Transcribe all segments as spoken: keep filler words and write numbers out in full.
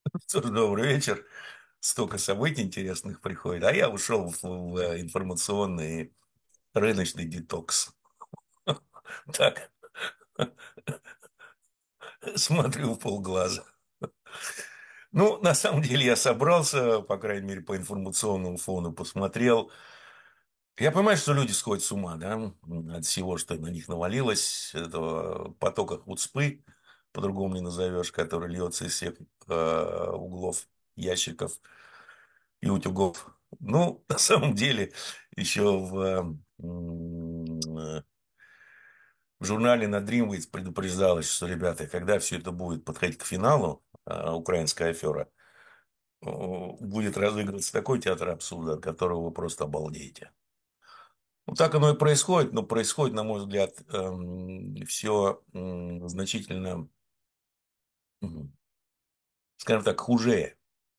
Тоже добрый вечер. Столько событий интересных приходит. А я ушел в, в, э, информационный рыночный детокс. Так, смотрю в полглаза. Ну, на самом деле я собрался, по крайней мере, по информационному фону посмотрел. Я понимаю, что люди сходят с ума, да, от всего, что на них навалилось, этого потока хуцпы, по-другому не назовешь, который льется из всех э, углов ящиков и утюгов. Ну, на самом деле, еще в, э, м, в журнале на Dreamwidth предупреждалось, что, ребята, когда все это будет подходить к финалу, э, украинская афера, э, будет разыгрываться такой театр абсурда, от которого вы просто обалдеете. Ну, так оно и происходит, но происходит, на мой взгляд, все значительно, м, скажем так, хуже.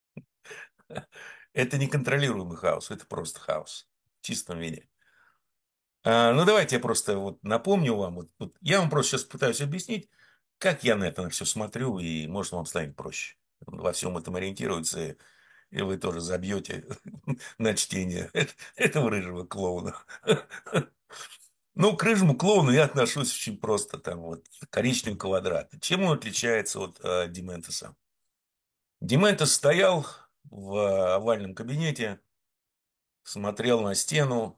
Это неконтролируемый хаос, это просто хаос в чистом виде. А, ну, давайте я просто вот напомню вам. Вот, вот я вам просто сейчас пытаюсь объяснить, как я на это на все смотрю, и, может, вам станет проще. Во всем этом ориентируется, и вы тоже забьете на чтение этого рыжего клоуна. Ну, к рыжему клоуну я отношусь очень просто. Там вот коричневый квадрат. Чем он отличается от э, Дементеса? Дементес стоял в овальном кабинете, смотрел на стену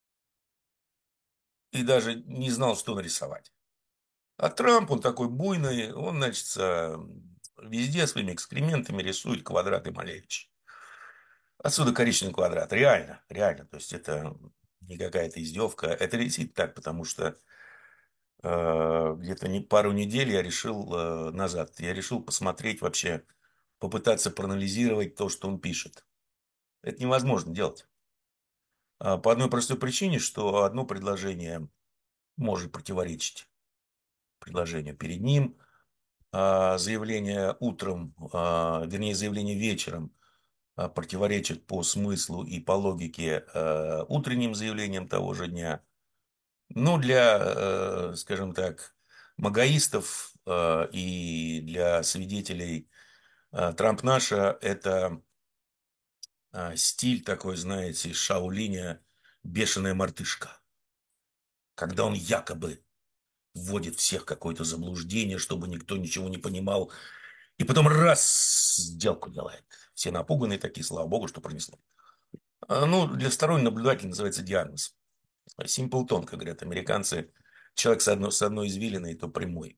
и даже не знал, что нарисовать. А Трамп, он такой буйный, он, значит, э, везде своими экскрементами рисует квадраты Малевича. Отсюда коричневый квадрат. Реально, реально. То есть, это не какая-то издевка. Это летит так, потому что э, где-то не, пару недель я решил э, назад, я решил посмотреть вообще, попытаться проанализировать то, что он пишет. Это невозможно делать. А по одной простой причине, что одно предложение может противоречить предложению перед ним, а заявление утром, а, вернее, заявление вечером а, противоречит по смыслу и по логике а, утренним заявлениям того же дня. Ну, для, э, скажем так, магаистов э, и для свидетелей э, Трамп наша это э, стиль такой, знаете, из Шаолиня бешеная мартышка. Когда он якобы вводит всех в какое-то заблуждение, чтобы никто ничего не понимал, и потом раз сделку делает. Все напуганные такие, слава богу, что пронесло. А, ну, для стороннего наблюдателя называется диагноз. Симплтон, как говорят американцы. Человек с одной, с одной извилиной, то прямой.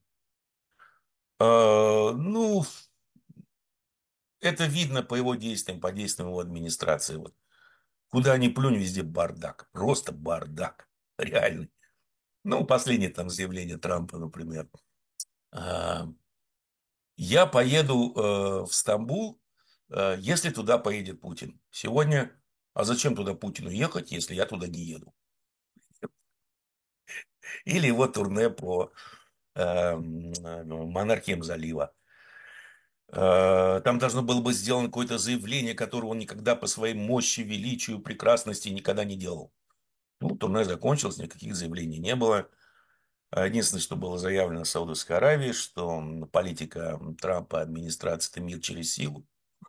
А, ну, это видно по его действиям, по действиям его администрации. Вот. Куда ни плюнь, везде бардак. Просто бардак. Реальный. Ну, последнее там заявление Трампа, например. А, я поеду э, в Стамбул, э, если туда поедет Путин. Сегодня, а зачем туда Путину ехать, если я туда не еду? Или его турне по э, м, э, монархиям залива. Э, Там должно было бы сделано какое-то заявление, которое он никогда по своей мощи, величию, прекрасности никогда не делал. Ну, турне закончилось, никаких заявлений не было. А единственное, что было заявлено в Саудовской Аравии, что политика Трампа, администрации– это мир через силу.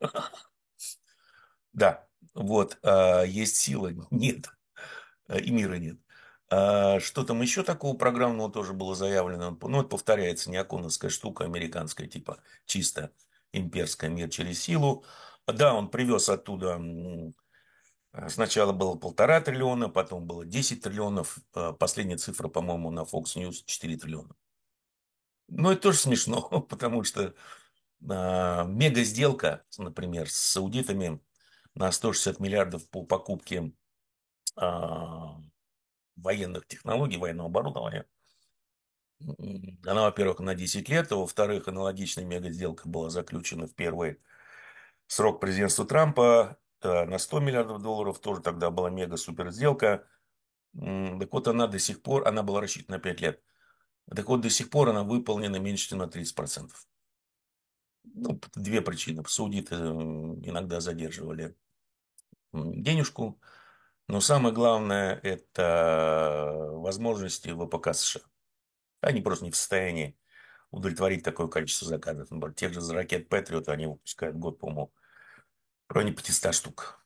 Да, вот, а есть сила, нет, а, и мира нет. А что там еще такого программного тоже было заявлено? Ну, это повторяется, неоконовская штука, американская, типа чисто имперская, мир через силу. Да, он привез оттуда, м, сначала было полтора триллиона, потом было десять триллионов, а последняя цифра, по-моему, на Fox News четыре триллиона. Ну, это тоже смешно, потому что а, мега сделка, например, с саудитами на сто шестьдесят миллиардов по покупке а, военных технологий, военного оборудования. Она, во-первых, на десять лет, а во-вторых, аналогичная мега сделка была заключена в первый срок президентства Трампа э, на сто миллиардов долларов, тоже тогда была мега супер сделка. Так вот, она до сих пор, она была рассчитана на пять лет. Так вот, до сих пор она выполнена меньше, чем на тридцать процентов. Ну, две причины. Саудиты э, иногда задерживали денежку. Но самое главное– это возможности ВПК США. Они просто не в состоянии удовлетворить такое количество заказов. Например, тех же ракет Патриот они выпускают в год, по-моему, в районе пятисот штук.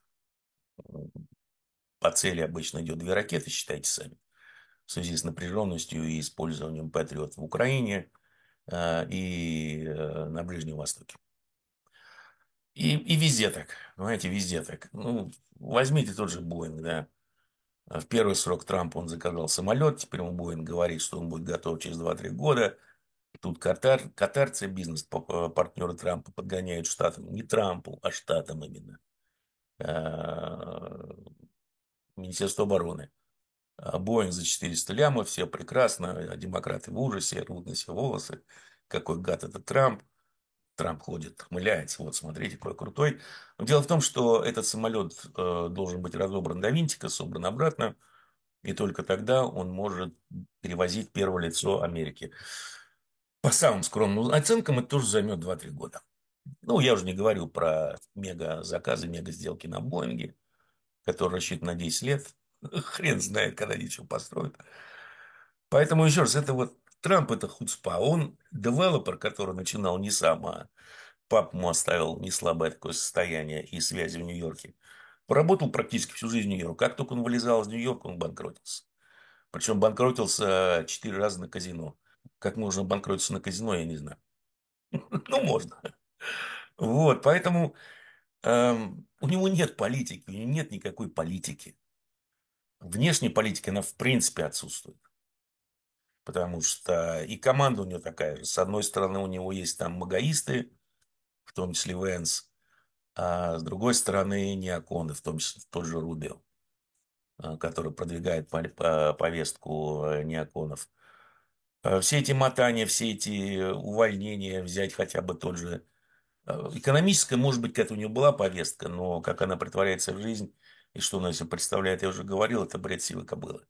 По цели обычно идет две ракеты, считайте сами. В связи с напряженностью и использованием Патриот в Украине э, и э, на Ближнем Востоке. И, и везде так, понимаете, везде так. Ну, возьмите тот же Боинг, да. В первый срок Трампа он заказал самолет, теперь ему Боинг говорит, что он будет готов через два-три года. Тут Катар, катарцы, бизнес-партнеры Трампа подгоняют штатам, не Трампу, а штатам именно. Э, Министерство обороны. А Боинг за четыреста лямов, все прекрасно, а демократы в ужасе, рвут на себе волосы. Какой гад этот Трамп. Трамп ходит, хмыляется, вот смотрите, какой крутой. Но дело в том, что этот самолет э, должен быть разобран до винтика, собран обратно, и только тогда он может перевозить первое лицо Америки. По самым скромным оценкам, это тоже займет два-три года. Ну, я уже не говорю про мега-заказы, мега-сделки на Боинге, которые рассчитаны на десять лет. Хрен знает, когда они что построят. Поэтому, еще раз, это вот Трамп – это хуцпа. Он девелопер, который начинал не сам, а папа ему оставил неслабое такое состояние и связи в Нью-Йорке. Поработал практически всю жизнь в Нью-Йорке. Как только он вылезал из Нью-Йорка, он банкротился. Причем банкротился четыре раза на казино. Как можно банкротиться на казино, я не знаю. Ну, можно. Вот, поэтому эм, у него нет политики, у него нет никакой политики. Внешней политики она в принципе отсутствует. Потому что и команда у него такая же. С одной стороны, у него есть там магаисты, в том числе Вэнс, а с другой стороны, неоконы, в том числе тот же Рубио, а, который продвигает повестку э, неоконов. А все эти мотания, все эти увольнения, взять хотя бы тот же... э, Экономическая, может быть, какая-то у него была повестка, но как она притворяется в жизнь и что она себе представляет, я уже говорил, это бред сивой кобылы.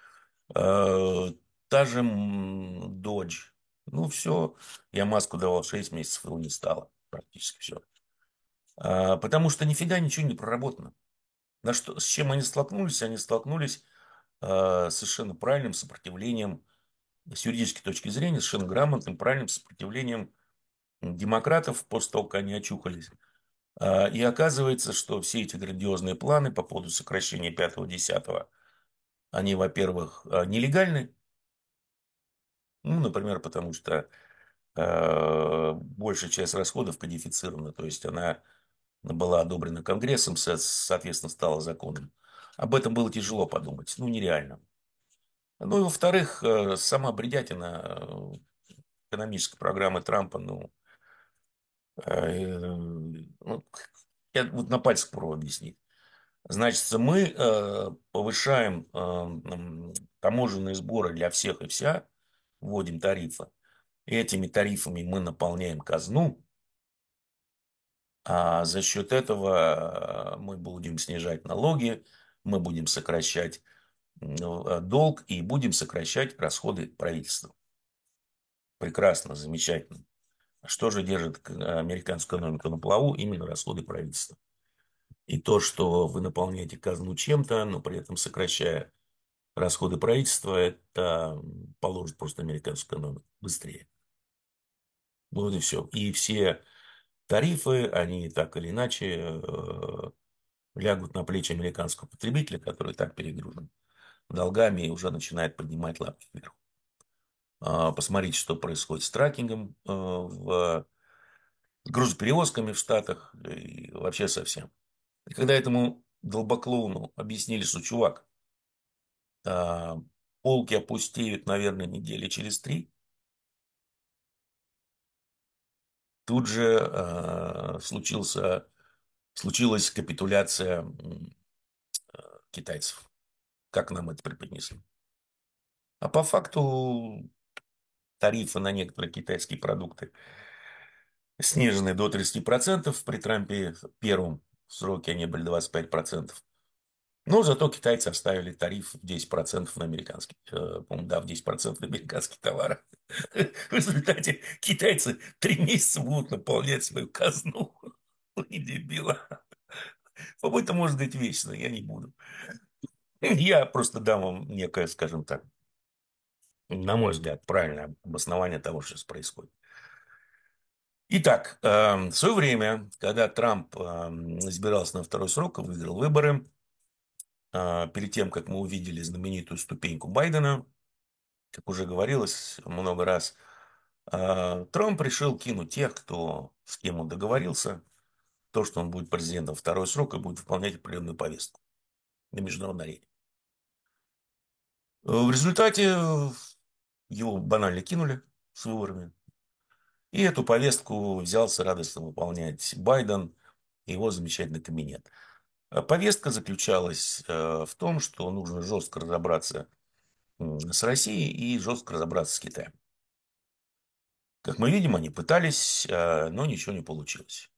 Э, Та же м, Dodge. Ну, все, я маску давал шесть месяцев, его не стало. Практически все. А, Потому что нифига ничего не проработано. На что, с чем они столкнулись? Они столкнулись э, с совершенно правильным сопротивлением, с юридической точки зрения, совершенно грамотным, правильным сопротивлением демократов после того, как они очухались. А, И оказывается, что все эти грандиозные планы по поводу сокращения пятого-десятого, они, во-первых, э, нелегальны. Ну, например, потому что э, большая часть расходов кодифицирована, то есть она была одобрена Конгрессом, соответственно, стала законом. Об этом было тяжело подумать, ну, нереально. Ну, и во-вторых, э, сама бредятина э, экономической программы Трампа, ну, э, ну, я вот на пальцах попробую объяснить. Значит, мы э, повышаем э, м, таможенные сборы для всех и вся, вводим тарифы. И этими тарифами мы наполняем казну, а за счет этого э, мы будем снижать налоги, мы будем сокращать ну, э, долг и будем сокращать расходы правительства. Прекрасно, замечательно. А что же держит к- американскую экономику на плаву? Именно расходы правительства. И то, что вы наполняете казну чем-то, но при этом сокращая расходы правительства, это положит просто американскую экономику быстрее. Ну вот и все. И все тарифы, они так или иначе э, лягут на плечи американского потребителя, который так перегружен долгами и уже начинает поднимать лапки вверх. А, Посмотрите, что происходит с тракингом, э, в, с грузоперевозками в Штатах и вообще совсем. И когда этому долбоклоуну объяснили, что, чувак, а, полки опустеют, наверное, недели через три, тут же а, случился, случилась капитуляция м, китайцев. Как нам это преподнесли? А по факту тарифы на некоторые китайские продукты снижены до тридцати процентов. При Трампе первом сроке они были двадцать пять процентов. Но зато китайцы оставили тариф в десять процентов на американский, э, по-моему, да, в десять процентов на американские товары. В результате китайцы три месяца будут наполнять свою казну. Не дебила. По-моему, это может быть вечно, я не буду. Я просто дам вам некое, скажем так, на мой взгляд, правильное обоснование того, что сейчас происходит. Итак, э, в свое время, когда Трамп э, избирался на второй срок и выиграл выборы, э, перед тем, как мы увидели знаменитую ступеньку Байдена, как уже говорилось много раз, э, Трамп решил кинуть тех, кто с кем он договорился, то, что он будет президентом второй срок и будет выполнять определенную повестку на международной арене. В результате его банально кинули с выборами. И эту повестку взялся радостно выполнять Байден и его замечательный кабинет. А повестка заключалась э, в том, что нужно жестко разобраться м, с Россией и жестко разобраться с Китаем. Как мы видим, они пытались, э, но ничего не получилось.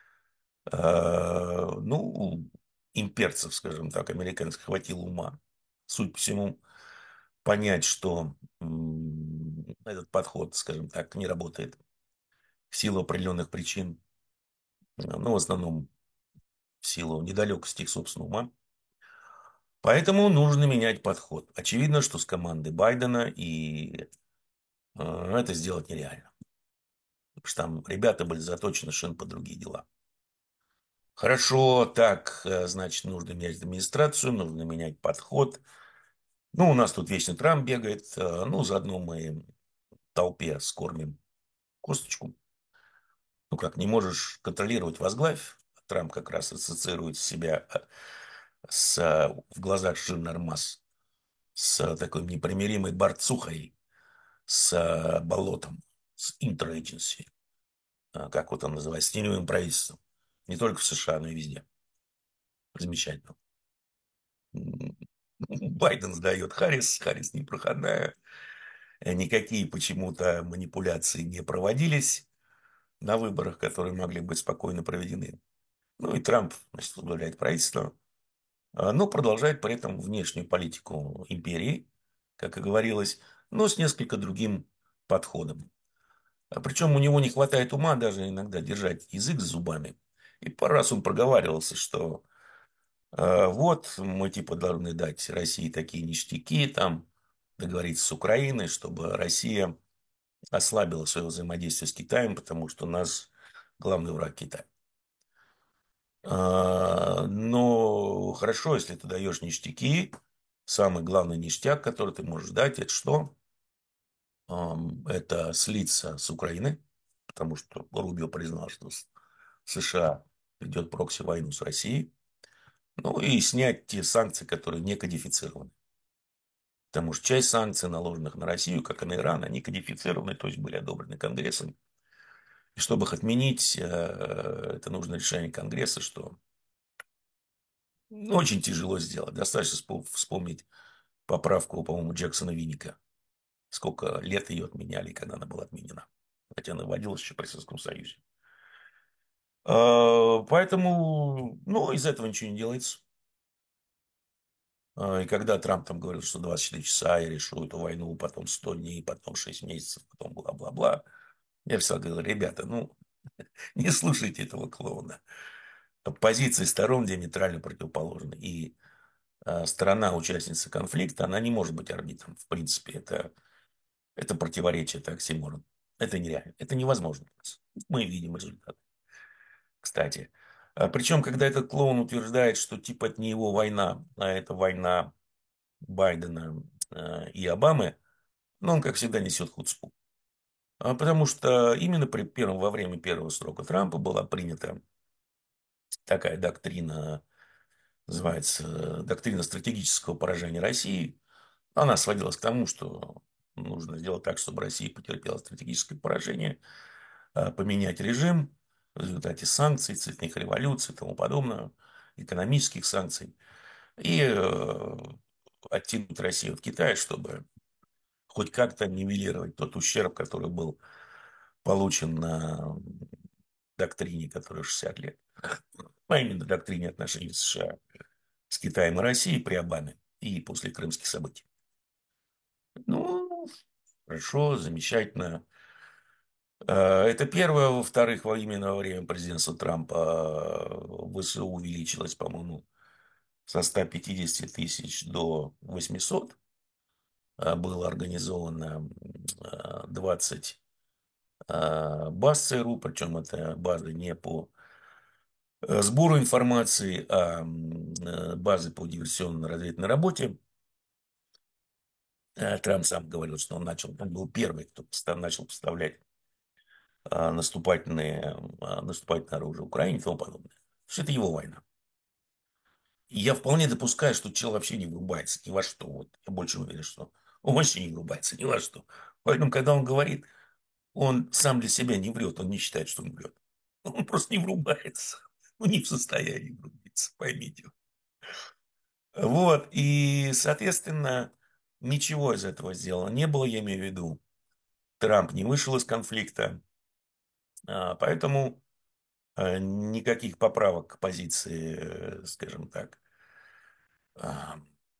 Э, Ну, имперцев, скажем так, американцев хватило ума, суть по всему, понять, что м, этот подход, скажем так, не работает в силу определенных причин. Ну, в основном в силу недалекости их собственного ума. Поэтому нужно менять подход. Очевидно, что с командой Байдена и э, это сделать нереально. Потому что там ребята были заточены совершенно по другие дела. Хорошо, так, э, значит, нужно менять администрацию, нужно менять подход. Ну, у нас тут вечно Трамп бегает. э, Ну, заодно мы толпе скормим косточку. Ну, как, не можешь контролировать, возглавь. Трамп как раз ассоциирует себя э, с, э, в глазах Шиннар-Масс с такой непримиримой борцухой, с э, болотом, с интроэдженси, как вот он называется, с теневым правительством. Не только в США, но и везде. Замечательно. Байден сдает Харрис, Харрис непроходная. Никакие почему-то манипуляции не проводились на выборах, которые могли быть спокойно проведены. Ну и Трамп, значит, возглавляет правительство, но продолжает при этом внешнюю политику империи, как и говорилось, но с несколько другим подходом. А причем у него не хватает ума даже иногда держать язык за зубами. И пару раз он проговаривался, что э, вот мы типа должны дать России такие ништяки, там договориться с Украиной, чтобы Россия ослабила свое взаимодействие с Китаем, потому что у нас главный враг Китай. А, но хорошо, если ты даешь ништяки. Самый главный ништяк, который ты можешь дать, это что? Ам, Это слиться с Украиной, потому что Рубио признал, что с- США ведет прокси-войну с Россией. Ну и снять те санкции, которые не кодифицированы. Потому что часть санкций, наложенных на Россию, как и на Иран, они кодифицированы, то есть были одобрены Конгрессом. И чтобы их отменить, э, это нужно решение Конгресса, что ну, очень тяжело сделать. Достаточно спо- вспомнить поправку, по-моему, Джексона Винника. Сколько лет ее отменяли, когда она была отменена. Хотя она вводилась еще при Советском Союзе. А, Поэтому, ну, из этого ничего не делается. А, И когда Трамп там говорил, что двадцать четыре часа я решу эту войну, потом сто дней, потом шесть месяцев, потом бла-бла-бла, я всегда говорил, ребята, ну, не слушайте этого клоуна. Позиции сторон диаметрально противоположны. И а, сторона, участница конфликта, она не может быть арбитром. В принципе, это, это противоречие, это оксиморон. Это нереально. Это невозможно. Мы видим результат. Кстати. А Причем, когда этот клоун утверждает, что типа это не его война, а это война Байдена э, и Обамы, но он, как всегда, несет хуцпу. А Потому что именно при первом, во время первого срока Трампа была принята такая доктрина, называется доктрина стратегического поражения России. Она сводилась к тому, что нужно сделать так, чтобы Россия потерпела стратегическое поражение, а, поменять режим в результате санкций, цветных революций и тому подобное, экономических санкций, и э, оттянуть Россию от Китая, чтобы хоть как-то нивелировать тот ущерб, который был получен на доктрине, которая шестьдесят лет. А именно доктрине отношений США с Китаем и Россией при Обаме и после крымских событий. Ну, хорошо, замечательно. Э, Это первое. Во-вторых, во именно во время президентства Трампа э, ВСУ увеличилось, по-моему, со ста пятидесяти тысяч до восьмисот. было организовано э, двадцать э, баз ЦРУ, причем это базы не по э, сбору информации, а э, базы по диверсионно-разведывательной работе. Э, Трамп сам говорил, что он начал, он был первый, кто поста- начал поставлять э, наступательные, э, наступательное оружие Украине и тому подобное. Что это его война. И я вполне допускаю, что человек вообще не врубается ни во что. Вот я больше уверен, что он вообще не врубается ни во что. Поэтому, когда он говорит, он сам для себя не врет, он не считает, что он врет. Он просто не врубается. Ну, не в состоянии врубиться, поймите. Вот, и, соответственно, ничего из этого сделано не было, я имею в виду. Трамп не вышел из конфликта, а, поэтому а, никаких поправок к позиции, э, скажем так, а,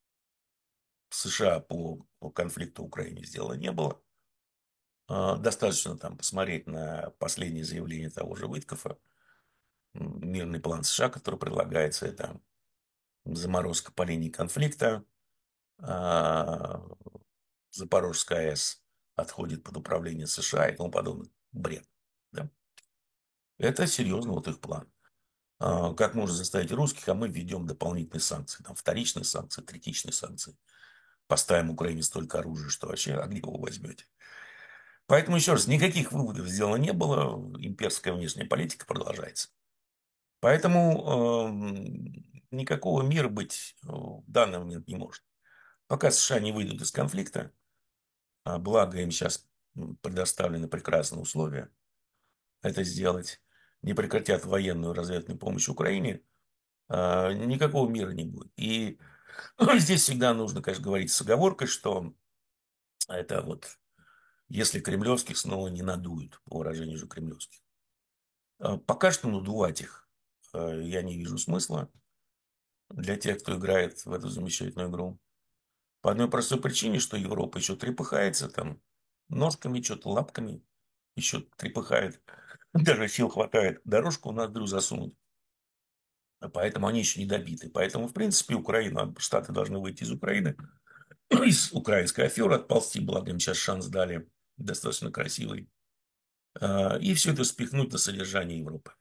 США по, по конфликту в Украине сделано не было. А, Достаточно там посмотреть на последнее заявление того же Виткофа, м, мирный план США, который предлагается, это заморозка по линии конфликта, а, Запорожская АЭС отходит под управление США и тому подобное. Бред. Да? Это серьезно вот их план. А, Как можно заставить русских, а мы введем дополнительные санкции, там вторичные санкции, третичные санкции. Поставим Украине столько оружия, что вообще, а где вы его возьмете? Поэтому, еще раз, никаких выводов сделано не было, имперская внешняя политика продолжается. Поэтому эм, никакого мира быть э, в данный момент не может. Пока США не выйдут из конфликта, а благо им сейчас предоставлены прекрасные условия это сделать, не прекратят военную разведывательную помощь Украине, а, никакого мира не будет. И здесь всегда нужно, конечно, говорить с оговоркой, что это вот если кремлевских снова не надуют, по выражению же кремлевских. А Пока что надувать их э, я не вижу смысла для тех, кто играет в эту замечательную игру. По одной простой причине, что Европа еще трепыхается там ножками, что-то лапками еще трепыхает. Даже сил хватает дорожку на дыру засунуть. А Поэтому они еще не добиты. Поэтому, в принципе, Украина, Штаты должны выйти из Украины, из украинской аферы отползти, благо им сейчас шанс дали достаточно красивый. А, И все это спихнуть на содержание Европы.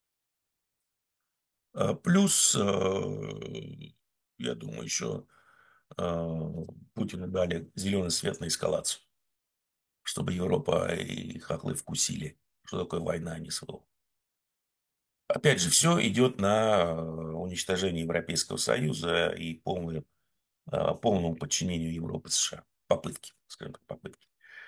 А, Плюс, э, я думаю, еще э, Путину дали зеленый свет на эскалацию, чтобы Европа и хохлы вкусили, что такое война, а не СВО. Опять же, все идет на э, уничтожение Европейского Союза и полную, э, полному подчинению Европы США. Попытки, скажем так, попытки.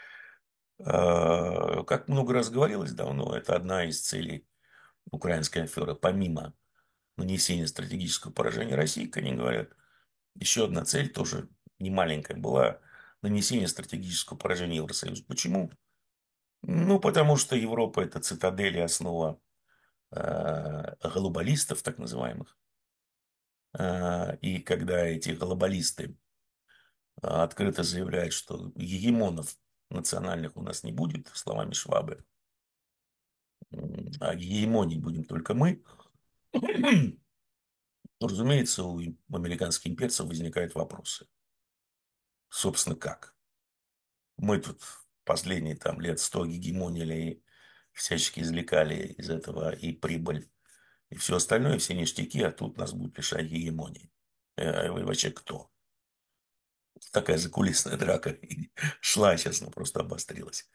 Э, Как много раз говорилось давно, это одна из целей украинской аферы, помимо нанесения стратегического поражения России, как они говорят. Еще одна цель, тоже не маленькая, была нанесение стратегического поражения Евросоюзу. Почему? Ну, потому что Европа – это цитадель и основа э, глобалистов, так называемых. Э, И когда эти глобалисты э, открыто заявляют, что гегемонов национальных у нас не будет, словами Швабы, м, а гегемонией будем только мы, то, разумеется, у американских имперцев возникают вопросы. Собственно, как? Мы тут последние там лет сто гегемонили и всячески извлекали из этого и прибыль, и все остальное, все ништяки, а тут нас будут лишать гегемонии. Э, Вы вообще кто? Такая закулисная драка и шла сейчас, она просто обострилась.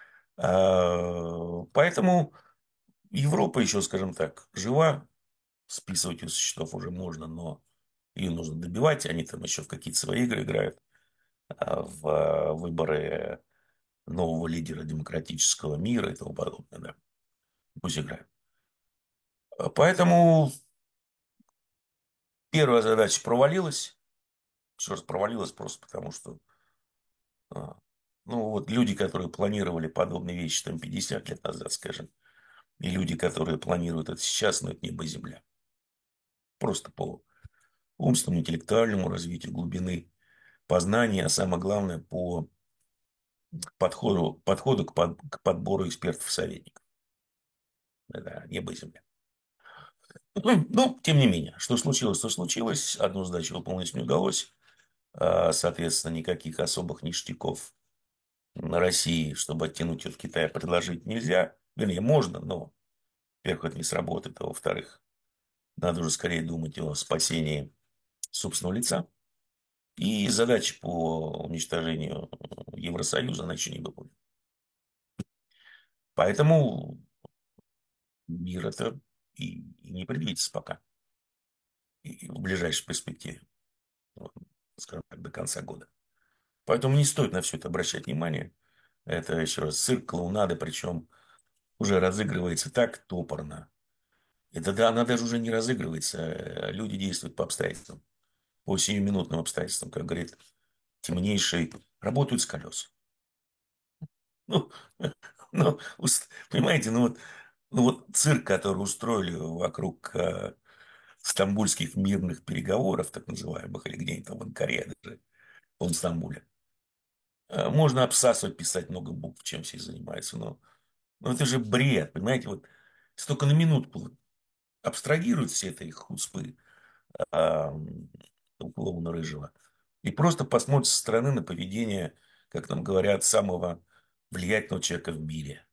А, Поэтому Европа еще, скажем так, жива, списывать ее со счетов уже можно, но ее нужно добивать, они там еще в какие-то свои игры играют, а, в а, выборы нового лидера демократического мира и тому подобное, да. Пусть играют. А Поэтому первая задача провалилась. Еще раз провалилась просто потому, что а, ну, вот люди, которые планировали подобные вещи там пятьдесят лет назад, скажем, и люди, которые планируют это сейчас, ну, это небо и земля. Просто по умственному, интеллектуальному развитию, глубины познания, а самое главное, по подходу, подходу к, под- к подбору экспертов и советников. Это небо и земля. Ну, тем не менее, что случилось, то случилось. Одну задачу выполнить не удалось. А, Соответственно, никаких особых ништяков на России, чтобы оттянуть от Китая, предложить нельзя. Вернее, можно, но, во-первых, это не сработает, а во-вторых, надо уже скорее думать о спасении собственного лица. И задачи по уничтожению Евросоюза она еще не выполнена. Поэтому мир это и, и не предвидится пока. И в ближайшей перспективе. Вот, скажем так, до конца года. Поэтому не стоит на все это обращать внимание. Это, еще раз, цирк, клоунада, причем уже разыгрывается так топорно. Это да, она даже уже не разыгрывается. а Люди действуют по обстоятельствам. По сиюминутным обстоятельствам, как говорит темнейший, работают с колес. Ну, ну, ус- понимаете, ну вот, ну вот цирк, который устроили вокруг э, стамбульских мирных переговоров, так называемых, или где-нибудь там в Анкаре, даже, в Стамбуле. Э, Можно обсасывать, писать много букв, чем все занимаются, но, но это же бред, понимаете, вот столько на минутку абстрагируют все это их хуцпы а, клоуна Рыжего и просто посмотрят со стороны на поведение, как там говорят, самого влиятельного человека в мире.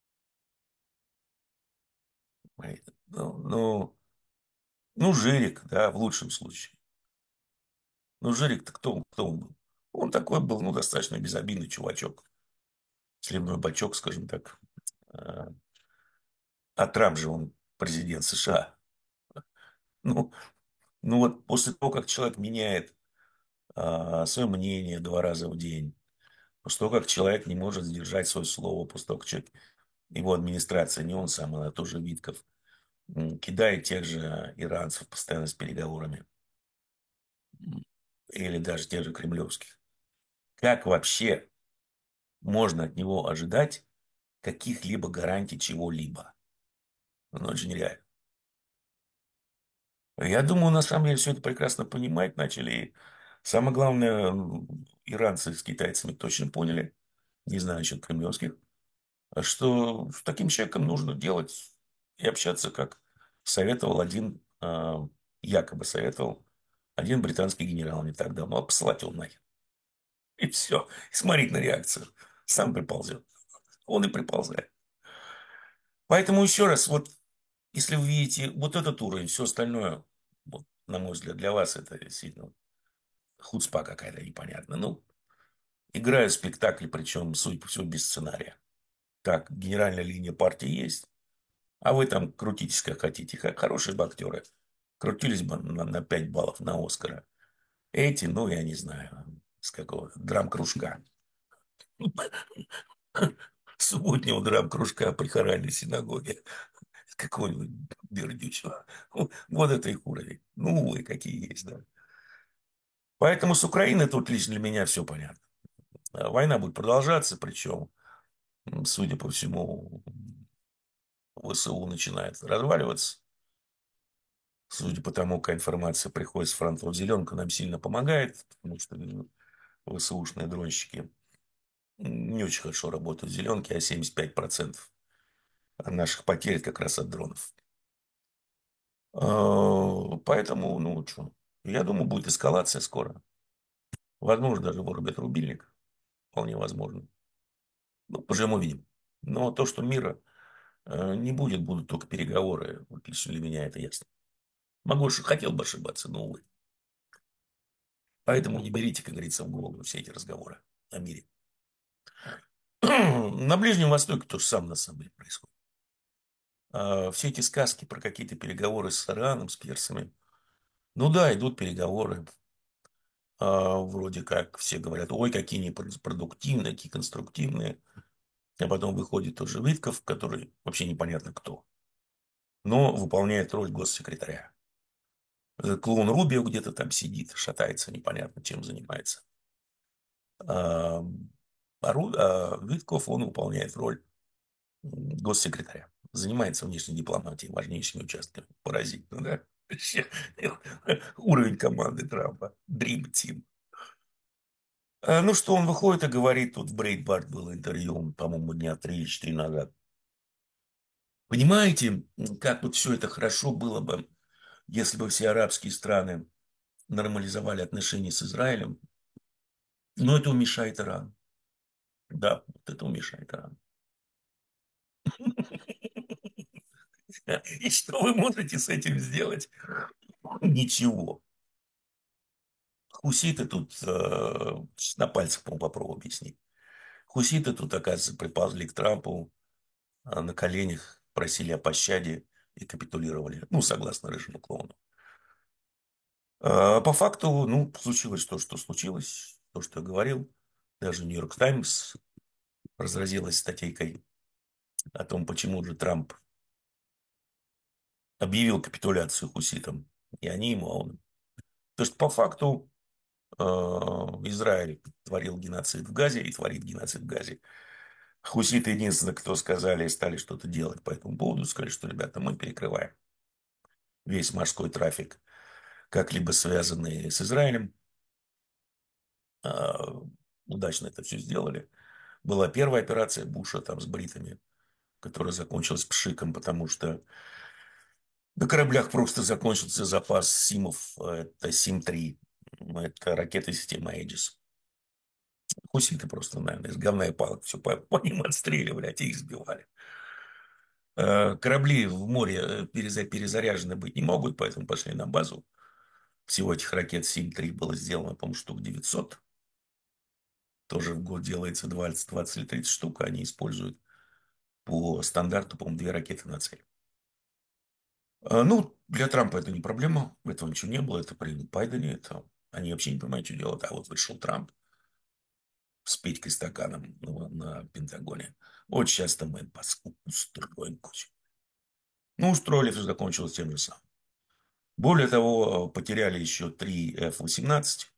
Понимаете? Ну, ну, ну, Жирик, да, в лучшем случае. Ну, Жирик-то кто, он- кто он был? Он такой был, ну, достаточно безобидный чувачок. Сливной бачок, скажем так. А а Трамп же он президент США. Ну, ну вот после того, как человек меняет а, свое мнение два раза в день, после того, как человек не может сдержать свое слово, после того, как человек, его администрация, не он сам, а тоже Витков, м, кидает тех же иранцев постоянно с переговорами, м, или даже тех же кремлевских. Как вообще можно от него ожидать каких-либо гарантий чего-либо? Ну, очень нереально. Я думаю, на самом деле все это прекрасно понимать начали. И самое главное, м, иранцы с китайцами точно поняли, не знаю насчет кремлевских, а что с таким человеком нужно делать и общаться, как советовал один, а, якобы советовал один британский генерал не так давно. А посылать его нахер. И все. И смотреть на реакцию. Сам приползет. Он и приползает. Поэтому еще раз, вот если вы видите вот этот уровень, все остальное, вот, на мой взгляд, для вас это действительно хуцпа какая-то непонятная. Ну, играю в спектакль, причем, судя по всему, без сценария. Так, генеральная линия партии есть, а вы там крутитесь как хотите. Хорошие бы актеры. Крутились бы на, на пять баллов на Оскара. Эти, ну, я не знаю, с какого драм-кружка. Субботнего драм-кружка при хоральной синагоге. Какой-нибудь Бердючева. Вот это их уровень. Ну, увы, какие есть, да. Поэтому с Украиной тут лично для меня все понятно. А Война будет продолжаться, причем, м, судя по всему, ВСУ начинает разваливаться. Судя по тому, какая информация приходит с фронтов, зеленка нам сильно помогает, потому что м, ВСУшные дронщики не очень хорошо работают в зеленке, а семьдесят пять процентов наших потерь как раз от дронов. А, Поэтому, ну, что, я думаю, будет эскалация скоро. Возможно, даже вырубят рубильник. Вполне возможно. Ну, поживем увидим. Но то, что мира э, не будет, будут только переговоры. Вот лично для меня это ясно. Могу, ошиб- хотел бы ошибаться, но, увы. Поэтому не берите, как говорится, в голову все эти разговоры о мире. На Ближнем Востоке то же самое на самом деле происходит. А все эти сказки про какие-то переговоры с Ираном, с персами. Ну да, идут переговоры. А, вроде как все говорят, ой, какие непродуктивные, какие конструктивные. А потом выходит тот же Витков, который вообще непонятно кто, но выполняет роль госсекретаря. Этот клоун Рубио где-то там сидит, шатается, непонятно чем занимается. А, а Ру- а Витков, он выполняет роль госсекретаря. Занимается внешней дипломатией, важнейшими участками. Поразительно, да? Вообще, уровень команды Трампа. Dream Team. А, Ну, что он выходит и говорит, тут в Брейдбарт было интервью, по-моему, дня три-четыре назад. Понимаете, как вот все это хорошо было бы, если бы все арабские страны нормализовали отношения с Израилем, Но это умешает Иран. Да, вот это умешает Иран. И что вы можете с этим сделать? Ничего. Хуситы тут, э, на пальцах, по-моему, попробую объяснить. Хуситы тут, оказывается, приползли к Трампу, а на коленях просили о пощаде и капитулировали. Ну, согласно рыжему клоуну. А по факту, ну, случилось то, что случилось, то, что я говорил. Даже Нью-Йорк Таймс разразилась статейкой о том, почему же Трамп объявил капитуляцию хуситам. И они ему, а он. То есть, по факту, э, Израиль творил геноцид в Газе и творит геноцид в Газе. Хуситы единственное, кто сказали, стали что-то делать по этому поводу, сказали, что, ребята, мы перекрываем весь морской трафик, как-либо связанный с Израилем. А, удачно это все сделали. Была первая операция Буша там с бритами, которая закончилась пшиком, потому что на кораблях просто закончился запас СИМов. Это Сим-три. Это ракеты системы Aegis. Хуситы просто, наверное, из говна и палок все по, по ним отстреливали, а те их сбивали. Э, Корабли в море э, переза- перезаряжены быть не могут, поэтому пошли на базу. Всего этих ракет Сим-три было сделано, по-моему, штук девятьсот. Тоже в год делается двадцать, двадцать или тридцать штук, а они используют по стандарту, по-моему, две ракеты на цель. А, Ну, для Трампа это не проблема, этого ничего не было, это при Байдене, это они вообще не понимают, что делать. А вот вышел Трамп с Петькой стаканом на, на Пентагоне. Вот сейчас-то мы паску устроим кучу. Ну, устроили, все закончилось тем же самым. Более того, потеряли еще три эф восемнадцать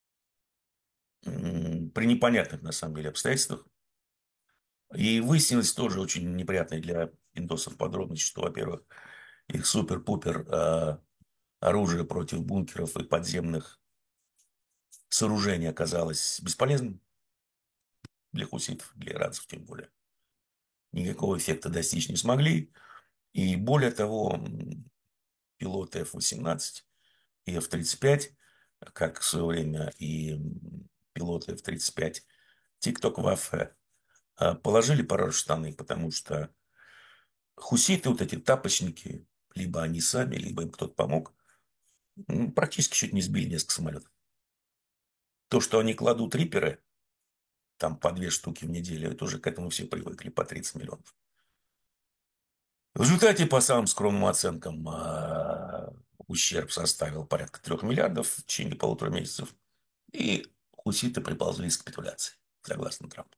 при непонятных, на самом деле, обстоятельствах. И выяснилось тоже очень неприятные для индосов подробности, что, во-первых, их супер-пупер э, оружие против бункеров и подземных сооружений оказалось бесполезным для хуситов, для иранцев тем более. Никакого эффекта достичь не смогли. И более того, пилоты эф восемнадцать и эф тридцать пять, как в свое время и пилоты эф тридцать пять тик-ток Вафе, положили пора штаны, потому что хуситы, вот эти тапочники, либо они сами, либо им кто-то помог, практически чуть не сбили несколько самолетов. То, что они кладут риперы, там по две штуки в неделю, это уже к этому все привыкли, по тридцать миллионов. В результате, по самым скромным оценкам, а, ущерб составил порядка трех миллиардов в течение полутора месяцев. И хуситы приползли с капитуляцией, согласно Трампу.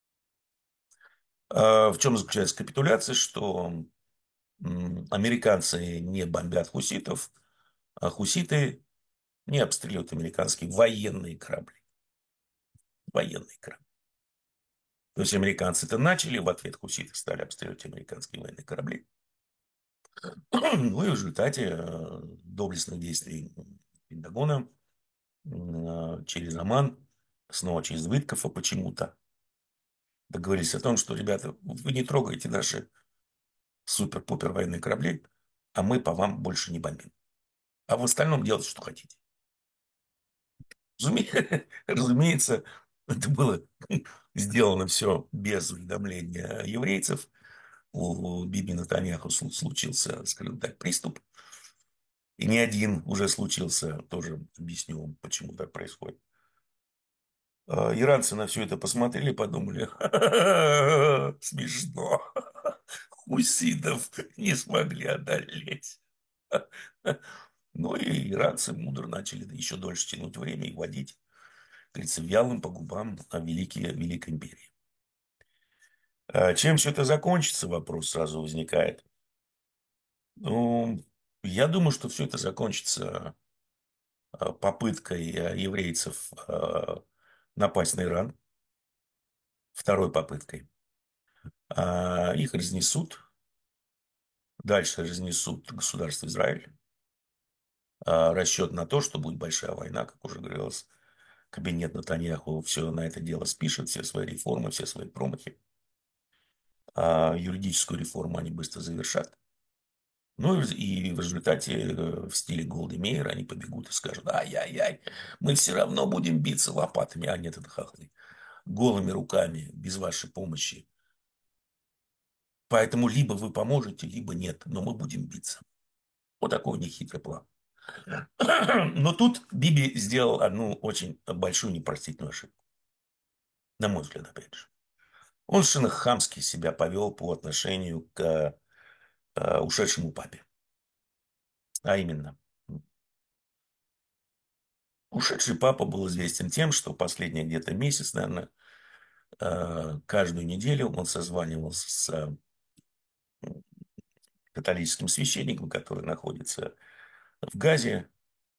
А в чем заключается капитуляция? Что американцы не бомбят хуситов, а хуситы не обстреливают американские военные корабли. Военные корабли. То есть американцы-то начали, в ответ хуситы стали обстреливать американские военные корабли. Ну и в результате э, доблестных действий Пентагона э, через Оман, снова через Виткофа почему-то, договорились о том, что, ребята, вы не трогаете наши супер-пупер военные корабли, а мы по вам больше не бомбим. А в остальном делайте, что хотите. Разумеется, это было сделано все без уведомления еврейцев. У Биби Натаньяху случился, скажем так, приступ. И не один уже случился, тоже объясню вам, почему так происходит. А, Иранцы на все это посмотрели, подумали, смешно, хуситов не смогли одолеть. Ну и иранцы мудро начали еще дольше тянуть время и водить, как говорится, вялым по губам о великие, Великой империи. А чем все это закончится, вопрос сразу возникает. Ну, я думаю, что все это закончится а, попыткой а, еврейцев а, напасть на Иран, второй попыткой. А, Их разнесут, дальше разнесут государство Израиль. А, Расчет на то, что будет большая война, как уже говорилось, кабинет Натаньяху все на это дело спишет, все свои реформы, все свои промахи. А юридическую реформу они быстро завершат. Ну и в результате э, в стиле Голды Меир они побегут и скажут: ай-яй-яй, мы все равно будем биться лопатами. А нет, это хохлы. Голыми руками, без вашей помощи. Поэтому либо вы поможете, либо нет, но мы будем биться. Вот такой у них хитрый план. Но тут Биби сделал одну очень большую непростительную ошибку. На мой взгляд, опять же. Он совершенно хамски себя повел по отношению к э, ушедшему папе. А именно, ушедший папа был известен тем, что последний где-то месяц, наверное, э, каждую неделю он созванивался с э, католическим священником, который находится в Газе,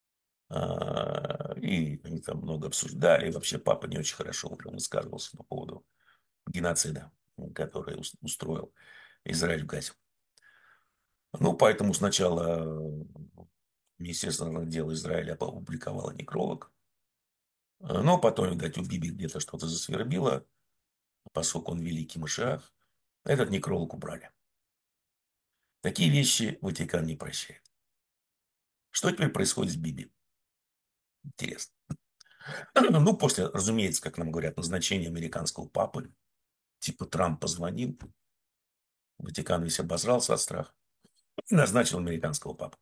э, и они там много обсуждали. И вообще папа не очень хорошо высказывался по поводу геноцида, который ус- устроил Израиль в Газе. Ну, поэтому сначала э, Министерство иностранных дел Израиля опубликовало некролог. Э, Но потом, видать, у Биби где-то что-то засвербило, поскольку он великий Машиах, этот некролог убрали. Такие вещи Ватикан не прощает. Что теперь происходит с Биби? Интересно. Ну, после, разумеется, как нам говорят, назначения американского папы, типа Трамп позвонил, Ватикан весь обозрался от страха и назначил американского папу.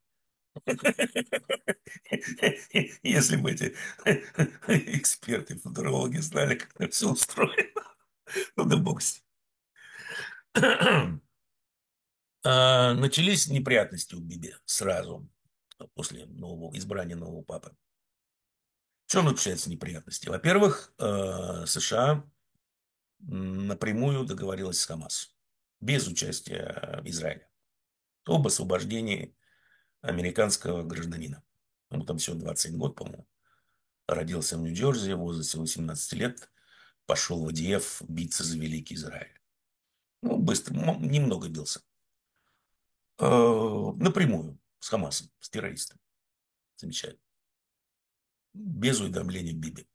Если бы эти эксперты, футурологи знали, как это все устроено, ну да бог с ним. А, начались неприятности у Биби сразу, после нового, избрания нового папы. В чем заключаются неприятности? Во-первых, э, США напрямую договорилась с Хамас, без участия Израиля, об освобождении американского гражданина. Ему там всего двадцать один год, по-моему. Родился в Нью-Джерси, в возрасте восемнадцати лет. Пошел в АДФ биться за великий Израиль. Ну, быстро, немного бился. Э, напрямую с Хамасом, с террористами. Замечательно. Без уведомления Биби.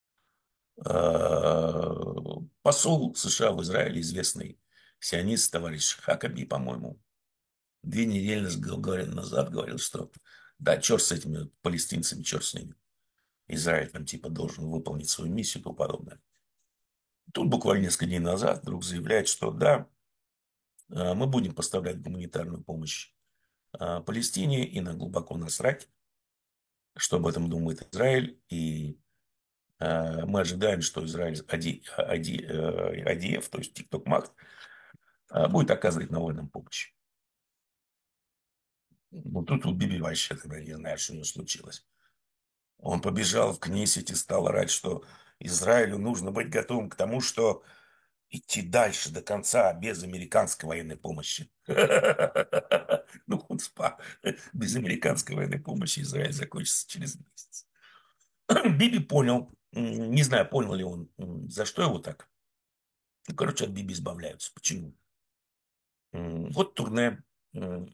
Э, посол США в Израиле, известный сионист, товарищ Хакаби, по-моему, две недели назад говорил, что да, черт с этими палестинцами, черт с ними. Израиль там типа должен выполнить свою миссию и тому подобное. Тут буквально несколько дней назад вдруг заявляет, что да, э, мы будем поставлять гуманитарную помощь э, Палестине, и нам глубоко насрать, что об этом думает Израиль, и э, мы ожидаем, что Израиль Ади- Ади- э, АДФ, то есть ТикТок-Мак, э, будет оказывать на воинам помощь. Вот тут у Биби вообще тогда не знаю, что у него случилось. Он побежал в Кнессет и стал орать, что Израилю нужно быть готовым к тому, что идти дальше до конца без американской военной помощи. Ну, хуцпа. Без американской военной помощи Израиль закончится через месяц. Биби понял, не знаю, понял ли он, за что его так. Ну, короче, от Биби избавляются. Почему? Вот турне э,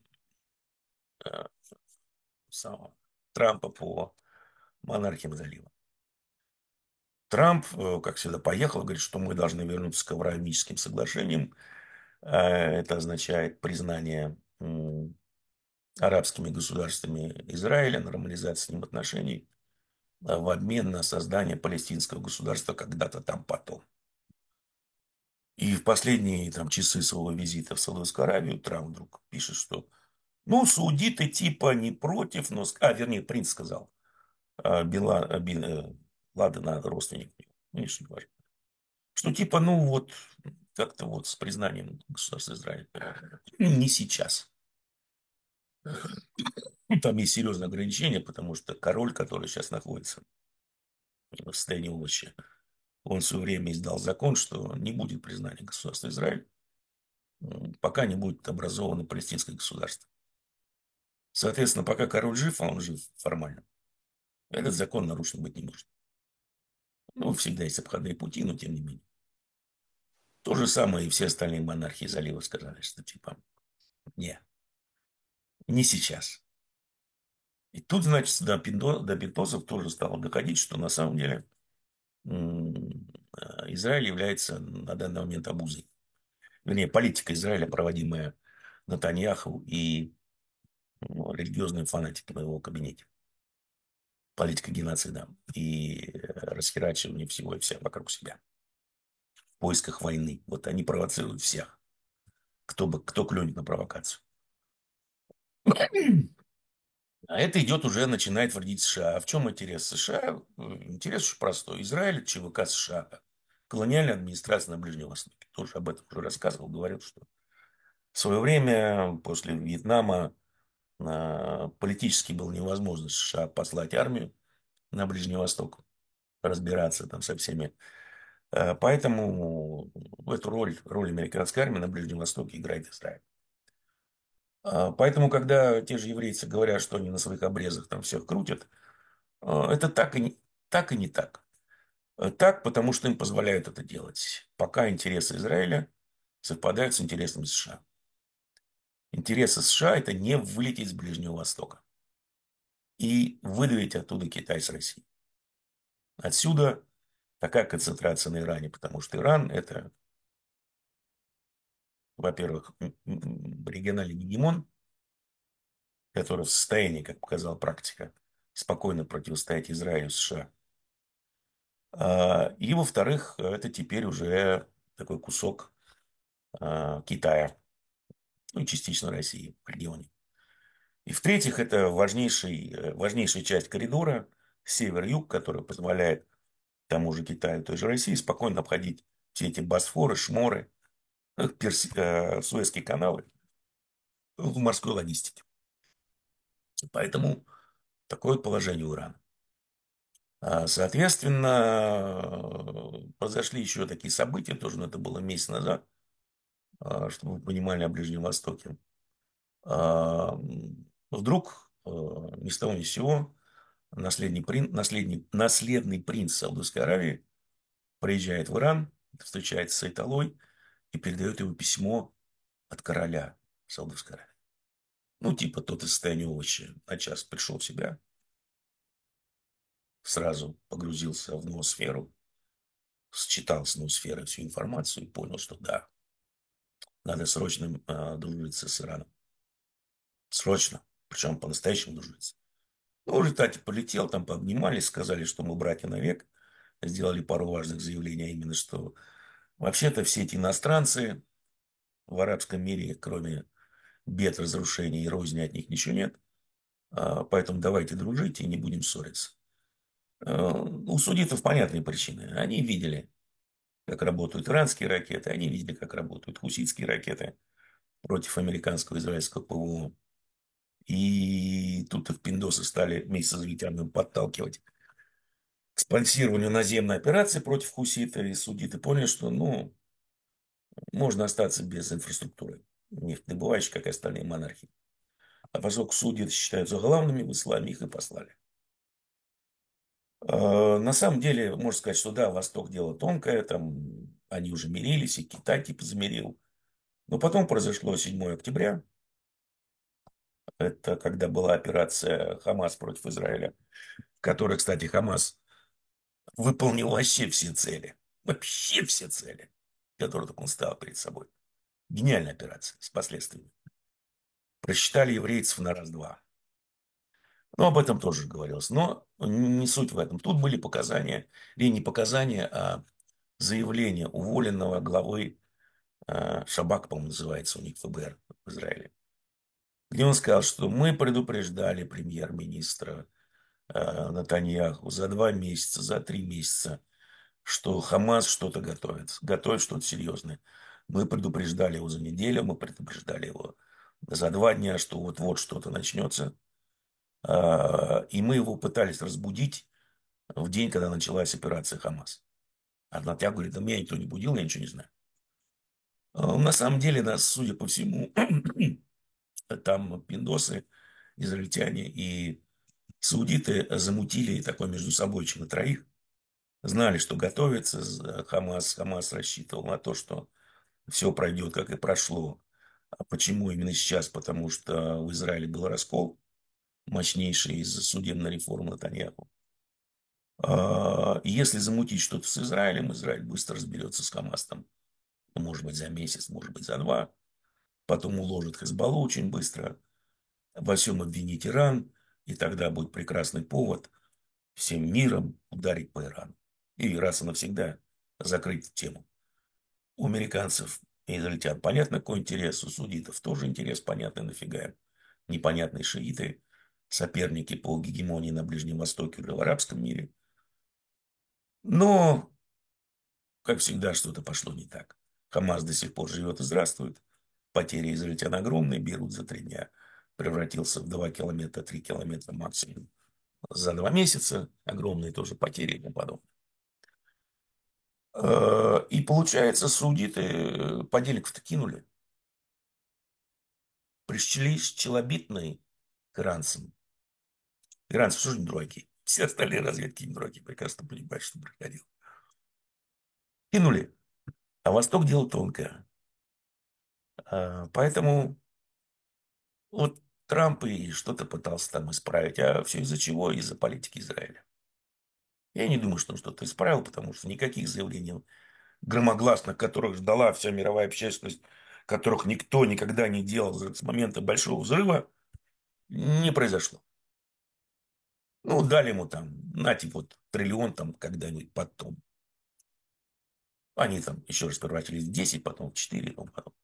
самого Трампа по монархиям залива. Трамп, э, как всегда, поехал, говорит, что мы должны вернуться к Авраамическим соглашениям. Э, Это означает признание арабскими государствами Израиля, нормализация с ним отношений э, в обмен на создание палестинского государства когда-то там потом. И в последние там, часы своего визита в Саудовскую Аравию Трамп вдруг пишет, что ну, саудиты типа не против, но... А, вернее, принц сказал. А, Била, а, Бин, э, Ладена родственник. Видишь, не важно. Что типа, ну вот, как-то вот с признанием государства Израиля. Не сейчас. Ну, там есть серьезные ограничения, потому что король, который сейчас находится в состоянии овощи, он в свое время издал закон, что не будет признания государства Израиль, пока не будет образовано палестинское государство. Соответственно, пока король жив, а он жив формально, этот закон нарушен быть не может. Ну, всегда есть обходные пути, но тем не менее. То же самое и все остальные монархии залива сказали, что типа, не, не сейчас. И тут, значит, до, пиндо, до пиндосов тоже стало доходить, что на самом деле Израиль является на данный момент обузой. Вернее, политика Израиля, проводимая Натаньяху и ну, религиозные фанатики в его кабинете. Политика геноцида и э, расхерачивание всего и вся вокруг себя. В поисках войны. Вот они провоцируют всех. Кто, бы, кто клюнет на провокацию. А это идет уже, начинает вредить США. А в чем интерес США? Интерес очень простой. Израиль, ЧВК США, колониальная администрация на Ближнем Востоке. Тоже об этом уже рассказывал, говорил, что в свое время, после Вьетнама, а, политически было невозможно США послать армию на Ближний Восток, разбираться там со всеми. А, Поэтому в эту роль, роль американской армии на Ближнем Востоке играет Израиль. А, Поэтому, когда те же еврейцы говорят, что они на своих обрезах там всех крутят, а, это так и не так. И не так. Э, Так, потому что им позволяют это делать, пока интересы Израиля совпадают с интересами США. Интересы США – это не вылететь с Ближнего Востока и выдавить оттуда Китай с Россией. Отсюда такая концентрация на Иране, потому что Иран – это, во-первых, региональный гегемон, который в состоянии, как показала практика, спокойно противостоять Израилю, США. А, И, во-вторых, это теперь уже такой кусок а, Китая, ну и частично России в регионе. И в-третьих, это важнейший, э, важнейшая часть коридора север-юг, которая позволяет тому же Китаю, той же России спокойно обходить все эти Босфоры, Шморы, э, Перси- э, Суэцкие каналы в морской логистике. Поэтому такое вот положение у Ирана. А, Соответственно, произошли еще такие события, тоже ну, это было месяц назад, а, чтобы вы понимали о Ближнем Востоке. А, Вдруг э, ни с того ни с сего наследный принц, наследный, наследный принц Саудовской Аравии приезжает в Иран, встречается с Айталой и передает ему письмо от короля Саудовской Аравии. Ну, типа тот из состояния овоща. На час пришел в себя, сразу погрузился в ноосферу, считал с ноосферы всю информацию и понял, что да, надо срочно э, дружиться с Ираном. Срочно. Причем по-настоящему дружиться. Ну, в результате полетел, там пообнимались, сказали, что мы братья навек. Сделали пару важных заявлений, а именно, что вообще-то все эти иностранцы в арабском мире, кроме бед, разрушений и розни, от них ничего нет. А, Поэтому давайте дружить и не будем ссориться. А, У судитов понятные причины. Они видели, как работают иранские ракеты, они видели, как работают хуситские ракеты против американского и израильского ПВО. И тут их пиндосы стали вместе с израильтянами подталкивать к спонсированию наземной операции против хусита. И судиты поняли, что ну, можно остаться без инфраструктуры нефтедобывающей, как и остальные монархии. А поскольку судьи считаются главными в исламе, их и послали. Э, На самом деле, можно сказать, что да, Восток дело тонкое, там они уже мирились, и Китай типа замирил. Но потом произошло седьмое октября, это когда была операция Хамас против Израиля, в которой, кстати, Хамас выполнил вообще все цели. Вообще все цели, которые только он ставил перед собой. Гениальная операция с последствиями. Просчитали еврейцев на раз-два. Ну, об этом тоже говорилось. Но не суть в этом. Тут были показания, или не показания, а заявление уволенного главы э, Шабак, по-моему, называется у них ФБР в Израиле. Где он сказал, что мы предупреждали премьер-министра э, Натаньяху за два месяца, за три месяца, что Хамас что-то готовит, готовит что-то серьезное. Мы предупреждали его за неделю, мы предупреждали его за два дня, что вот-вот что-то начнется. А, И мы его пытались разбудить в день, когда началась операция Хамас. А Натяг говорит, да меня никто не будил, я ничего не знаю. А, На самом деле, нас, судя по всему, там пиндосы, израильтяне и саудиты замутили такой между собойчик на троих. Знали, что готовится Хамас. Хамас рассчитывал на то, что все пройдет, как и прошло. А почему именно сейчас? Потому что в Израиле был раскол мощнейший из-за судебной реформы Натаньяху. А, Если замутить что-то с Израилем, Израиль быстро разберется с Хамасом. Ну, может быть, за месяц, может быть, за два. Потом уложит Хезболлу очень быстро. во всем обвинить Иран, и тогда будет прекрасный повод всем миром ударить по Ирану. И раз и навсегда закрыть тему. У американцев и израильтян понятно, какой интерес, у судитов тоже интерес понятный, нафига им. Непонятные шииты, соперники по гегемонии на Ближнем Востоке или в арабском мире. Но, как всегда, что-то пошло не так. Хамас до сих пор живет и здравствует. Потери израильтян огромные, берут за три дня. Превратился в два километра, три километра максимум. За два месяца огромные тоже потери и тому подобное. Э, И получается, судиты подельников-то кинули. Пришлись челобитные к иранцам. Иранцы тоже не дураки. Все остальные разведки не дураки. Прекрасно понимают, что происходило. Кинули. А Восток дело тонкое. А, Поэтому вот Трамп и что-то пытался там исправить. А все из-за чего? Из-за политики Израиля. Я не думаю, что он что-то исправил, потому что никаких заявлений громогласных, которых ждала вся мировая общественность, которых никто никогда не делал с момента Большого взрыва, не произошло. Ну, дали ему там, нате, вот триллион там когда-нибудь потом. Они там еще раз превратились в десять, потом в четыре, потом.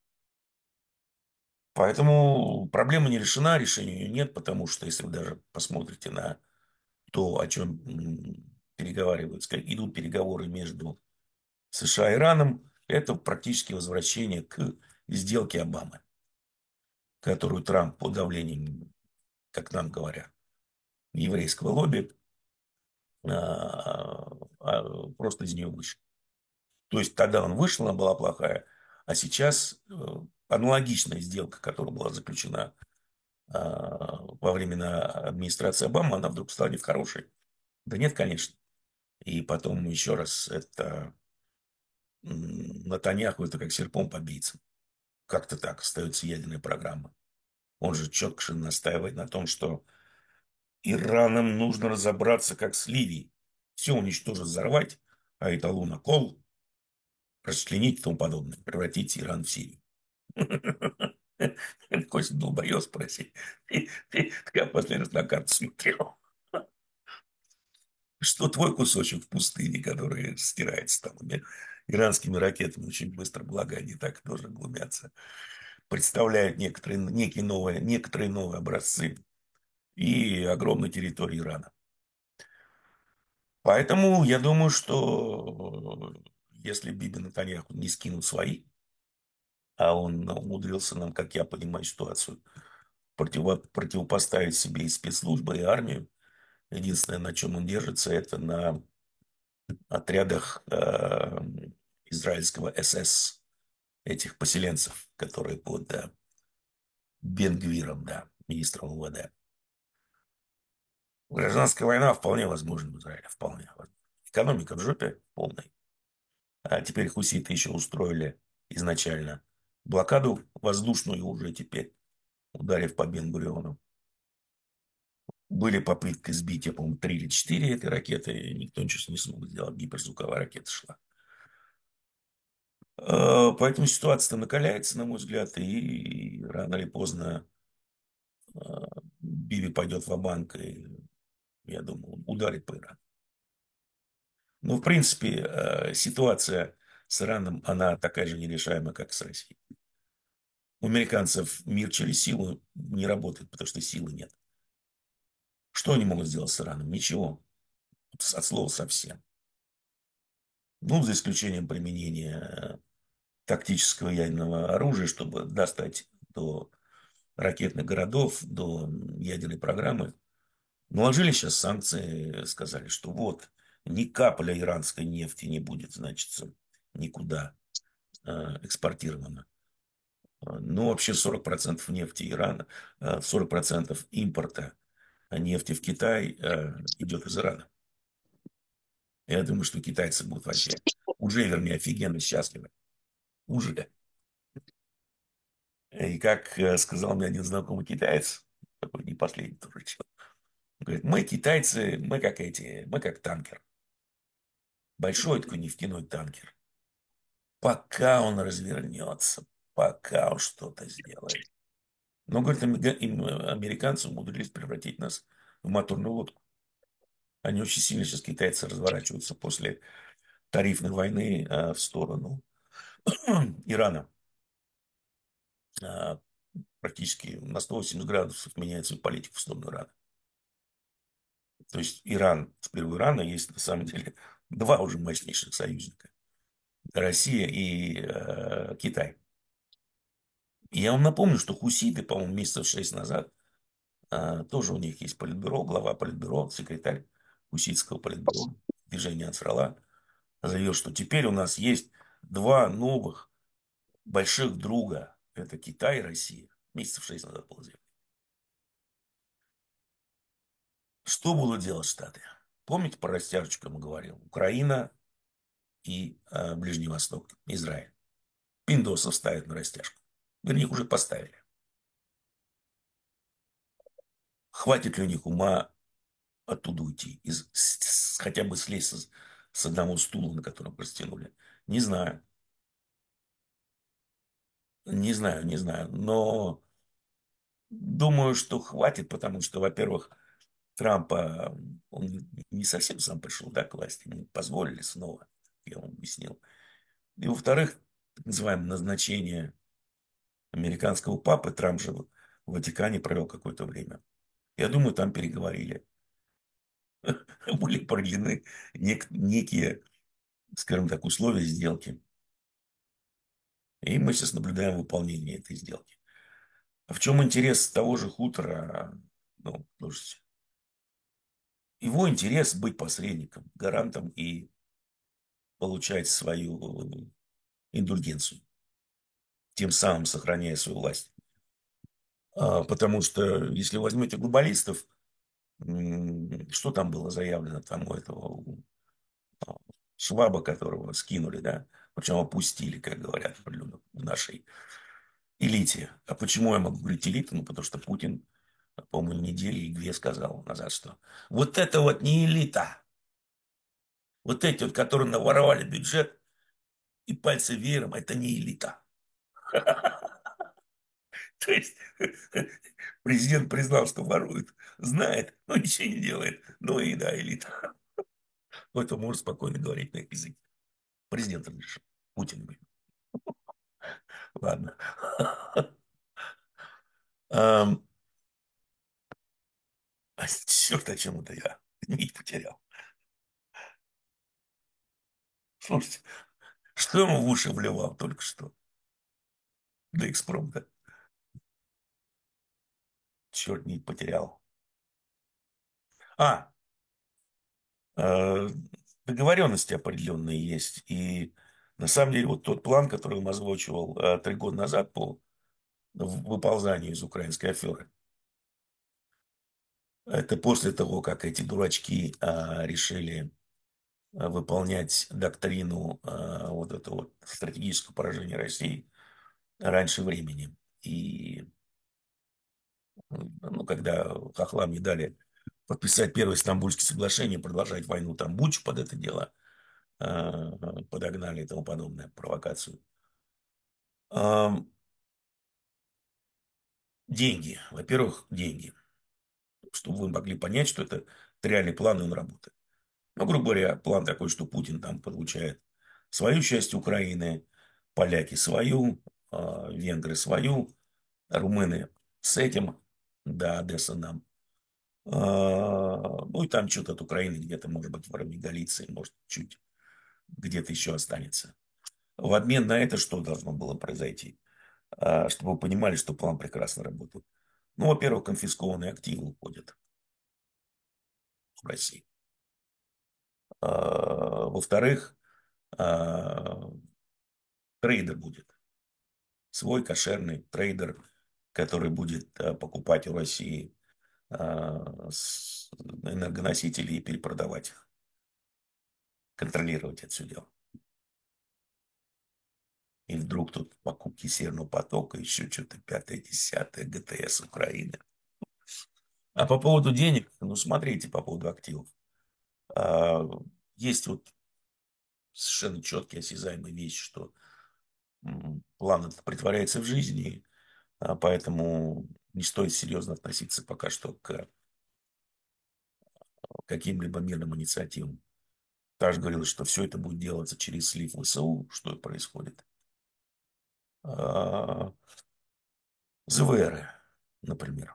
Поэтому проблема не решена, решения ее нет, потому что если вы даже посмотрите на то, о чем переговариваются, идут переговоры между США и Ираном, это практически возвращение к сделке Обамы, которую Трамп под давлением, как нам говорят, еврейского лобби а, а, просто из нее вышел. То есть тогда он вышел, она была плохая, а сейчас э, аналогичная сделка, которая была заключена а, во времена администрации Обамы, она вдруг станет хорошей. Да нет, конечно. И потом еще раз, это м, Натаньяху, это как серпом по бийцам. Как-то так остается ядерная программа. Он же четко настаивает на том, что Ираном нужно разобраться как с Ливией. Все уничтожить, взорвать, а эталу на кол, расчленить и тому подобное. Превратить Иран в Сирию. Костя долбоёб спроси. Ты, ты, ты последний раз на карту смотрел. Что твой кусочек в пустыне, который стирается там иранскими ракетами очень быстро, благо они так тоже глумятся, представляют некоторые, некие новые, некоторые новые образцы и огромной территории Ирана. Поэтому я думаю, что если Биби Натаньяху не скинут свои, а он умудрился нам, как я понимаю ситуацию, противо, противопоставить себе и спецслужбы, и армию, единственное, на чем он держится, это на отрядах э, израильского эс эс, этих поселенцев, которые под да, Бен-Гвиром, да, министром у вэ дэ. Гражданская война вполне возможна в Израиле, вполне. Экономика в жопе полной. А теперь хуситы еще устроили изначально блокаду воздушную уже теперь, ударив по Бен-Гуриону. Были попытки сбить, я помню, три или четыре этой ракеты, и никто ничего не смог сделать, гиперзвуковая ракета шла. Э, Поэтому ситуация накаляется, на мой взгляд, и рано или поздно э, Биби пойдет в банк и, я думаю, ударит по Ирану. Ну, в принципе, э, ситуация с Ираном, она такая же нерешаемая, как с Россией. У американцев мир через силу не работает, потому что силы нет. Что они могут сделать с Ираном? Ничего. От слова совсем. Ну, за исключением применения э, тактического ядерного оружия, чтобы достать до ракетных городов, до ядерной программы. Наложили сейчас санкции, сказали, что вот, ни капля иранской нефти не будет, значит, никуда э, экспортировано. Ну, вообще сорок процентов нефти Ирана, э, сорок процентов импорта нефти в Китай э, идет из Ирана. Я думаю, что китайцы будут вообще уже, вернее, офигенно счастливы. Уже. И как э, сказал мне один знакомый китаец, такой не последний тоже человек, он говорит, мы китайцы, мы как эти, мы как танкер. Большой такой нефтяной танкер. Пока он развернется, пока он что-то сделает, Но, говорит, ами- им, э, американцы умудрились превратить нас в моторную лодку. Они очень сильно сейчас, китайцы, разворачиваются после тарифной войны э, в сторону Ирана. А, Практически на сто восемьдесят градусов меняет свою политику в сторону Ирана. То есть Иран, теперь у Ирана есть на самом деле два уже мощнейших союзника. Россия и э, Китай. И я вам напомню, что хуситы, по-моему, месяцев шесть назад, э, тоже у них есть политбюро, глава политбюро, секретарь хуситского политбюро, движения Ансаралла, заявил, что теперь у нас есть два новых больших друга. Это Китай и Россия. Месяцев шесть назад было заявлено. Что будут делать Штаты? Помните, про растяжечку я вам говорил? Украина и э, Ближний Восток, Израиль. Пиндосов ставят на растяжку. Вернее, их уже поставили. Хватит ли у них ума оттуда уйти? Из, с- с- хотя бы слезть с, с одного стула, на котором растянули? Не знаю. Не знаю, не знаю. Но думаю, что хватит, потому что, во-первых, Трампа, он не совсем сам пришел, да, к власти. Ему позволили снова, я вам объяснил. И, во-вторых, так называемое назначение американского папы, Трамп же в Ватикане провел какое-то время. Я думаю, там переговорили. Были продлены нек- некие, скажем так, условия сделки. И мы сейчас наблюдаем выполнение этой сделки. А в чем интерес того же хутора? Ну, слушайте, его интерес быть посредником, гарантом и получать свою индульгенцию, тем самым сохраняя свою власть. А, Потому что, если возьмете глобалистов, м, что там было заявлено там у этого у, а, Шваба, которого скинули, да, причем опустили, как говорят в нашей элите. А почему я могу говорить элита? Ну, потому что Путин, по-моему, недели или две сказал назад, что вот это вот не элита. Вот эти вот, которые наворовали бюджет и пальцы веером, это не элита. То есть президент признал, что ворует, знает, но ничего не делает. Ну и да, элита. Это может спокойно говорить на их языке. Президент разрешил. Путин бы. Ладно. Ам, а черт, о чем это я нить потерял. Слушайте, что ему в уши вливал только что? Да экспромта. Черт, нить потерял. А, э, договоренности определенные есть. И на самом деле вот тот план, который он озвучивал э, три года назад по выползанию из украинской аферы, это после того, как эти дурачки э, решили э, выполнять доктрину э, вот этого вот стратегического поражения России раньше времени. И ну, когда хохлам не дали подписать первое Стамбульское соглашение, продолжать войну, там Буч под это дело э, подогнали и тому подобное, провокацию. Э, Деньги. Во-первых, деньги. Чтобы вы могли понять, что это реальный план, и он работает. Ну, грубо говоря, план такой, что Путин там получает свою часть Украины, поляки свою, э, венгры свою, румыны с этим, да, Одесса нам. А, Ну и там что-то от Украины где-то, может быть, в районе Галиции, может, чуть где-то еще останется. В обмен на это что должно было произойти? А, Чтобы вы понимали, что план прекрасно работает. Ну, во-первых, конфискованные активы уходят в России. А, Во-вторых, а, трейдер будет. Свой кошерный трейдер, который будет а, покупать у России а, с- энергоносители и перепродавать их. Контролировать это все дело. И вдруг тут покупки Северного потока, еще что-то пятое, десятое, ГТС Украины. А по поводу денег, ну смотрите, по поводу активов. А, Есть вот совершенно четкие осязаемые вещи, что м, план этот притворяется в жизни, а поэтому не стоит серьезно относиться пока что к каким-либо мирным инициативам. Также говорилось, что все это будет делаться через слив ВСУ, что и происходит. А, ЗВР, например.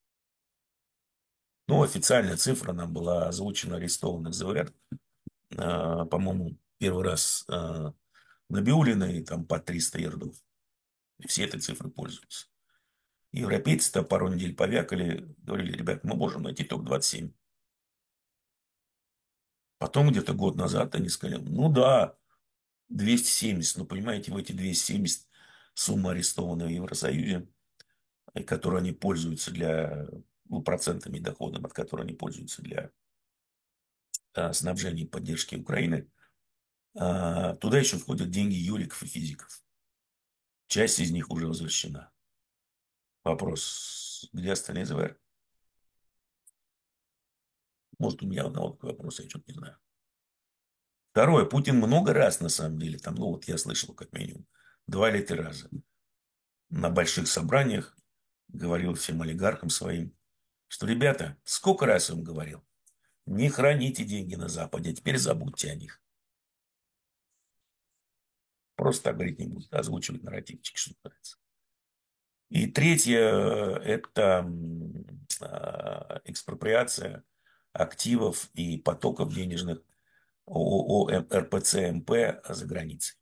Ну, официальная цифра нам была озвучена арестованных ЗВР. А, по-моему, первый раз а, Набиуллина и там по триста ярдов. И все этой цифрой пользуются. Европейцы-то пару недель повякали, говорили, ребят, мы можем найти только двадцать семь. Потом где-то год назад они сказали, ну да, двести семьдесят. Ну, понимаете, в эти двести семьдесят сумма арестованная в Евросоюзе, и которой они пользуются для, ну, процентами доходов, от которой они пользуются для а, снабжения и поддержки Украины, а, туда еще входят деньги юриков и физиков. Часть из них уже возвращена. Вопрос, где остальные ЗВР? Может, у меня одного такой вопрос, я что-то не знаю. Второе, Путин много раз, на самом деле, там, ну вот я слышал как минимум, два или три раза на больших собраниях говорил всем олигархам своим, что, ребята, сколько раз я вам говорил, не храните деньги на Западе, а теперь забудьте о них. Просто так говорить не будет, озвучивать нарративчик, что называется. И третье, это а, экспроприация активов и потоков денежных ООО РПЦ-МП за границей.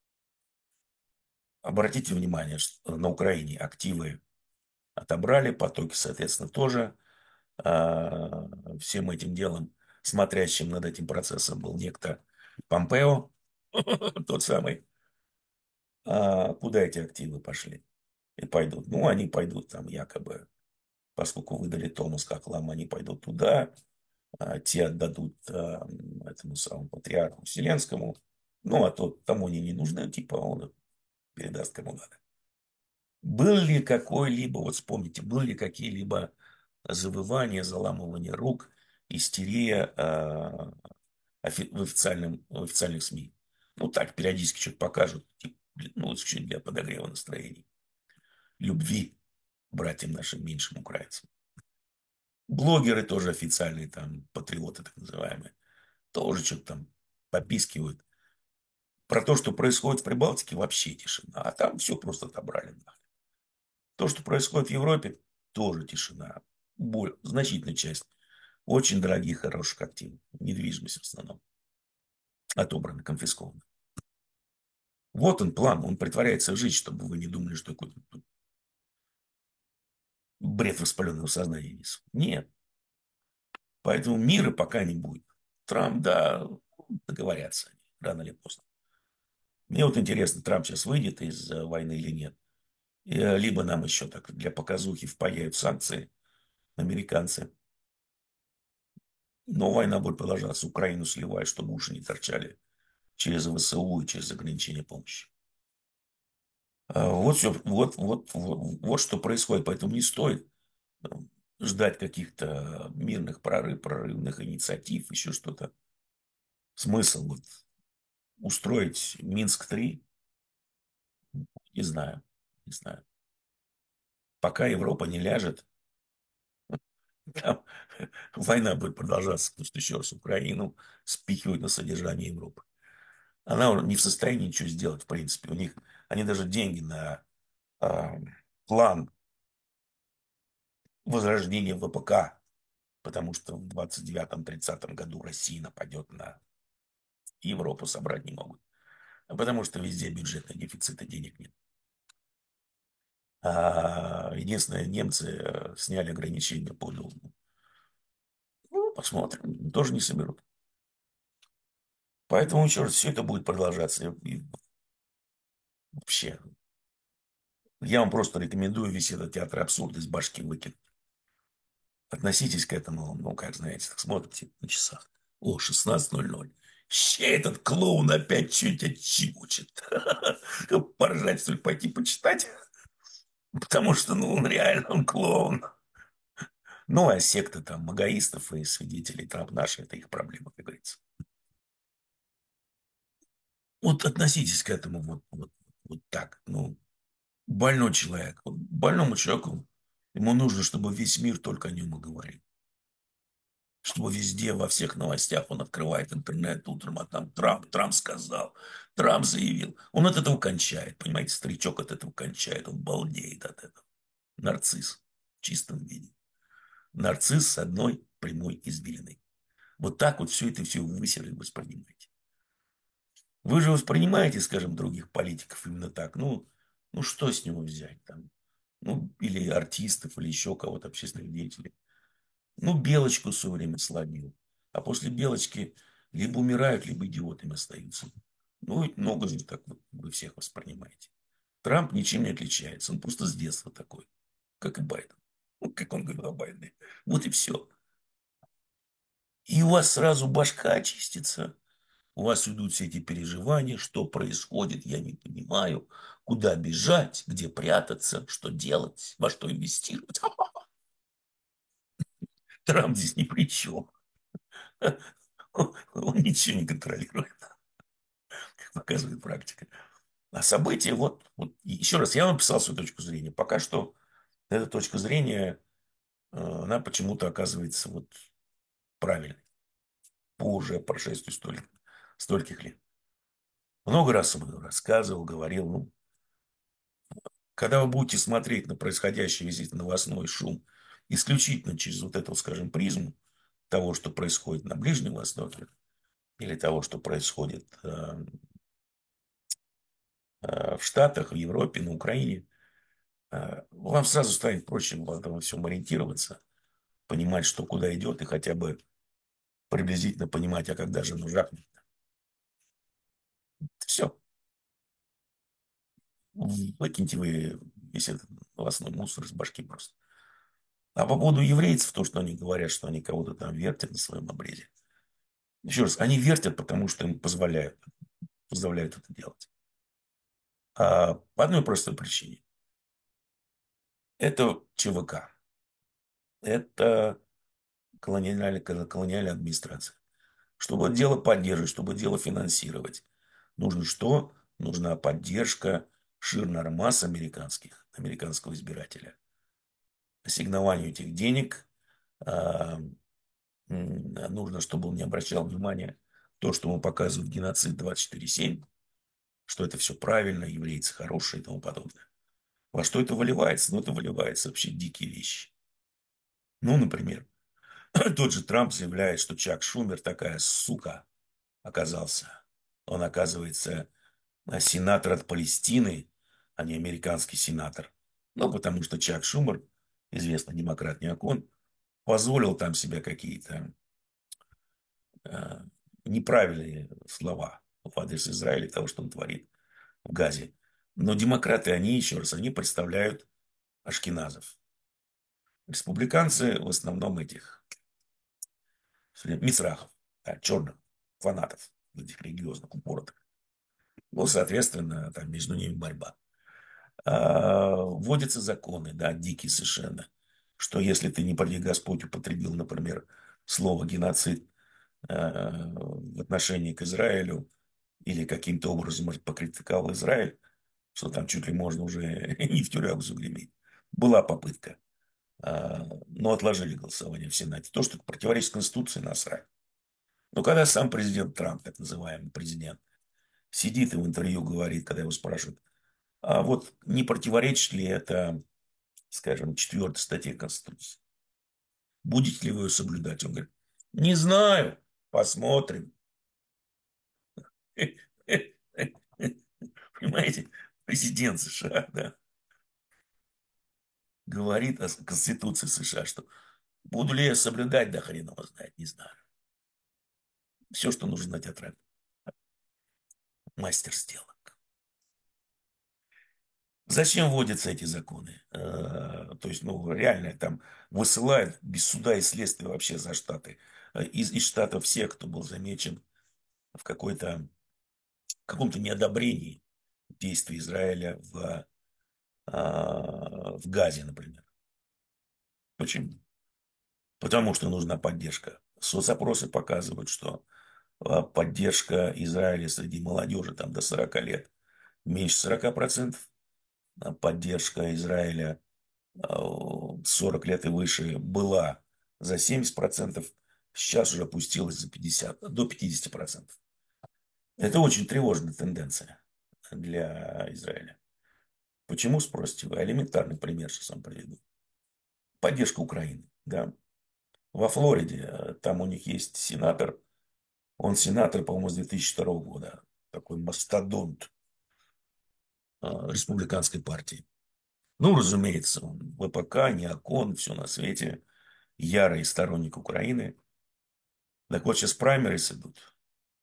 Обратите внимание, что на Украине активы отобрали, потоки, соответственно, тоже. А, всем этим делом, смотрящим над этим процессом, был некто Помпео, тот самый. А куда эти активы пошли и пойдут? Ну, они пойдут там якобы, поскольку выдали Томас как лам, они пойдут туда, а те отдадут а, этому самому патриарху Вселенскому. Ну, а тот, тому они не нужны, типа он их передаст кому надо. Был ли какой-либо, вот вспомните, были ли какие-либо завывания, заламывание рук, истерия а, офи- в, официальном, в официальных СМИ? Ну, так, периодически что-то покажут, типа, ну, чуть для подогрева настроений, любви к братьям нашим меньшим украинцам. Блогеры тоже официальные, там, патриоты так называемые, тоже что-то там попискивают. Про то, что происходит в Прибалтике, вообще тишина. А там все просто отобрали. Нахрен. То, что происходит в Европе, тоже тишина. Боль, значительная часть очень дорогих, хороших активов. Недвижимость в основном. Отобрана, конфискована. Вот он план, он притворяется в жизнь, чтобы вы не думали, что какой-то бред воспаленного сознания несу. Нет. Поэтому мира пока не будет. Трамп, да, договорятся они, рано или поздно. Мне вот интересно, Трамп сейчас выйдет из э, войны или нет. И, э, либо нам еще так для показухи впаяют санкции американцы. Но война будет продолжаться. Украину сливают, чтобы уши не торчали через ВСУ и через ограничение помощи. А Вот, все, вот, вот, вот, вот что происходит. Поэтому не стоит э, ждать каких-то мирных прорыв, прорывных инициатив, еще что-то. Смысл вот устроить Минск-три, не знаю, не знаю. Пока Европа не ляжет, там война будет продолжаться, потому что еще раз Украину спихивают на содержание Европы. Она уже не в состоянии ничего сделать, в принципе. У них, они даже деньги на э, план возрождения ВПК, потому что в двадцать девятом-тридцатом году Россия нападет на Европу, собрать не могут. А потому что везде бюджетный дефицит и денег нет. А единственное, немцы э, сняли ограничения по долгу. Ну, посмотрим, тоже не соберут. Поэтому еще раз, все это будет продолжаться. И вообще, я вам просто рекомендую весь этот театр абсурда из башки выкинуть. Относитесь к этому, ну, как знаете, так смотрите на часах. О, шестнадцать ноль ноль. Ща этот клоун опять что-то чучит. Поржать, что ли, пойти почитать? Потому что, ну, он реально, он клоун. Ну, а секта там магаистов и свидетелей Трамп наши, это их проблема, как говорится. Вот относитесь к этому вот, вот, вот так. Ну, больной человек. Вот больному человеку Ему нужно, чтобы весь мир только о нем и говорил. Чтобы везде, во всех новостях он открывает интернет утром, а там Трамп, Трамп сказал, Трамп заявил. Он от этого кончает, понимаете, старичок от этого кончает, он балдеет от этого. Нарцисс в чистом виде. Нарцисс с одной прямой извилиной. Вот так вот все это все вы себе воспринимаете. Вы же воспринимаете, скажем, других политиков именно так. Ну, ну что с него взять там? Ну, или артистов, или еще кого-то, общественных деятелей. Ну, Белочку в свое время сломил. А после Белочки либо умирают, либо идиотами остаются. Ну, ведь много же так вот вы всех воспринимаете. Трамп ничем не отличается. Он просто с детства такой, как и Байден. Ну, как он говорил о Байдене. Вот и все. И у вас сразу башка очистится. У вас идут все эти переживания, что происходит, я не понимаю, куда бежать, где прятаться, что делать, во что инвестировать. Трамп здесь ни при чем. Он ничего не контролирует, как показывает практика. А события, вот, вот еще раз, я вам написал свою точку зрения. Пока что эта точка зрения, э, она почему-то оказывается вот правильной по уже прошествию столь, стольких лет. Много раз об этом рассказывал, говорил. Ну, когда вы будете смотреть на происходящий весь этот новостной шум исключительно через вот эту, скажем, призму того, что происходит на Ближнем Востоке, или того, что происходит э, э, в Штатах, в Европе, на Украине, э, вам сразу станет проще в этом во всем ориентироваться, понимать, что куда идет, и хотя бы приблизительно понимать, а когда же оно жахнет. Все. Выкиньте вы весь этот новостной мусор из башки просто. А по поводу еврейцев, то, что они говорят, что они кого-то там вертят на своем обрезе. Еще раз, они вертят, потому что им позволяют, позволяют это делать. А по одной простой причине. Это ЧВК. Это колониальная, колониальная администрация. Чтобы дело поддерживать, чтобы дело финансировать, нужно что? Нужна поддержка ширнор масс американских, американского избирателя. Ассигнованию этих денег а, нужно, чтобы он не обращал внимания то, что ему показывают геноцид двадцать четыре семь, что это все правильно, еврейцы хорошие и тому подобное. Во что это выливается? Ну, это выливается вообще дикие вещи. Ну, например, тот же Трамп заявляет, что Чак Шумер такая сука оказался. Он, оказывается, сенатор от Палестины, а не американский сенатор. Ну, потому что Чак Шумер, известный демократ неокон, позволил там себе какие-то э, неправильные слова в адрес Израиля, того, что он творит в Газе. Но демократы, они, еще раз, они представляют ашкеназов. Республиканцы в основном этих мицрахов, да, черных фанатов, этих религиозных упоротых. Ну, соответственно, там между ними борьба. А, вводятся законы, да, дикие совершенно, что если ты, не приведи Господь, употребил, например, слово геноцид э, в отношении к Израилю или каким-то образом покритиковал Израиль, что там чуть ли можно уже не в тюрягу загреметь. Была попытка, а, но отложили голосование в Сенате. То, что это противоречит Конституции, насрать. Но когда сам президент Трамп, так называемый президент, сидит и в интервью говорит, когда его спрашивают, а вот не противоречит ли это, скажем, четвертой статье Конституции? Будете ли вы ее соблюдать? Он говорит, не знаю, посмотрим. Понимаете, президент США, да, говорит о Конституции США, что буду ли я соблюдать, да хрен его знает, не знаю. Все, что нужно знать о Трампе. Мастер сделок. Зачем вводятся эти законы? Э, То есть, ну, реально, там высылают без суда и следствия вообще за штаты. Э, Из, из штатов всех, кто был замечен в какой-то, каком-то неодобрении действий Израиля в, а, в Газе, например. Почему? Потому что нужна поддержка. Соцопросы показывают, что а, поддержка Израиля среди молодежи там до сорока лет меньше сорока процентов. А поддержка Израиля э, сорок лет и выше была за семьдесят процентов, сейчас уже опустилась за пятьдесят, до пятидесяти процентов. Это очень тревожная тенденция для Израиля. Почему, спросите вы? Элементарный пример сейчас вам приведу. Поддержка Украины. Да? Во Флориде, э, там у них есть сенатор, он сенатор, по-моему, с две тысячи второго года, такой мастодонт э, республиканской партии. Ну, разумеется, он вэ пэ ка, неокон, все на свете, ярый сторонник Украины. Так вот, сейчас праймерис идут.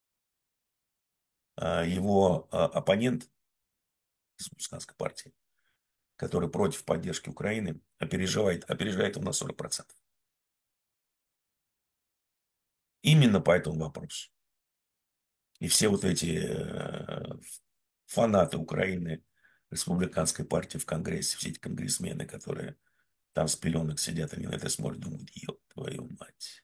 А его а, оппонент республиканской партии, который против поддержки Украины, опережает, опережает его на сорок процентов. Именно по этому вопросу. И все вот эти э, фанаты Украины, республиканской партии в Конгрессе, все эти конгрессмены, которые там с пеленок сидят, они на это смотрят, думают, ёб твою мать.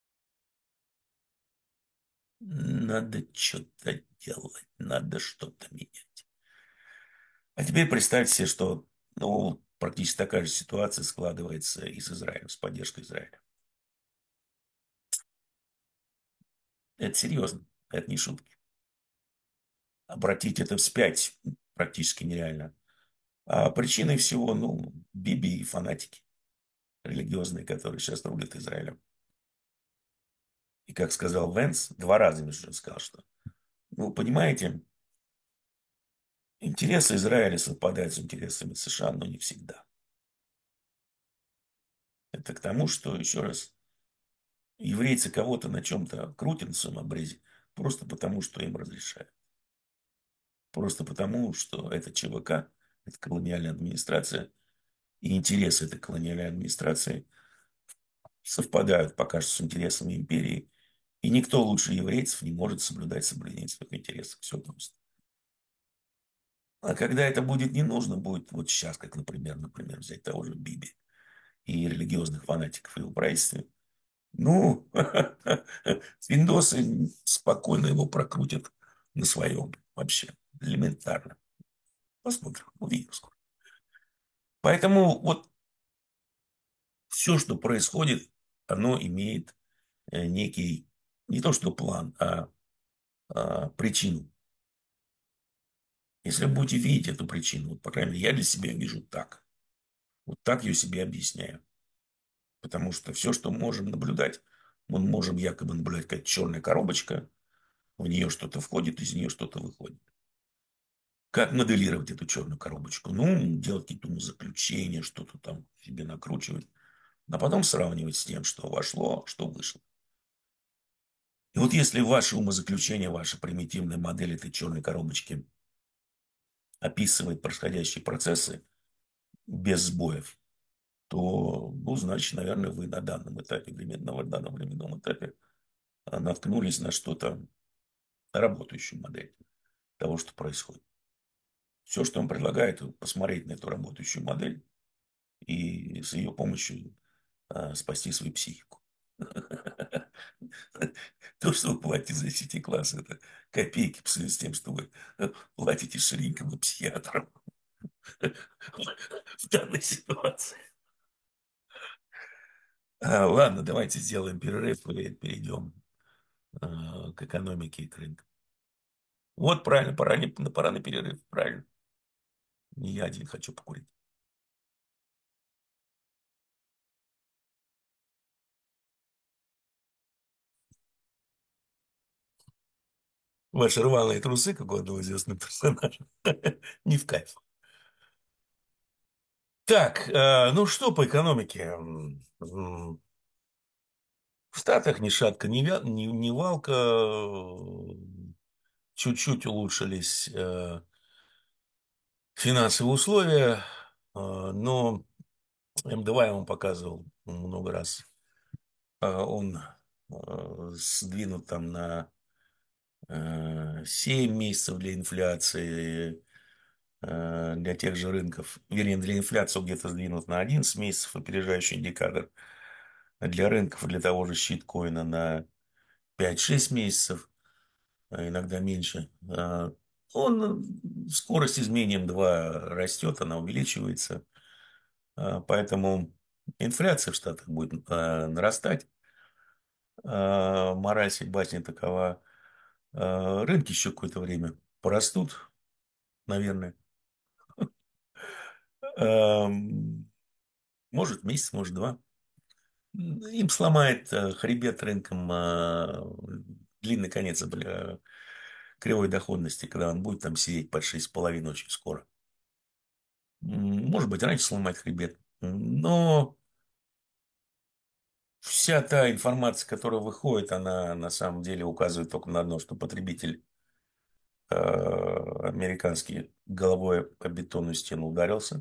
Надо что-то делать, надо что-то менять. А теперь представьте себе, что ну, практически такая же ситуация складывается и с Израилем, с поддержкой Израиля. Это серьезно, это не шутки. Обратить это вспять практически нереально. А причиной всего, ну, Биби и фанатики религиозные, которые сейчас рулят Израилем. И как сказал Венс, два раза между сказал, что, ну, понимаете, интересы Израиля совпадают с интересами США, но не всегда. Это к тому, что, еще раз, еврейцы кого-то на чем-то крутят на своем обрезе, просто потому, что им разрешают. Просто потому, что это че вэ ка, это колониальная администрация, и интересы этой колониальной администрации совпадают пока что с интересами империи, и никто лучше еврейцев не может соблюдать соблюдение своих интересов. Все просто. А когда это будет не нужно, будет вот сейчас, как, например, например, взять того же Биби и религиозных фанатиков в его правительстве, ну, виндосы спокойно его прокрутят на своем вообще. Элементарно. Посмотрим, увидим скоро. Поэтому вот все, что происходит, оно имеет э, некий, не то что план, а, а причину. Если вы будете видеть эту причину, вот, по крайней мере, я для себя вижу так. Вот так я себе объясняю. Потому что все, что можем наблюдать, мы можем якобы наблюдать как черная коробочка, в нее что-то входит, из нее что-то выходит. Как моделировать эту черную коробочку? Ну, делать какие-то умозаключения, что-то там себе накручивать, а потом сравнивать с тем, что вошло, что вышло. И вот если ваше умозаключение, ваша примитивная модель этой черной коробочки описывает происходящие процессы без сбоев, то, ну, значит, наверное, вы на данном этапе, временном, на данном временном этапе наткнулись на что-то, работающую модель того, что происходит. Все, что он предлагает, посмотреть на эту работающую модель и с ее помощью а, спасти свою психику. То, что вы платите за сети класс, это копейки по сравнению с тем, что вы платите ширинкам и психиатрам в данной ситуации. А, ладно, давайте сделаем перерыв и перейдем а, к экономике и к рынку. Вот правильно, пора, не, пора на перерыв, правильно. Не я один хочу покурить. Ваши рваные трусы, как у одного известного персонажа. Не в кайф. Так, э, ну что по экономике? М, м, В Штатах ни шатка, ни, вя- ни, ни валка. э, Чуть-чуть улучшились э, финансовые условия. э, Но эм два я вам показывал много раз. э, Он э, сдвинут там на э, семь месяцев для инфляции. э, Для тех же рынков, вернее, для инфляции он где-то сдвинут на одиннадцать месяцев, опережающий индикатор. А для рынков, для того же щиткоина на пять-шесть месяцев, а иногда меньше. А, Он, скорость изменения эм два растет, она увеличивается. А, Поэтому инфляция в Штатах будет а, нарастать. А, Мораль сей басни такова. А, Рынки еще какое-то время порастут, наверное. Ам, Может, месяц, может, два. Им сломает а, хребет рынком а, длинный конец бля, кривой доходности, когда он будет там сидеть под шесть с половиной очень скоро. М, Может быть, раньше сломать хребет. Но вся та информация, которая выходит, она на самом деле указывает только на одно, что потребитель э, американский головой о бетонную стену ударился.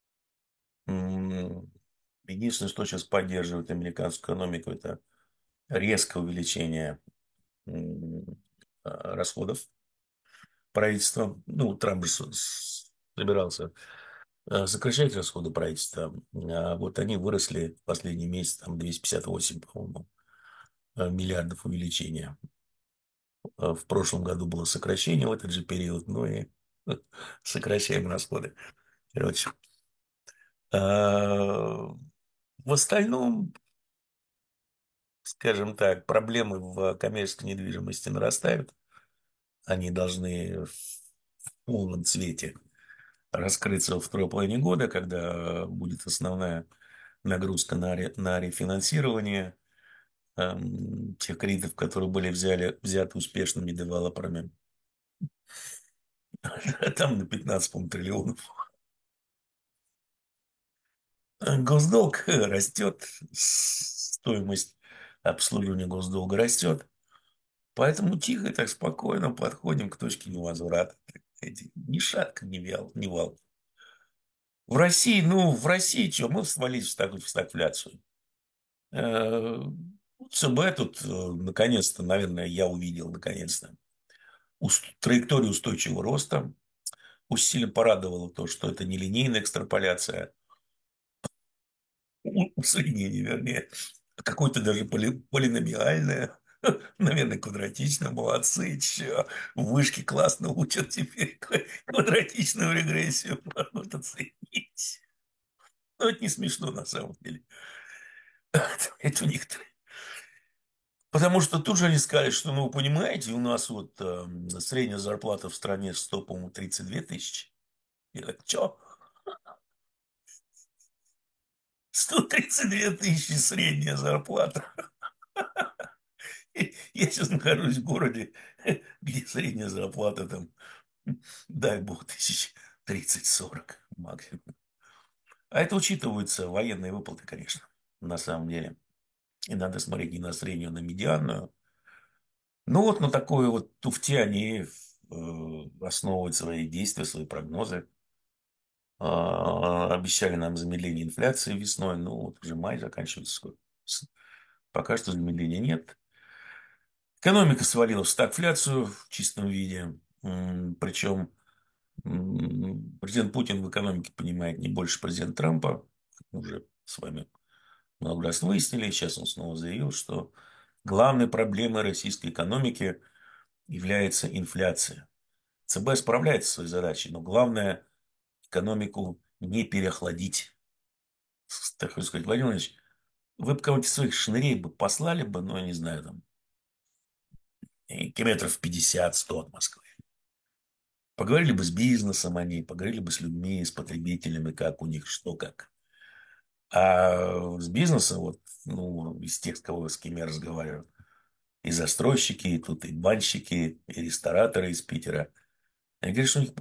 М, Единственное, что сейчас поддерживает американскую экономику, это резкое увеличение м, э, расходов правительства. Ну, Трамп же с- с- собирался э, сокращать расходы правительства. А вот они выросли в последний месяц, там двести пятьдесят восемь, по-моему, э, миллиардов увеличения. Э, В прошлом году было сокращение в этот же период, ну и сокращаем расходы. Короче, а, в остальном, скажем так, проблемы в коммерческой недвижимости нарастают. Они должны в полном цвете раскрыться во второй половине года, когда будет основная нагрузка на, ре- на рефинансирование эм, тех кредитов, которые были взяли, взяты успешными девелоперами. Там на пятнадцать, по-моему, триллионов. Госдолг растет, стоимость обслуживания госдолга растет. Поэтому тихо и так спокойно подходим к точке невозврата. Эти, ни шатка, ни вял, ни вал. В России, ну, в России что, мы свалились в стаг- в стагфляцию. Э, ЦБ тут, э, наконец-то, наверное, я увидел, наконец-то, уст- траекторию устойчивого роста. Усиленно порадовало то, что это не линейная экстраполяция, у- усреднение, вернее, а какое-то даже поли- полиномиальное, наверное, квадратичное, молодцы, чё, вышки классно учат теперь квадратичную регрессию, могут оценить. Но это не смешно на самом деле. Это у них. Потому что тут же они сказали, что, ну, вы понимаете, у нас вот э, средняя зарплата в стране сто, по-моему, тридцать две тысячи. Я говорю, что? сто тридцать две тысячи средняя зарплата. Я сейчас нахожусь в городе, где средняя зарплата там, дай бог, тысяч тридцать-сорок максимум. А это учитываются военные выплаты, конечно, на самом деле. И надо смотреть не на среднюю, а на медианную. Ну вот на такой вот туфте они э, основывают свои действия, свои прогнозы. А, Обещали нам замедление инфляции весной, ну вот уже май заканчивается. Скоро. С- Пока что замедления нет. Экономика свалилась в стагфляцию в чистом виде. М, Причем м, президент Путин в экономике понимает не больше президента Трампа. Уже с вами много раз выяснили. Сейчас он снова заявил, что главной проблемой российской экономики является инфляция. ЦБ справляется со своей задачей, но главное экономику не переохладить. Так сказать, Владимир Владимирович, вы бы кого-нибудь своих шнырей бы послали бы, ну, я не знаю, там, километров пятьдесят-сто от Москвы. Поговорили бы с бизнесом они, поговорили бы с людьми, с потребителями, как у них, что как. А с бизнесом, вот, ну, из тех, с кого, с кем я разговариваю, и застройщики, и тут и банщики, и рестораторы из Питера. Они говорят, что у них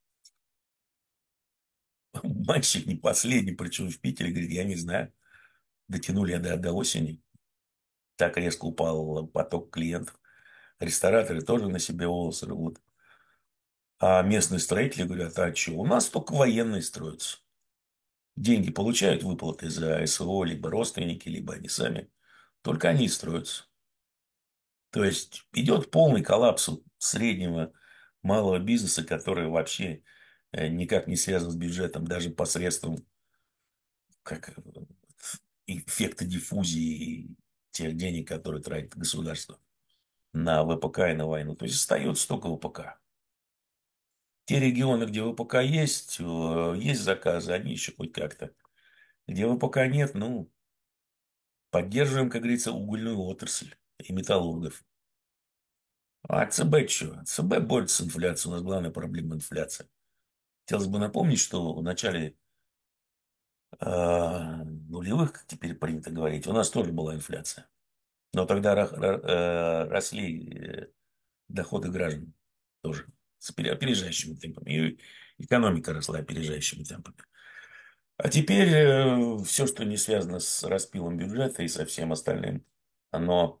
банщик не последний, причем в Питере, говорит, я не знаю, дотянули я до, до осени. Так резко упал поток клиентов. Рестораторы тоже на себе волосы рвут. А местные строители говорят, а что, у нас только военные строятся. Деньги получают выплаты за СВО, либо родственники, либо они сами. Только они строятся. То есть идет полный коллапс у среднего малого бизнеса, который вообще э, никак не связан с бюджетом, даже посредством как, э, эффекта диффузии тех денег, которые тратит государство на ВПК и на войну. То есть остается только ВПК. Те регионы, где ВПК есть, э, есть заказы, они еще хоть как-то Где вы пока нет, ну, поддерживаем, как говорится, угольную отрасль и металлургов. А ЦБ что? ЦБ борется с инфляцией. У нас главная проблема — инфляция. Хотелось бы напомнить, что в начале э, нулевых, как теперь принято говорить, у нас тоже была инфляция. Но тогда ра- ра- э, росли э, доходы граждан тоже с опере- опережающими темпами. И экономика росла опережающими темпами. А теперь все, что не связано с распилом бюджета и со всем остальным, оно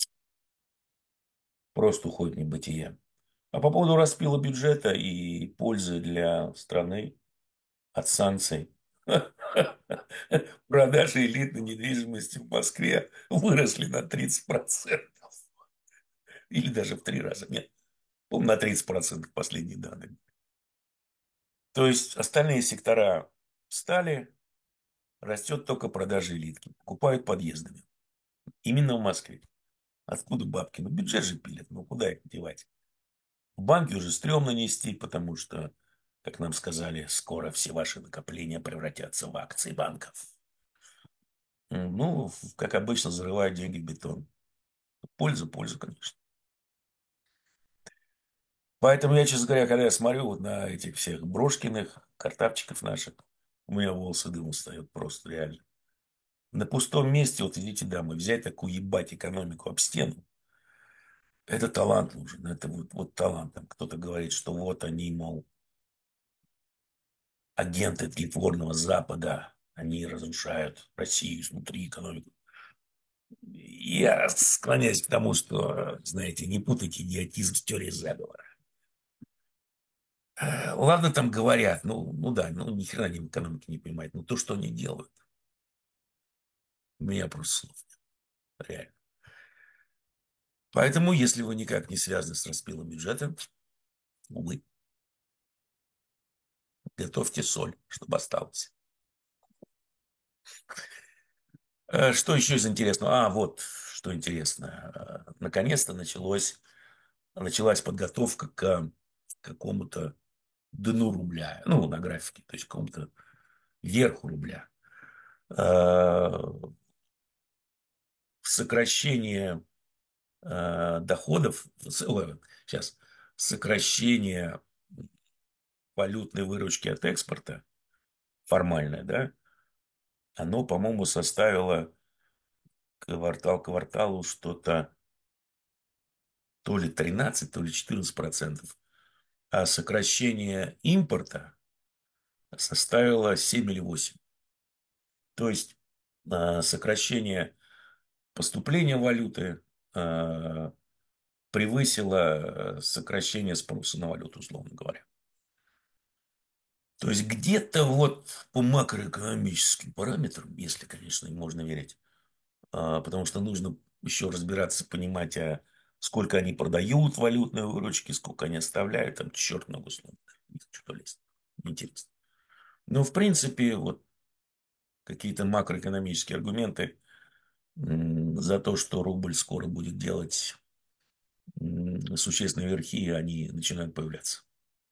просто уходит в небытие. А по поводу распила бюджета и пользы для страны от санкций, продажи элитной недвижимости в Москве выросли на тридцать процентов. Или даже в три раза. Нет, по на тридцать процентов последние данные. То есть остальные сектора встали, растет только продажа элитки. Покупают подъездами. Именно в Москве. Откуда бабки? Ну, бюджет же пилят. Ну, куда их девать? В банке уже стрёмно нести, потому что, как нам сказали, скоро все ваши накопления превратятся в акции банков. Ну, как обычно, зарывают деньги в бетон. Пользу, пользу, конечно. Поэтому я, честно говоря, когда я смотрю вот на этих всех Брошкиных, Картавчиков наших, у меня волосы дымом встают просто реально. На пустом месте, вот идите дамы, взять такую ебать экономику об стену. Это талант нужен, это вот, вот талант. Там кто-то говорит, что вот они, мол, агенты тлетворного Запада, они разрушают Россию изнутри, экономику. Я склоняюсь к тому, что, знаете, не путайте идиотизм с теорией заговора. Э, Ладно, там говорят, ну, ну да, ну ни хрена они в экономике не понимают, но то, что они делают, у меня просто слов нет, реально. Поэтому, если вы никак не связаны с распилом бюджета, увы, готовьте соль, чтобы осталось. Э, Что еще из интересного? А, вот, что интересно. Э, Наконец-то началось, началась подготовка к какому-то дну рубля. Ну, на графике, то есть к какому-то верху рубля. Э, Сокращение э, доходов, сейчас, сокращение валютной выручки от экспорта, формальное, да, оно, по-моему, составило квартал к кварталу что-то то ли тринадцать, то ли четырнадцать процентов. А сокращение импорта составило семь или восемь. То есть э, сокращение поступления валюты э, превысило э, сокращение спроса на валюту, условно говоря. То есть где-то вот по макроэкономическим параметрам, если, конечно, им можно верить, а, потому что нужно еще разбираться, понимать, а сколько они продают валютной выручки, сколько они оставляют, там черт ногу сломит. Не хочу туда лезть. Неинтересно. Но, в принципе, вот какие-то макроэкономические аргументы м, за то, что рубль скоро будет делать м, существенные верхи, они начинают появляться.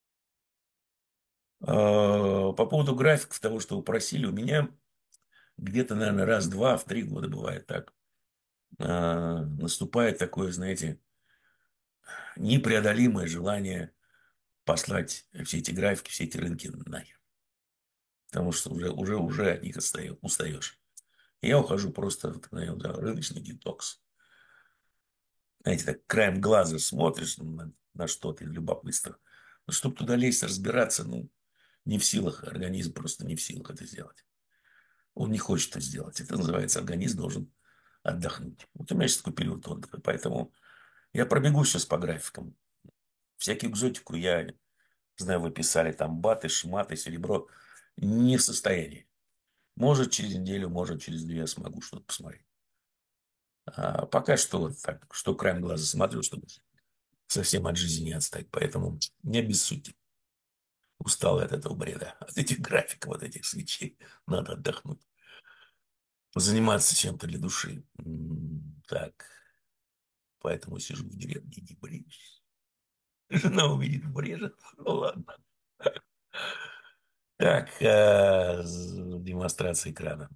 А, По поводу графиков того, что вы просили, у меня где-то, наверное, раз-два в три года бывает так. А, Наступает такое, знаете, непреодолимое желание послать все эти графики, все эти рынки нахер. Потому что уже, уже, уже от них отстаю, устаешь. И я ухожу просто в наверное, да, рыночный детокс. Знаете, так краем глаза смотришь на, на что-то из любопытства. Но чтобы туда лезть, разбираться, ну, не в силах, организм просто не в силах это сделать. Он не хочет это сделать. Это называется, организм должен отдохнуть. Вот у меня сейчас такой период отдыха, поэтому я пробегу сейчас по графикам. Всякую экзотику я знаю, вы писали там баты, шматы, серебро. Не в состоянии. Может, через неделю, может, через две я смогу что-то посмотреть. А пока что вот так, что краем глаза смотрю, чтобы совсем от жизни не отстать. Поэтому не обессудьте. Устал я от этого бреда, от этих графиков, от этих свечей. Надо отдохнуть. Заниматься чем-то для души. М, Так, поэтому сижу в деревне и не бреюсь. Жена увидит, брежет. Ну ладно. Так, э, з- демонстрация экрана.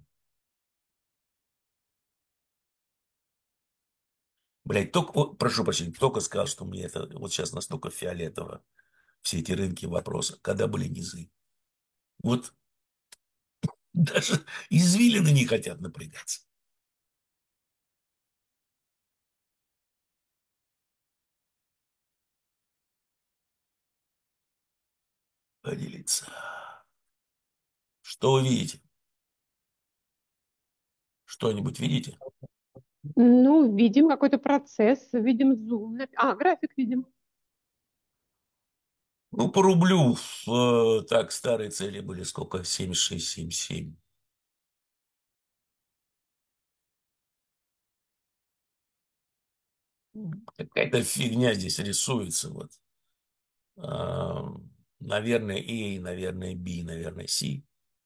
Блять, только, о, прошу прощения, только сказал, что мне это вот сейчас настолько фиолетово. Все эти рынки вопроса, когда были низы. Вот даже извилины не хотят напрягаться. Поделиться. Что вы видите? Что-нибудь видите? Ну, видим какой-то процесс, видим зум. А, график видим. Ну, по рублю, э, так, старые цели были сколько? семь шесть семь семь. Какая-то фигня здесь рисуется. Вот. А, наверное, A, наверное, B, наверное, C.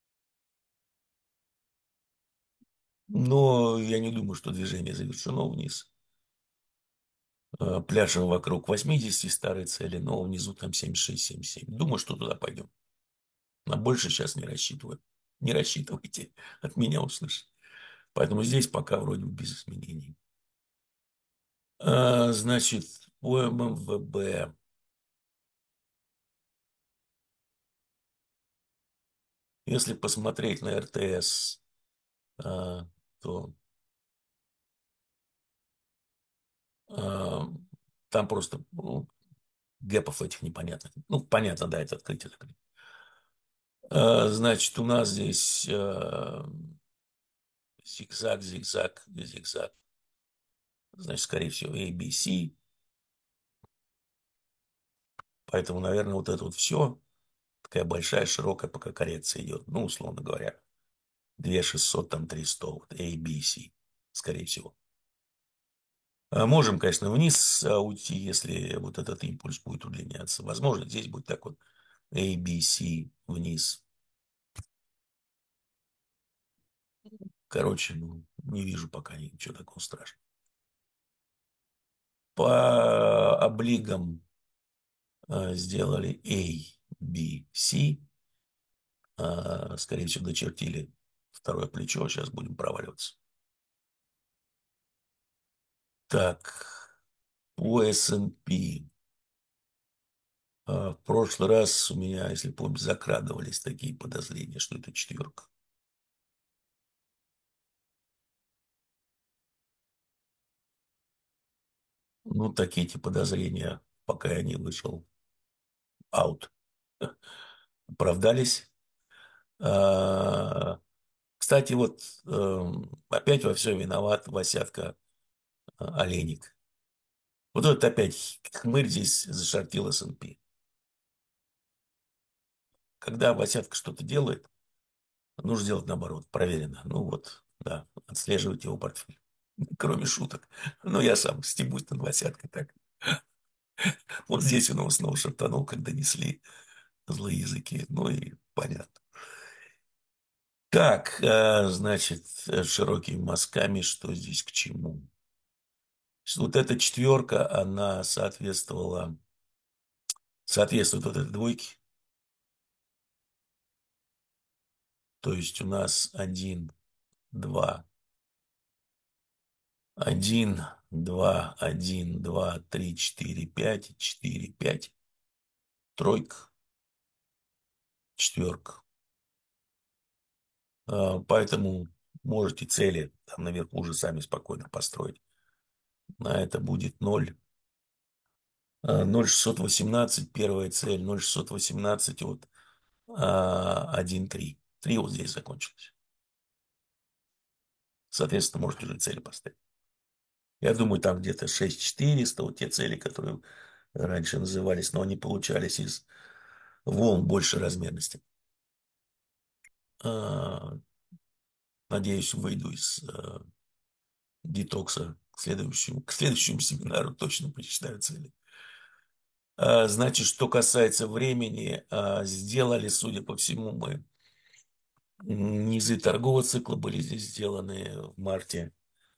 Но я не думаю, что движение завершено вниз. А, пляшем вокруг восьмидесяти старой цели, но внизу там семь шесть семь семь. Думаю, что туда пойдем. На больше сейчас не рассчитываю. Не рассчитывайте, от меня услышать. Поэтому здесь пока вроде бы без изменений. А, значит, по эм эм вэ бэ. Если посмотреть на эр тэ эс, а, то а, там просто ну, гэпов этих непонятных. Ну, понятно, да, это открытие. закрытие. А, значит, у нас здесь а, зигзаг, зигзаг, зигзаг. Значит, скорее всего, A, B, C. Поэтому, наверное, вот это вот все, такая большая, широкая пока коррекция идет. Ну, условно говоря, две шестьсот, там три сто, вот A, B, C, скорее всего. А можем, конечно, вниз а, уйти, если вот этот импульс будет удлиняться. Возможно, здесь будет так вот A, B, C вниз. Короче, ну, не вижу пока ничего такого страшного. По облигам а, сделали A, B, C. А, скорее всего, дочертили второе плечо. Сейчас будем проваливаться. Так, по эс энд пи. А, в прошлый раз у меня, если помню, закрадывались такие подозрения, что это четверка. Ну, такие эти подозрения, пока я не вышел аут, оправдались. А, кстати, вот эм, опять во всем виноват Васятка э, Олейник. Вот этот опять хмырь здесь зашортил эс энд пи. Когда Васятка что-то делает, нужно делать наоборот, проверено. Ну вот, да, отслеживать его портфель. Кроме шуток. Ну, я сам стебусь над Васяткой так. Вот здесь он его снова шартанул, когда несли злые языки. Ну и понятно. Так, э, значит, э, широкими мазками, что здесь к чему? Вот эта четверка, она соответствовала, соответствует вот этой двойке. То есть у нас один, два, один, два, один, два, три, четыре, пять, четыре, пять, тройка, четверка. А, поэтому можете цели там наверху уже сами спокойно построить. На это будет ноль. А, ноль шестьсот восемнадцать первая цель, ноль шестьсот восемнадцать вот а, один три. Три вот здесь закончилось. Соответственно, можете уже цели поставить. Я думаю, там где-то шесть четыреста, вот те цели, которые раньше назывались, но они получались из волн большей размерности. А, надеюсь, выйду из а, детокса к следующему, к следующему семинару, точно почитаю цели. А, значит, что касается времени, а, сделали, судя по всему, мы низы торгового цикла были здесь сделаны в марте,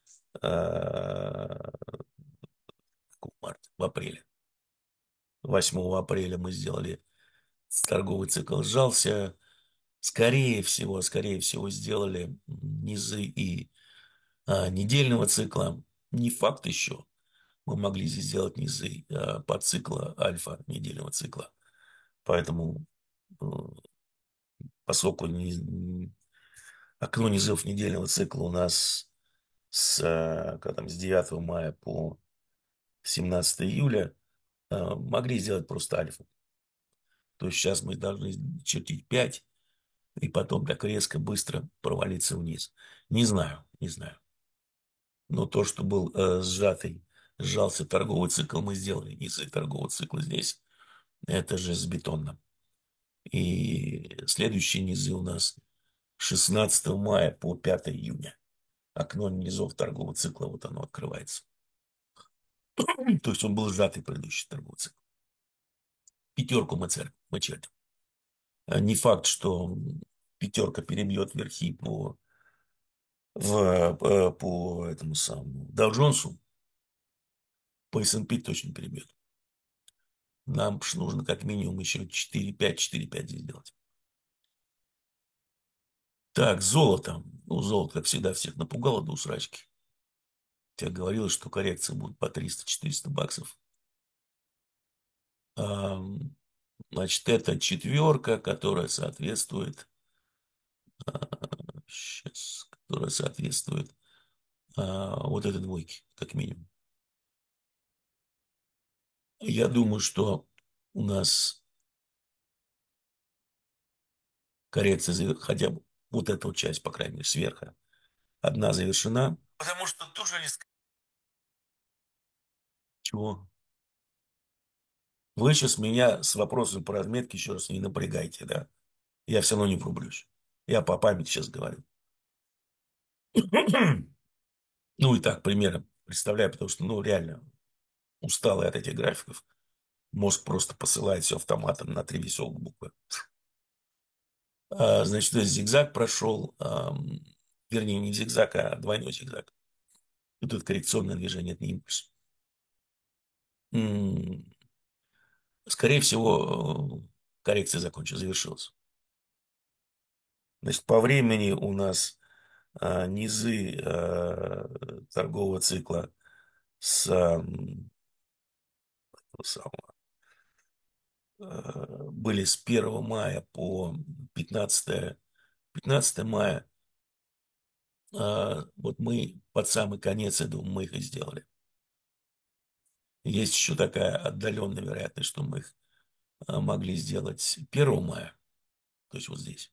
а, в марте, в апреле. восьмого апреля мы сделали торговый цикл сжался, Скорее всего, скорее всего, сделали низы и а, недельного цикла. Не факт еще. Мы могли здесь сделать низы а, по цикла альфа недельного цикла. Поэтому, э, поскольку не- окно низов недельного цикла у нас с, а, когда там, с девятого мая по семнадцатое июля, а, могли сделать просто альфу. То есть сейчас мы должны чертить пять и потом так резко, быстро провалиться вниз. Не знаю, не знаю. Но то, что был э, сжатый, сжался торговый цикл, мы сделали низы торгового цикла здесь. Это же с бетонным. И следующие низы у нас шестнадцатого мая по пятое июня. Окно низов торгового цикла, вот оно открывается. То есть он был сжатый предыдущий торговый цикл. Пятерку мы, цер... мы чертим. А не факт, что пятерка перебьет верхи по, в, э, по этому самому Dow Джонсу, по эс энд пи точно перебьет. Нам ж нужно как минимум еще четыре пять четыре пять здесь сделать. Так, золото. Ну, золото, как всегда, всех напугало до усрачки. Я говорил, что коррекция будет по триста-четыреста баксов. А, значит, это четверка, которая соответствует, сейчас, которая соответствует а, вот этой двойке, как минимум. Я думаю, что у нас коррекция, завер- хотя бы вот эта вот часть, по крайней мере, сверху, одна завершена. Потому что тоже риск. Чего? Вы сейчас меня с вопросом по разметке еще раз не напрягайте, да? Я все равно не врублюсь. Я по памяти сейчас говорю. Ну и так, примерно представляю, потому что, ну, реально усталый от этих графиков. Мозг просто посылает все автоматом на три веселых буквы. А, значит, то есть зигзаг прошел, ам, вернее, не зигзаг, а двойной зигзаг. И тут коррекционное движение, это не импульс. М, Скорее всего, э, коррекция закончилась, завершилась. Значит, по времени у нас а, низы а, торгового цикла с ам, того самого, а, были с первого мая по пятнадцатое, пятнадцатое мая. А, вот мы под самый конец, я думаю, мы их и сделали. Есть еще такая отдаленная вероятность, что мы их а, могли сделать первого мая, то есть вот здесь.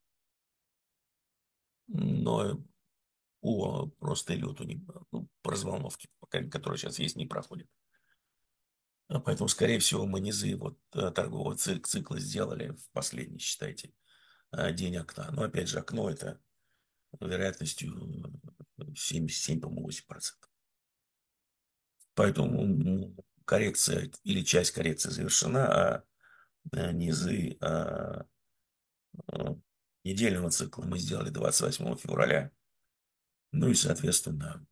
Но о, просто идет у них, ну, по разволновке, пока- которая сейчас есть, не проходит. А поэтому, скорее всего, мы низы вот э, торгового цик- цикла сделали в последний, считайте, э, день окна. Но опять же, окно это вероятностью семьдесят семь, по-моему, восемь процентов. Поэтому м, коррекция или часть коррекции завершена, а э, низы э, э, недельного цикла мы сделали двадцать восьмого февраля. Ну и, соответственно,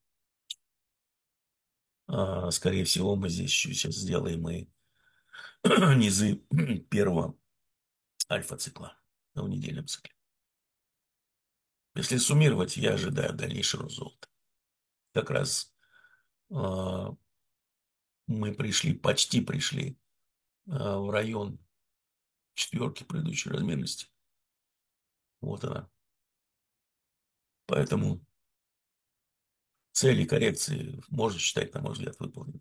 э, скорее всего, мы здесь еще сейчас сделаем и низы первого альфа-цикла в недельном цикле. Если суммировать, я ожидаю дальнейшего золота. Как раз э, мы пришли, почти пришли э, в район четверки предыдущей размерности. Вот она. Поэтому цели коррекции можно считать, на мой взгляд, выполнены.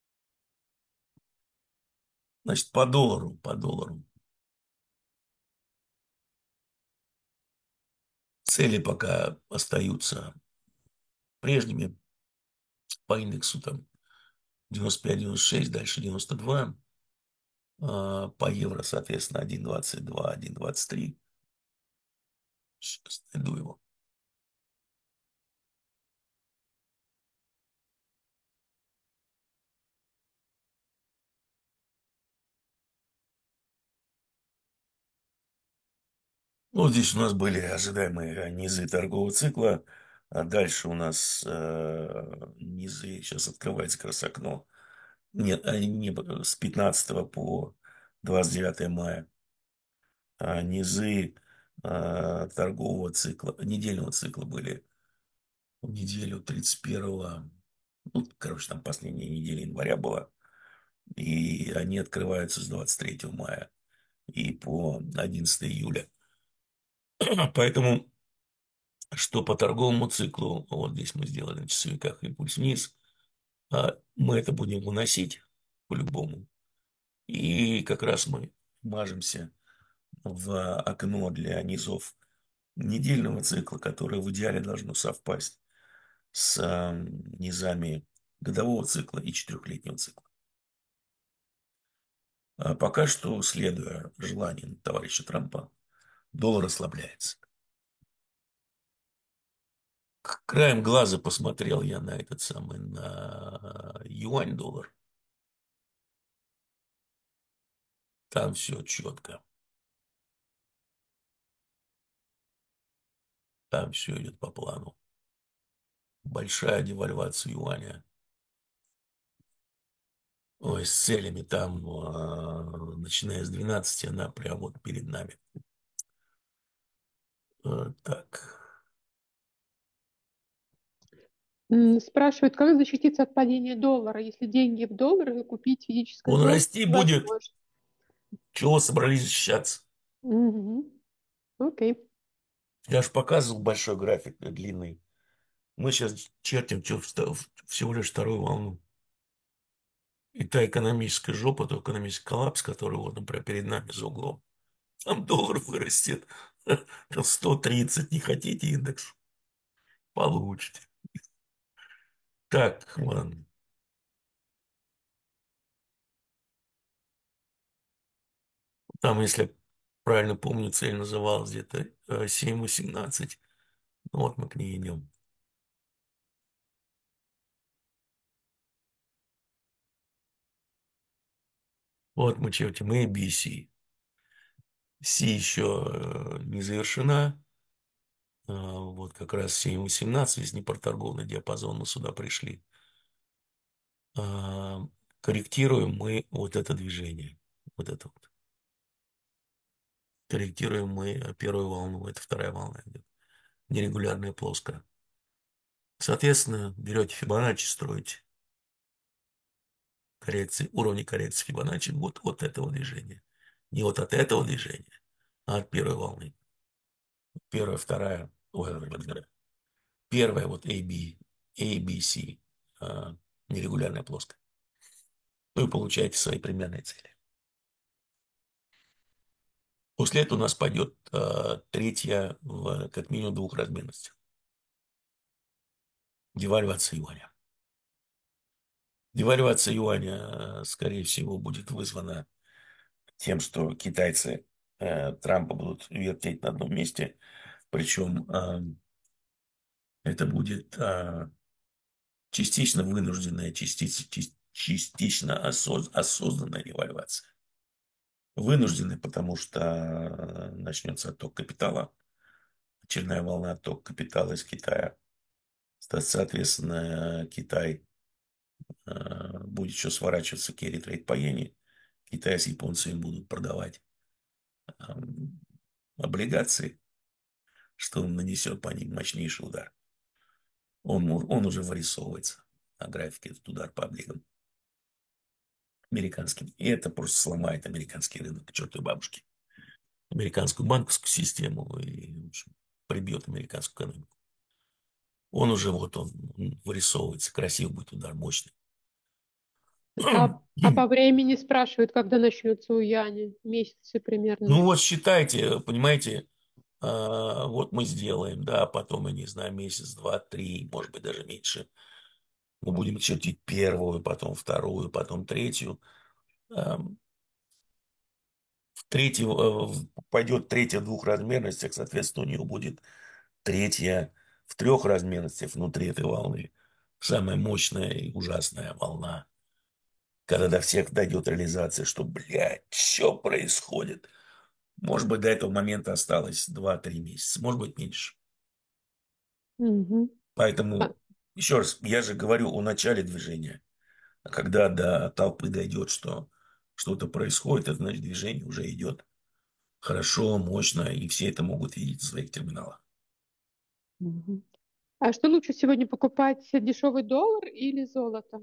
Значит, по доллару, по доллару. Цели пока остаются прежними. По индексу там девяносто пять девяносто шесть, дальше девяносто два. А по евро, соответственно, один двадцать два, один двадцать три. Сейчас найду его. Ну, здесь у нас были ожидаемые низы торгового цикла, а дальше у нас э, низы, сейчас открывается как раз окно, нет, они не, с пятнадцатого по двадцать девятое мая, а низы э, торгового цикла, недельного цикла были в неделю тридцать первого, ну, короче, там последняя неделя января была, и они открываются с двадцать третьего мая и по одиннадцатое июля. Поэтому, что по торговому циклу, вот здесь мы сделали на часовиках импульс вниз, а мы это будем выносить по-любому. И как раз мы мажемся в окно для низов недельного цикла, которое в идеале должно совпасть с а, низами годового цикла и четырехлетнего цикла. А пока что, следуя желаниям товарища Трампа, доллар ослабляется. Краем глаза посмотрел я на этот самый, на юань-доллар. Там все четко. Там все идет по плану. Большая девальвация юаня. Ой, с целями там, а, начиная с двенадцати, она прямо вот перед нами. А, так. М, Спрашивают, как защититься от падения доллара, если деньги в долларах и купить физическое Он золото расти будет. невозможно. Чего собрались защищаться? Мгм. Окей. Я же показывал большой график, э, длинный. Мы сейчас чертим чё- вста- всего лишь вторую волну. И та экономическая жопа, тот экономический коллапс, который вот, например, перед нами за углом. Там доллар вырастет. Там сто тридцать. Не хотите индекс? Получите. Так, ладно. Там, если я правильно помню, цель называлась где-то э, семь восемнадцать. Ну, вот мы к ней идем. Вот мы чертим A, B, C. C еще э, не завершена. А, вот как раз семь восемнадцать, весь непроторговый диапазон, мы сюда пришли. А, корректируем мы вот это движение. Вот это вот. Корректируем мы первую волну. Это вторая волна идет. Нерегулярная плоская. Соответственно, берете Фибоначчи, строите коррекции, уровни коррекции Фибоначчи вот от этого движения. Не вот от этого движения, а от первой волны. Первая, вторая, ой, первая вот A, B, A, B, C, а, нерегулярная плоская. Вы получаете свои примерные цели. После этого у нас пойдет а, третья в как минимум двух размерностях. Девальвация юаня. Девальвация юаня, а, скорее всего, будет вызвана тем, что китайцы э, Трампа будут вертеть на одном месте. Причем а, это будет а, частично вынужденная, частично, частично осоз, осознанная девальвация. Вынуждены, потому что э, начнется отток капитала, очередная волна оттока капитала из Китая. Соответственно, Китай э, будет еще сворачиваться carry trade по иене. Китай с японцами будут продавать э, облигации, что он нанесет по ним мощнейший удар. Он, он уже вырисовывается на графике, этот удар по облигам американским. И это просто сломает американский рынок к чертовой бабушке. Американскую банковскую систему и, в общем, прибьет американскую экономику. Он уже вот он, он вырисовывается, красивый будет удар, мощный. А, а по времени спрашивают, когда начнется у Яни? Месяцы примерно. Ну вот считайте, понимаете, а, вот мы сделаем, да, потом, я не знаю, месяц, два, три, может быть, даже меньше. Мы будем чертить первую, потом вторую, потом третью. А, В третью, э, пойдет третья в двух размерностях, соответственно, у нее будет третья в трех размерностях внутри этой волны. Самая мощная и ужасная волна. Когда до всех дойдет реализация, что, блядь, что происходит? Может быть, до этого момента осталось два-три месяца, может быть, меньше. Мгм. А, Поэтому, еще раз, я же говорю о начале движения. А когда до толпы дойдет, что что-то происходит, это значит, движение уже идет. хорошо, мощно, и все это могут видеть в своих терминалах. Мгм. А что лучше сегодня покупать, дешевый доллар или золото?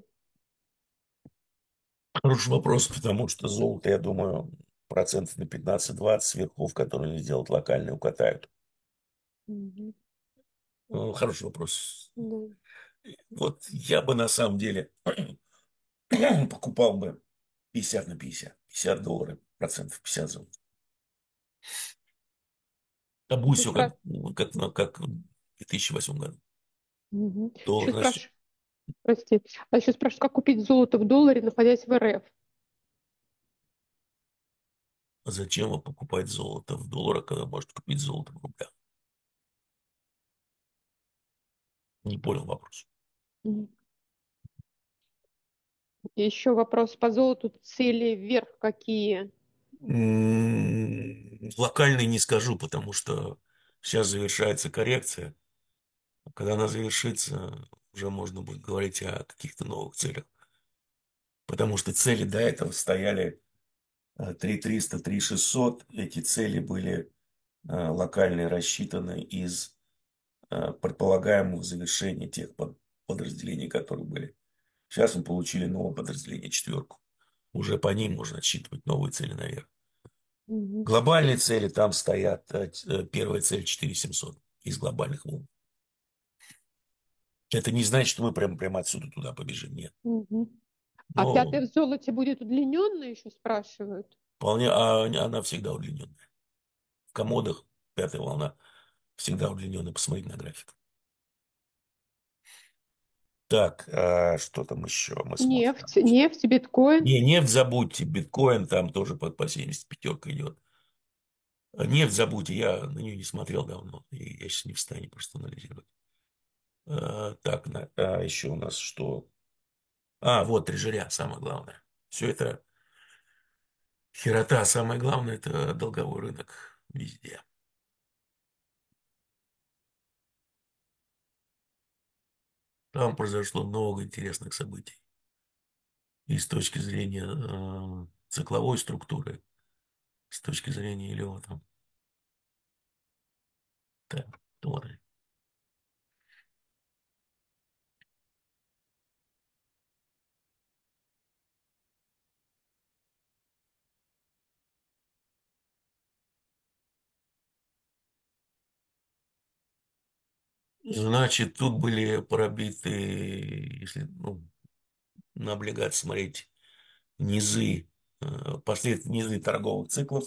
Хороший вопрос, потому что золото, я думаю, процентов на пятнадцать-двадцать сверхов, которые сделают локальные, укатают. Мгм. Э, Хороший вопрос. Да. Вот я бы на самом деле покупал бы пятьдесят на пятьдесят. пятьдесят долларов, процентов пятьдесят золота. А будет Еще все как, спра- как, на- как в две тысячи восьмом году. Мгм. Доллар Еще растет. спрашиваю, прости, а еще спрашиваю, как купить золото в долларе, находясь в эр эф? А зачем вам покупать золото в долларах, когда можете купить золото в рублях? Не понял вопрос. Мгм. Еще вопрос по золоту, цели вверх какие? М, Локальный не скажу, потому что сейчас завершается коррекция. А когда она завершится, уже можно будет говорить о каких-то новых целях. Потому что цели до этого стояли э, три триста, три шестьсот. Эти цели были э, локальные, рассчитаны из э, предполагаемого завершения тех под- подразделений, которые были. Сейчас мы получили новое подразделение, четверку. Уже по ним можно отсчитывать новые цели наверх. Мгм. Глобальные цели там стоят. э, т- Первая цель четыре семьсот из глобальных волн. Это не значит, что мы прямо, прямо отсюда туда побежим. Нет. Мгм. А Но пятое в золоте будет удлиненное, еще спрашивают? вполне, а она всегда удлиненная. В комодах пятая волна всегда удлиненная. Посмотрите на график. Так, а что там еще мы смотрим? Нефть, нефть, биткоин. Не, нефть забудьте, биткоин там тоже по, по семьдесят пятерка идет. А нефть забудьте, я на нее не смотрел давно, и я сейчас не в состоянии просто анализировать. А, так, на- а еще у нас что? А, вот трежеря, самое главное. Все это херота, самое главное это долговой рынок везде. Там произошло много интересных событий. И с точки зрения э, цикловой структуры, с точки зрения Илева там. Так, смотрим. Значит, тут были пробиты, если ну, на облигации смотреть, низы, э, послед... низы торговых циклов,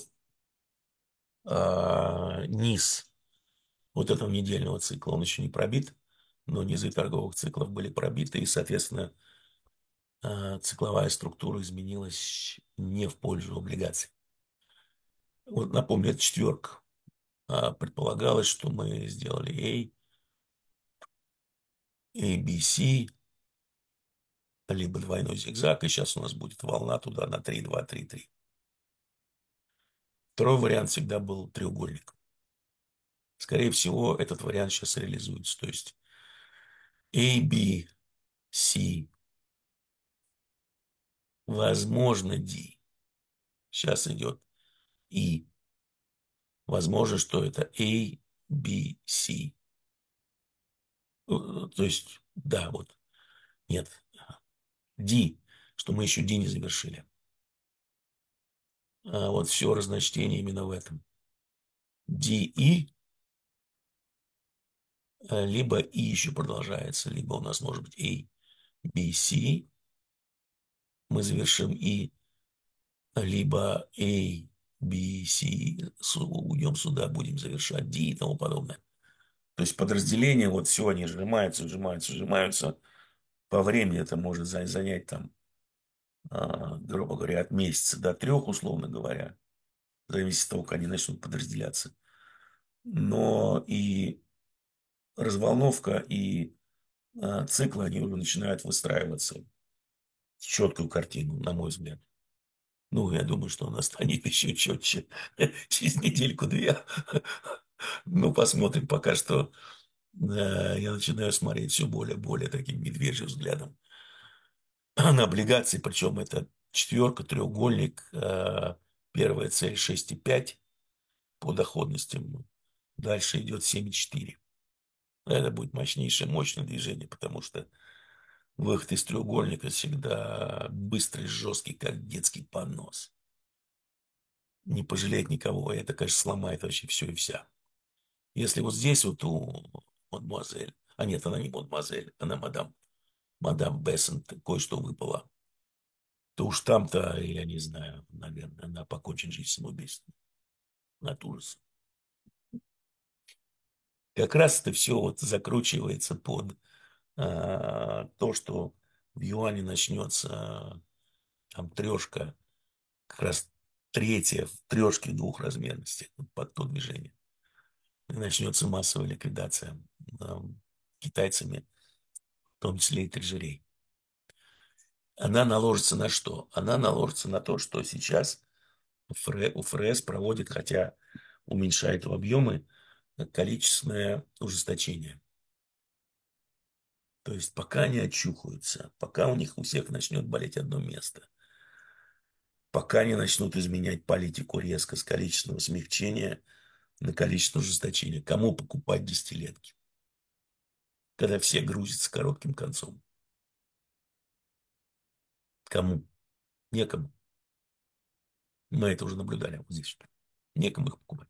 а, низ вот этого недельного цикла, он еще не пробит, но низы торговых циклов были пробиты, и, соответственно, э, цикловая структура изменилась не в пользу облигаций. Вот напомню, это четверка. А, предполагалось, что мы сделали A, A, B, C, либо двойной зигзаг, и сейчас у нас будет волна туда на три, два, три, три. Второй вариант всегда был треугольник. Скорее всего, этот вариант сейчас реализуется. То есть A, B, C, возможно, D. Сейчас идет И. Возможно, что это A, B, C. Э, То есть, да, вот. Нет. D. Что мы еще D не завершили. А вот все разночтение именно в этом. D, E, э, либо И еще продолжается, либо у нас может быть A, B, C. Мы завершим И, либо A, B, C, уйдем сюда, будем завершать D и тому подобное. То есть подразделения, вот все, они сжимаются, сжимаются, сжимаются. По времени это может занять там, а, грубо говоря, от месяца до трех, условно говоря, в зависимости от того, как они начнут подразделяться. Но и разволновка, и а, циклы, они уже начинают выстраиваться в четкую картину, на мой взгляд. Ну, я думаю, что она станет еще четче через недельку-две. Ну, посмотрим. Пока что э, я начинаю смотреть все более более таким медвежьим взглядом на облигации. Причем это четверка, треугольник. э, Первая цель шесть и пять. по доходностям. Дальше идет семь и четыре. Это будет мощнейшее, мощное движение, потому что выход из треугольника всегда быстрый, жесткий, как детский понос. Не пожалеет никого, и это, конечно, сломает вообще все и вся. Если вот здесь вот у мадемуазель, а нет, она не мадемуазель, она мадам, мадам Бессент, кое-что выпало, то уж там-то, я не знаю, наверное, она покончит жизнь самоубийством от ужаса. Как раз это все вот закручивается под а, то, что в юане начнется там трешка, как раз третья в трешке двухразмерности, вот под то движение. И начнется массовая ликвидация а, китайцами, в том числе и трежерей. Она наложится на что? Она наложится на то, что сейчас ФРС проводит, хотя уменьшает в объемы, количественное ужесточение. То есть пока они очухаются, пока у них у всех начнет болеть одно место, пока они начнут изменять политику резко с количественного смягчения на количество ужесточения. Кому покупать десятилетки? Когда все грузятся коротким концом. Кому? Некому. Мы это уже наблюдали вот здесь. Некому их покупать.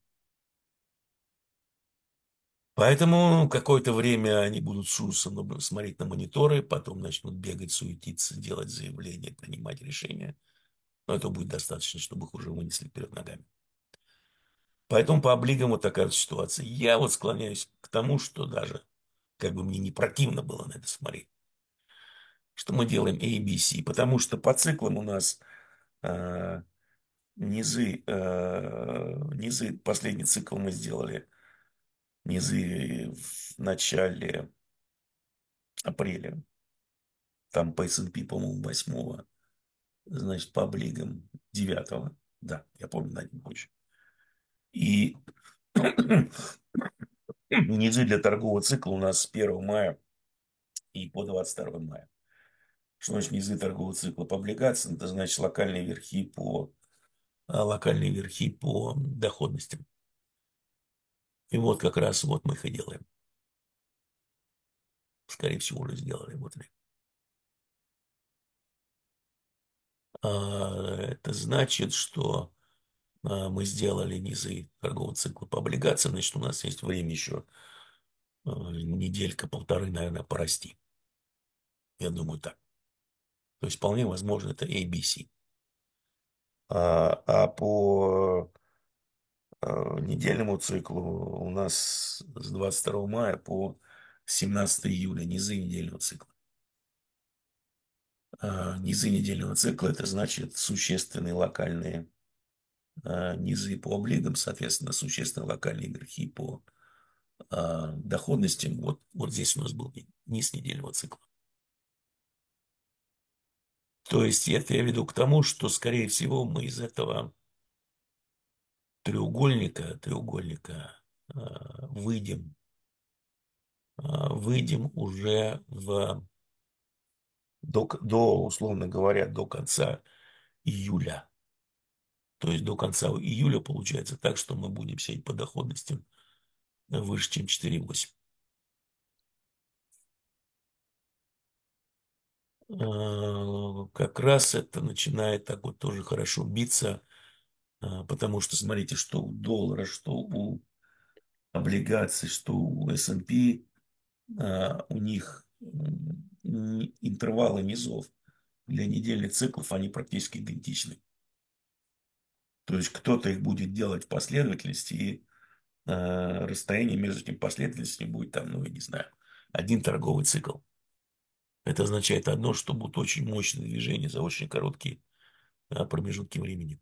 Поэтому какое-то время они будут с ужасом смотреть на мониторы, потом начнут бегать, суетиться, делать заявления, принимать решения. Но это будет достаточно, чтобы их уже вынесли вперед ногами. Поэтому по облигам вот такая вот ситуация. Я вот склоняюсь к тому, что даже, как бы мне не противно было на это смотреть, что мы делаем A, B, C, потому что по циклам у нас э, низы, э, низы, последний цикл мы сделали, низы в начале апреля, там по эс энд пи, по-моему, восьмого, значит, по облигам девятого, да, я помню, на день позже. И низы для торгового цикла у нас с первого мая и по двадцать второе мая. Что значит низы торгового цикла по облигациям? Это значит локальные верхи по, а, локальные верхи по доходностям. И вот как раз вот мы их и делаем. Скорее всего, уже сделали. Вот они. А, это значит, что а, мы сделали низы торгового цикла по облигациям. Значит, у нас есть время еще а, неделька-полторы, наверное, порасти. Я думаю, так. То есть вполне возможно, это A B C. А, а по а, недельному циклу у нас с двадцать второго мая по семнадцатое июля низы недельного цикла. А, низы недельного цикла это значит существенные локальные а, низы по облигам, соответственно, существенные локальные верхи по а, доходностям. Вот, вот здесь у нас был низ недельного цикла. То есть это я веду к тому, что, скорее всего, мы из этого треугольника, треугольника а, выйдем, а, выйдем уже в до, до, условно говоря, до конца июля. То есть до конца июля получается так, что мы будем сидеть по доходностям выше, чем четыре и восемь. А, Как раз это начинает так вот тоже хорошо биться, а, потому что смотрите, что у доллара, что у облигаций, что у эс энд пи, а, у них м, интервалы низов для недельных циклов, они практически идентичны. То есть кто-то их будет делать в последовательности, и э, расстояние между этими последовательностями будет там, ну, я не знаю, один торговый цикл. Это означает одно, что будут очень мощные движения за очень короткие э, промежутки времени.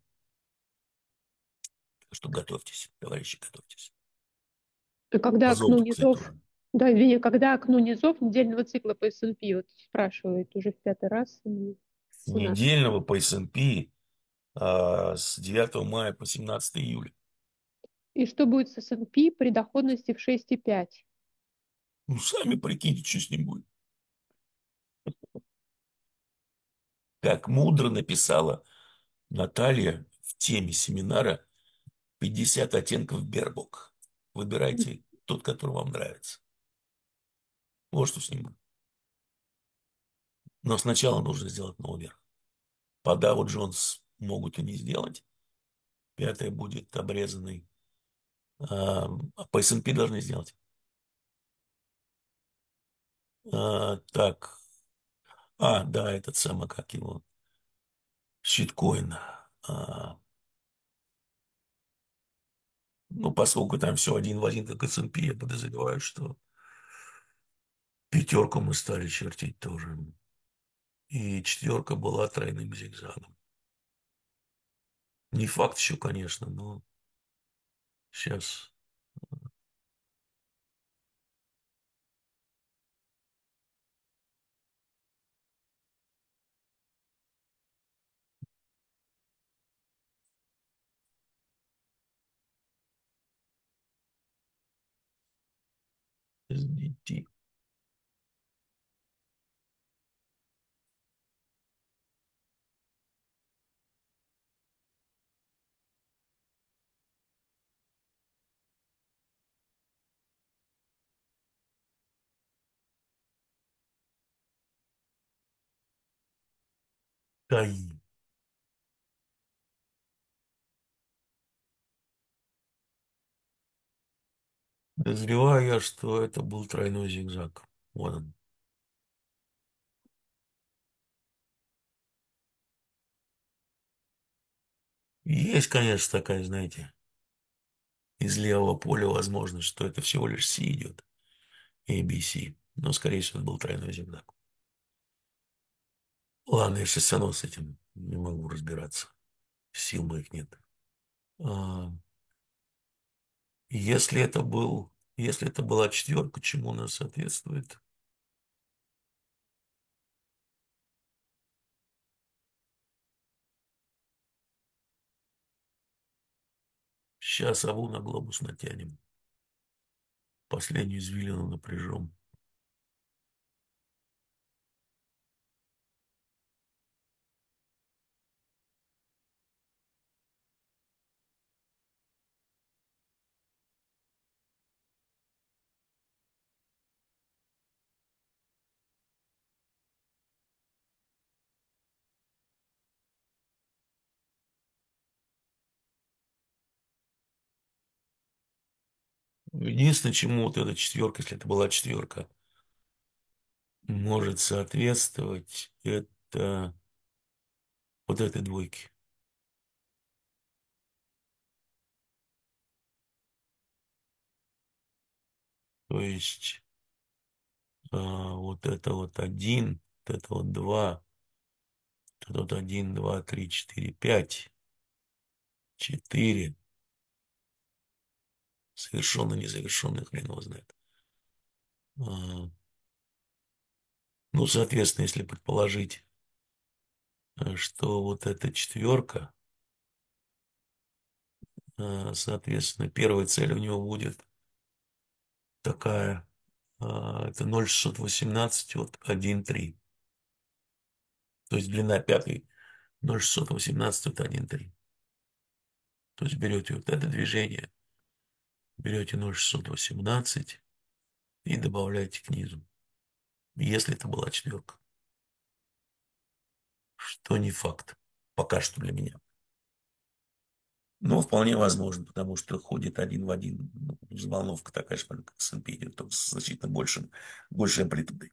Так что готовьтесь, товарищи, готовьтесь. А когда По окно золоту, кстати, низов, тоже. да, извини, когда окно низов недельного цикла по эс энд пи, вот спрашивает уже в пятый раз м, у нас. Недельного по эс энд пи э, с девятого мая по семнадцатое июля. И что будет с эс энд пи при доходности в шесть и пять? Ну, сами прикиньте, что с ним будет. Как мудро написала Наталья в теме семинара пятьдесят оттенков Бербок. Выбирайте тот, который вам нравится. Вот что сниму. Но сначала нужно сделать новый верх. По Dow Jones могут и не сделать. Пятая будет обрезанный. А, а по эс энд пи должны сделать. А, так. А, да, этот самый, как его, щиткоин. А, ну, поскольку там все один в один, как эс энд пи, я подозреваю, что пятерку мы стали чертить тоже. И четверка была тройным зигзагом. Не факт еще, конечно, но сейчас. эс ди ти. ТАИ. Подозреваю я, что это был тройной зигзаг. Вот он. Есть, конечно, такая, знаете, из левого поля возможность, что это всего лишь C идет. A, B, C. Но, скорее всего, это был тройной зигзаг. Ладно, я сейчас все равно с этим не могу разбираться. Сил моих нет. А, если это был, если это была четверка, чему она соответствует? Сейчас аву на глобус натянем. Последнюю извилину напряжем. Единственное, чему вот эта четверка, если это была четверка, может соответствовать, это вот этой двойке. То есть а, вот это вот один, вот это вот два, вот это вот один, два, три, четыре, пять, четыре. Совершенно незавершенный, хрен его знает. А, ну, соответственно, если предположить, э, что вот эта четверка, э, соответственно, первая цель у него будет такая, а, это ноль шестьсот восемнадцать, вот один, три. То есть длина пятой ноль шестьсот восемнадцать, вот один, три. То есть берете вот это движение, берете ноль шестьсот восемнадцать и добавляете к низу. Если это была четверка. Что не факт. Пока что для меня. Но вполне возможно, потому что ходит один в один. Ну, взволновка такая же, как эс энд пи идет, только с значительно большим, большей амплитудой.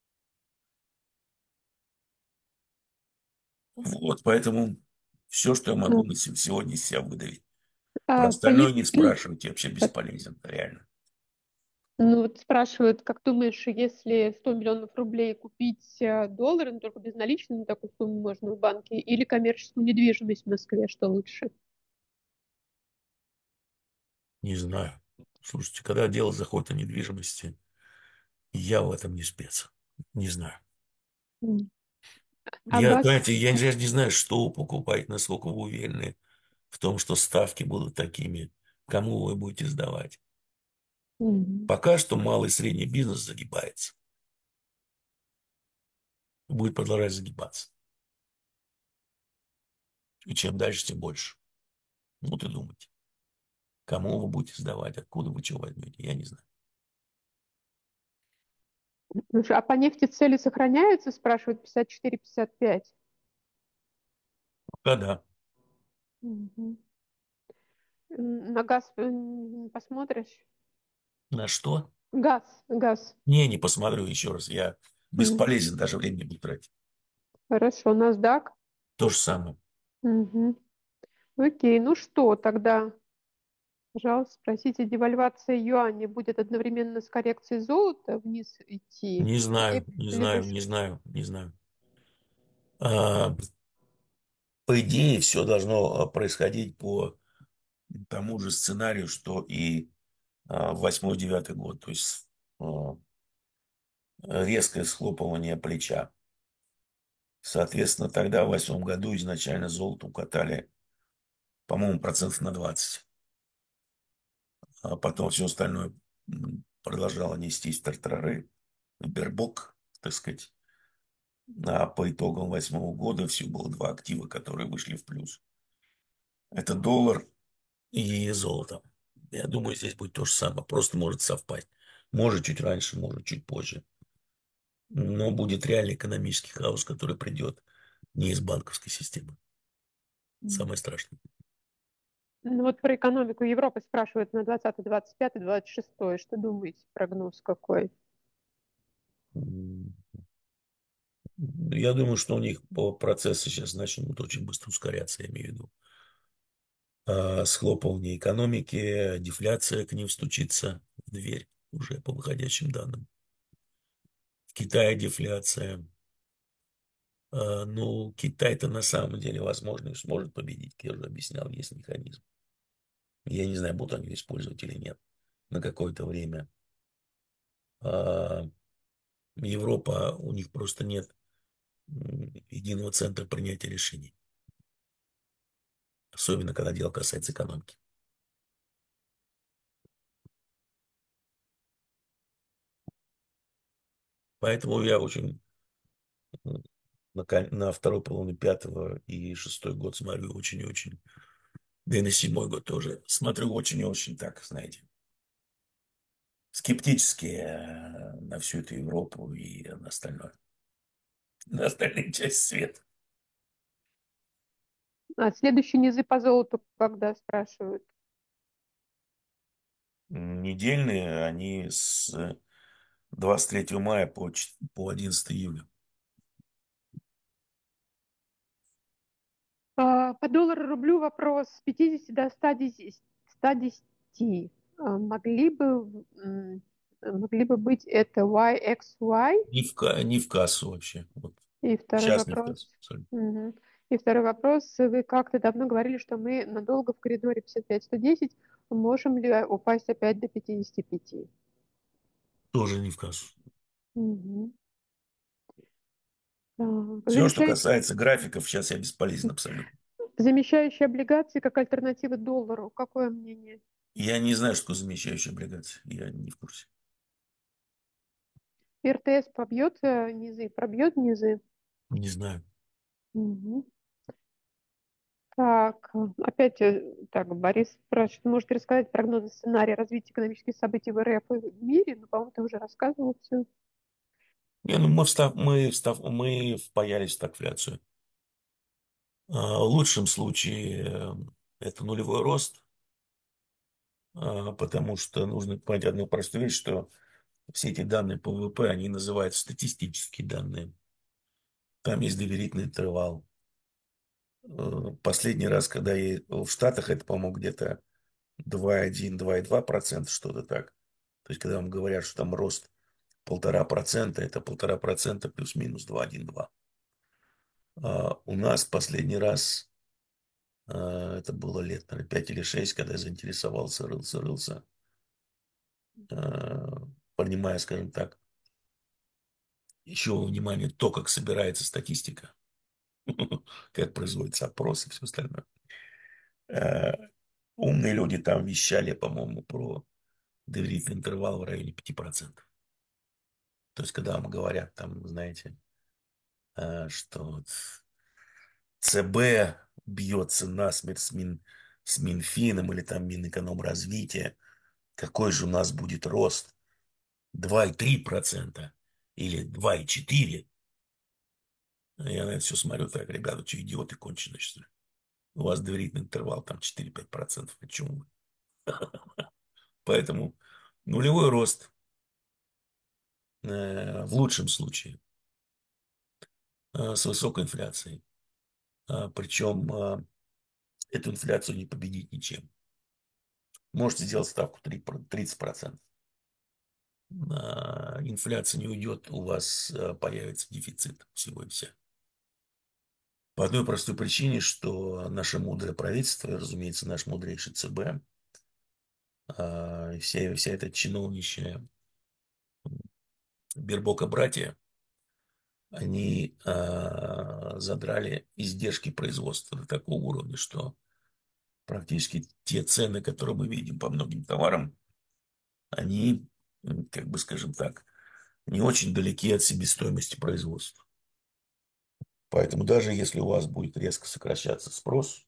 Вот, поэтому все, что я А, могу на се- сегодня из себя выдавить. Про а остальное поли- не спрашивайте, вообще бесполезен, реально. Ну, вот спрашивают, как думаешь, если сто миллионов рублей купить э, доллары, но только безналичные, на такую сумму можно в банке, или коммерческую недвижимость в Москве, что лучше? Не знаю. Слушайте, когда дело заходит о недвижимости, я в этом не спец. Не знаю. М. А Я, ваш... понимаете, я даже не знаю, что вы покупаете, насколько вы уверены в том, что ставки будут такими, кому вы будете сдавать. Мгм. Пока что малый и средний бизнес загибается. Будет продолжать загибаться. И чем дальше, тем больше. Вот и думайте. Кому вы будете сдавать, откуда вы чего возьмете, я не знаю. Слушай, а по нефти цели сохраняются, спрашивают пятьдесят четыре пятьдесят пять. Пока да. Мгм. М, На газ м, посмотришь? На что? Газ, газ. Не, не посмотрю еще раз. Я М, бесполезен, даже времени буду тратить. Хорошо, NASDAQ. То же самое. Мгм. Окей, ну что тогда? Пожалуйста, спросите, девальвация юаня будет одновременно с коррекцией золота вниз идти? Не знаю, Ли- не Либо знаю, ш- не знаю, не знаю. А, по идее, все должно а, происходить по тому же сценарию, что и а, в восьмой-девятый год. То есть а, резкое схлопывание плеча. Соответственно, тогда в восьмом году изначально золото укатали, по-моему, процентов на двадцать. А потом все остальное м, продолжало нестись в тартарары, в бербок, так сказать. А по итогам восьмого года всего было два актива, которые вышли в плюс. Это доллар и золото. Я думаю, здесь будет то же самое. Просто может совпасть. Может чуть раньше, может чуть позже. Но будет реальный экономический хаос, который придет не из банковской системы. Самое страшное. Ну вот про экономику Европы спрашивают на двадцатый, двадцать пятый, двадцать шестой. Что думаете, прогноз какой? М, Я думаю, что у них по- процессы сейчас начнут очень быстро ускоряться, я имею в виду. А, схлопывание экономики, дефляция к ним стучится в дверь уже по выходящим данным. В Китае дефляция. А, ну, Китай-то на самом деле, возможно, и сможет победить. Как я уже объяснял, есть механизм. Я не знаю, будут они его использовать или нет на какое-то время. А, Европа, у них просто нет м, единого центра принятия решений. Особенно, когда дело касается экономики. Поэтому я очень м, на, кон- на второй половину пятого и шестой год смотрю очень и очень. Да и на седьмой год тоже смотрю очень и очень так, знаете, скептически э, на всю эту Европу и на остальное, на остальные части света. А следующие низы по золоту когда спрашивают? Недельные, они с двадцать третьего мая по, ч- по одиннадцатое июля. А, По доллару рублю вопрос с пятидесяти до ста десяти. ста десяти. А, Могли бы, м, могли бы быть это Y X Y? Не в, ка- не в кассу вообще. Вот. И второй Сейчас не в кассу. вопрос. Абсолютно. Мгм. И второй вопрос. Вы как-то давно говорили, что мы надолго в коридоре пятьдесят пять сто десять. Можем ли упасть опять до пятидесяти пяти? Тоже не в кассу. Мгм. Так, Все, что Замещающие, касается графиков, сейчас я бесполезен абсолютно. замещающие облигации как альтернатива доллару. Какое мнение? Я не знаю, что такое замещающая облигация. Я не в курсе. эр тэ эс побьет э, низы, пробьет низы. Не знаю. Мгм. Так, э, опять, э, так, Борис спрашивает, можете рассказать прогнозы сценария развития экономических событий в эр эф и в мире? Ну, по-моему, ты уже рассказывал все. Не, ну мы, встав, мы, встав, мы впаялись в стагфляцию. А, В лучшем случае э, это нулевой рост, а, потому что нужно понять одну простую вещь, что все эти данные по вэ вэ пэ, они называются статистические данные. Там есть доверительный интервал. Э, Последний раз, когда я в Штатах, это, по-моему, где-то два и один, два и два процента, что-то так. То есть, когда вам говорят, что там рост полтора процента, это полтора процента плюс-минус два, один, два. А у нас последний раз, а, это было лет, наверное, пять или шесть, когда я заинтересовался, рылся, рылся, а, понимая, скажем так, еще во внимание то, как собирается статистика, как производится опрос и все остальное. А, Умные люди там вещали, по-моему, про доверительный интервал в районе пяти процентов. То есть, когда вам говорят, там, знаете, а, что вот цэ бэ бьется насмерть с, мин, с Минфином или там Минэкономразвития, какой же у нас будет рост, два и три процента или два и четыре. Я на это все смотрю так: ребята, что, идиоты конченые, что ли? У вас доверительный интервал там четыре-пять процентов. Почему вы? Поэтому нулевой рост э, в лучшем случае э, с высокой инфляцией. А, причем э, эту инфляцию не победить ничем. Можете сделать ставку тридцать процентов. А, инфляция не уйдет, у вас э, появится дефицит всего и вся. По одной простой причине, что наше мудрое правительство, и, разумеется, наш мудрейший ЦБ, а, вся, вся эта чиновничья Бербока братья, они а, задрали издержки производства до такого уровня, что практически те цены, которые мы видим по многим товарам, они, как бы скажем так, не очень далеки от себестоимости производства. Поэтому даже если у вас будет резко сокращаться спрос,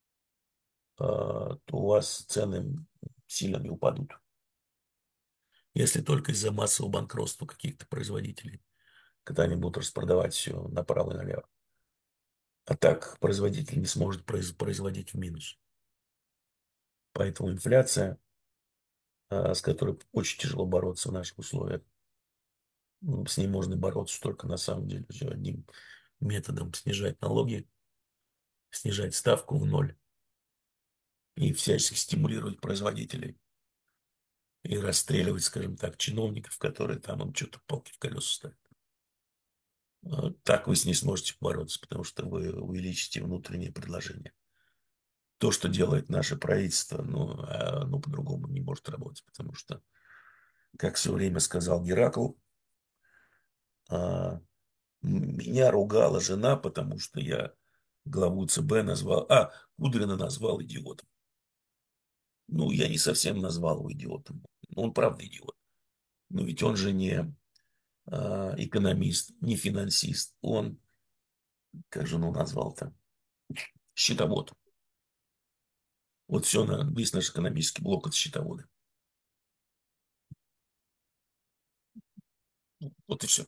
а, то у вас цены сильно не упадут. Если только из-за массового банкротства каких-то производителей, когда они будут распродавать все направо и налево. А так производитель не сможет производить в минус. Поэтому инфляция, а, с которой очень тяжело бороться в наших условиях, с ней можно бороться только на самом деле все одним методом: снижать налоги, снижать ставку в ноль и всячески стимулировать производителей и расстреливать, скажем так, чиновников, которые там им что-то палки в колеса ставят. А так вы с ней сможете бороться, потому что вы увеличите внутреннее предложение. То, что делает наше правительство, ну, оно по-другому не может работать, потому что, как все время сказал Геракл, а, меня ругала жена, потому что я главу ЦБ назвал, а, Кудрина назвал идиотом. Ну, я не совсем назвал его идиотом. Он правда идиот. Но ведь он же не а, экономист, не финансист. Он, как же он назвал-то, счетовод. Вот все, на, весь наш экономический блок — это счетоводы. Вот и все.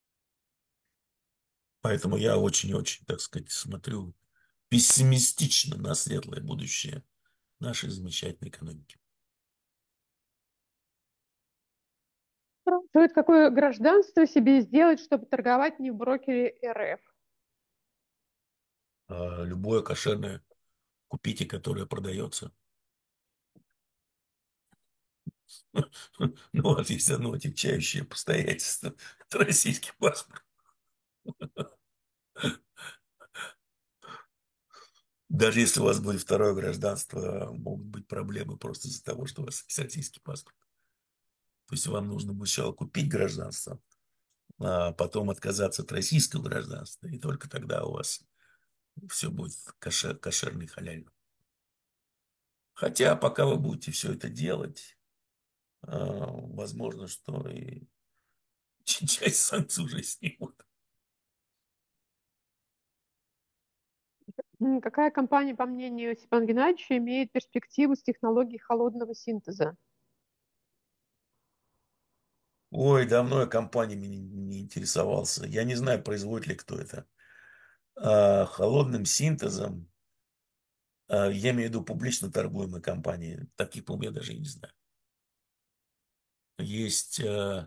Поэтому я очень-очень, так сказать, смотрю пессимистично на светлое будущее нашей замечательной экономики. Спрашивают, какое гражданство себе сделать, чтобы торговать не в брокере РФ? А любое кошерное купите, которое продается. Ну вот есть одно отягчающее обстоятельство. Это российский паспорт. Даже если у вас будет второе гражданство, могут быть проблемы просто из-за того, что у вас есть российский паспорт. То есть вам нужно будет сначала купить гражданство, а потом отказаться от российского гражданства, и только тогда у вас все будет кошер, кошерно и халяльно. Хотя пока вы будете все это делать, а, возможно, что и часть санкций уже снимут. М, Какая компания, по мнению Степана Геннадьевича, имеет перспективу с технологией холодного синтеза? Ой, давно я компаниями не, не интересовался. Я не знаю, производит ли кто это. А, холодным синтезом, а, я имею в виду публично торгуемые компании. Таких, по-моему, я даже и не знаю. Есть а,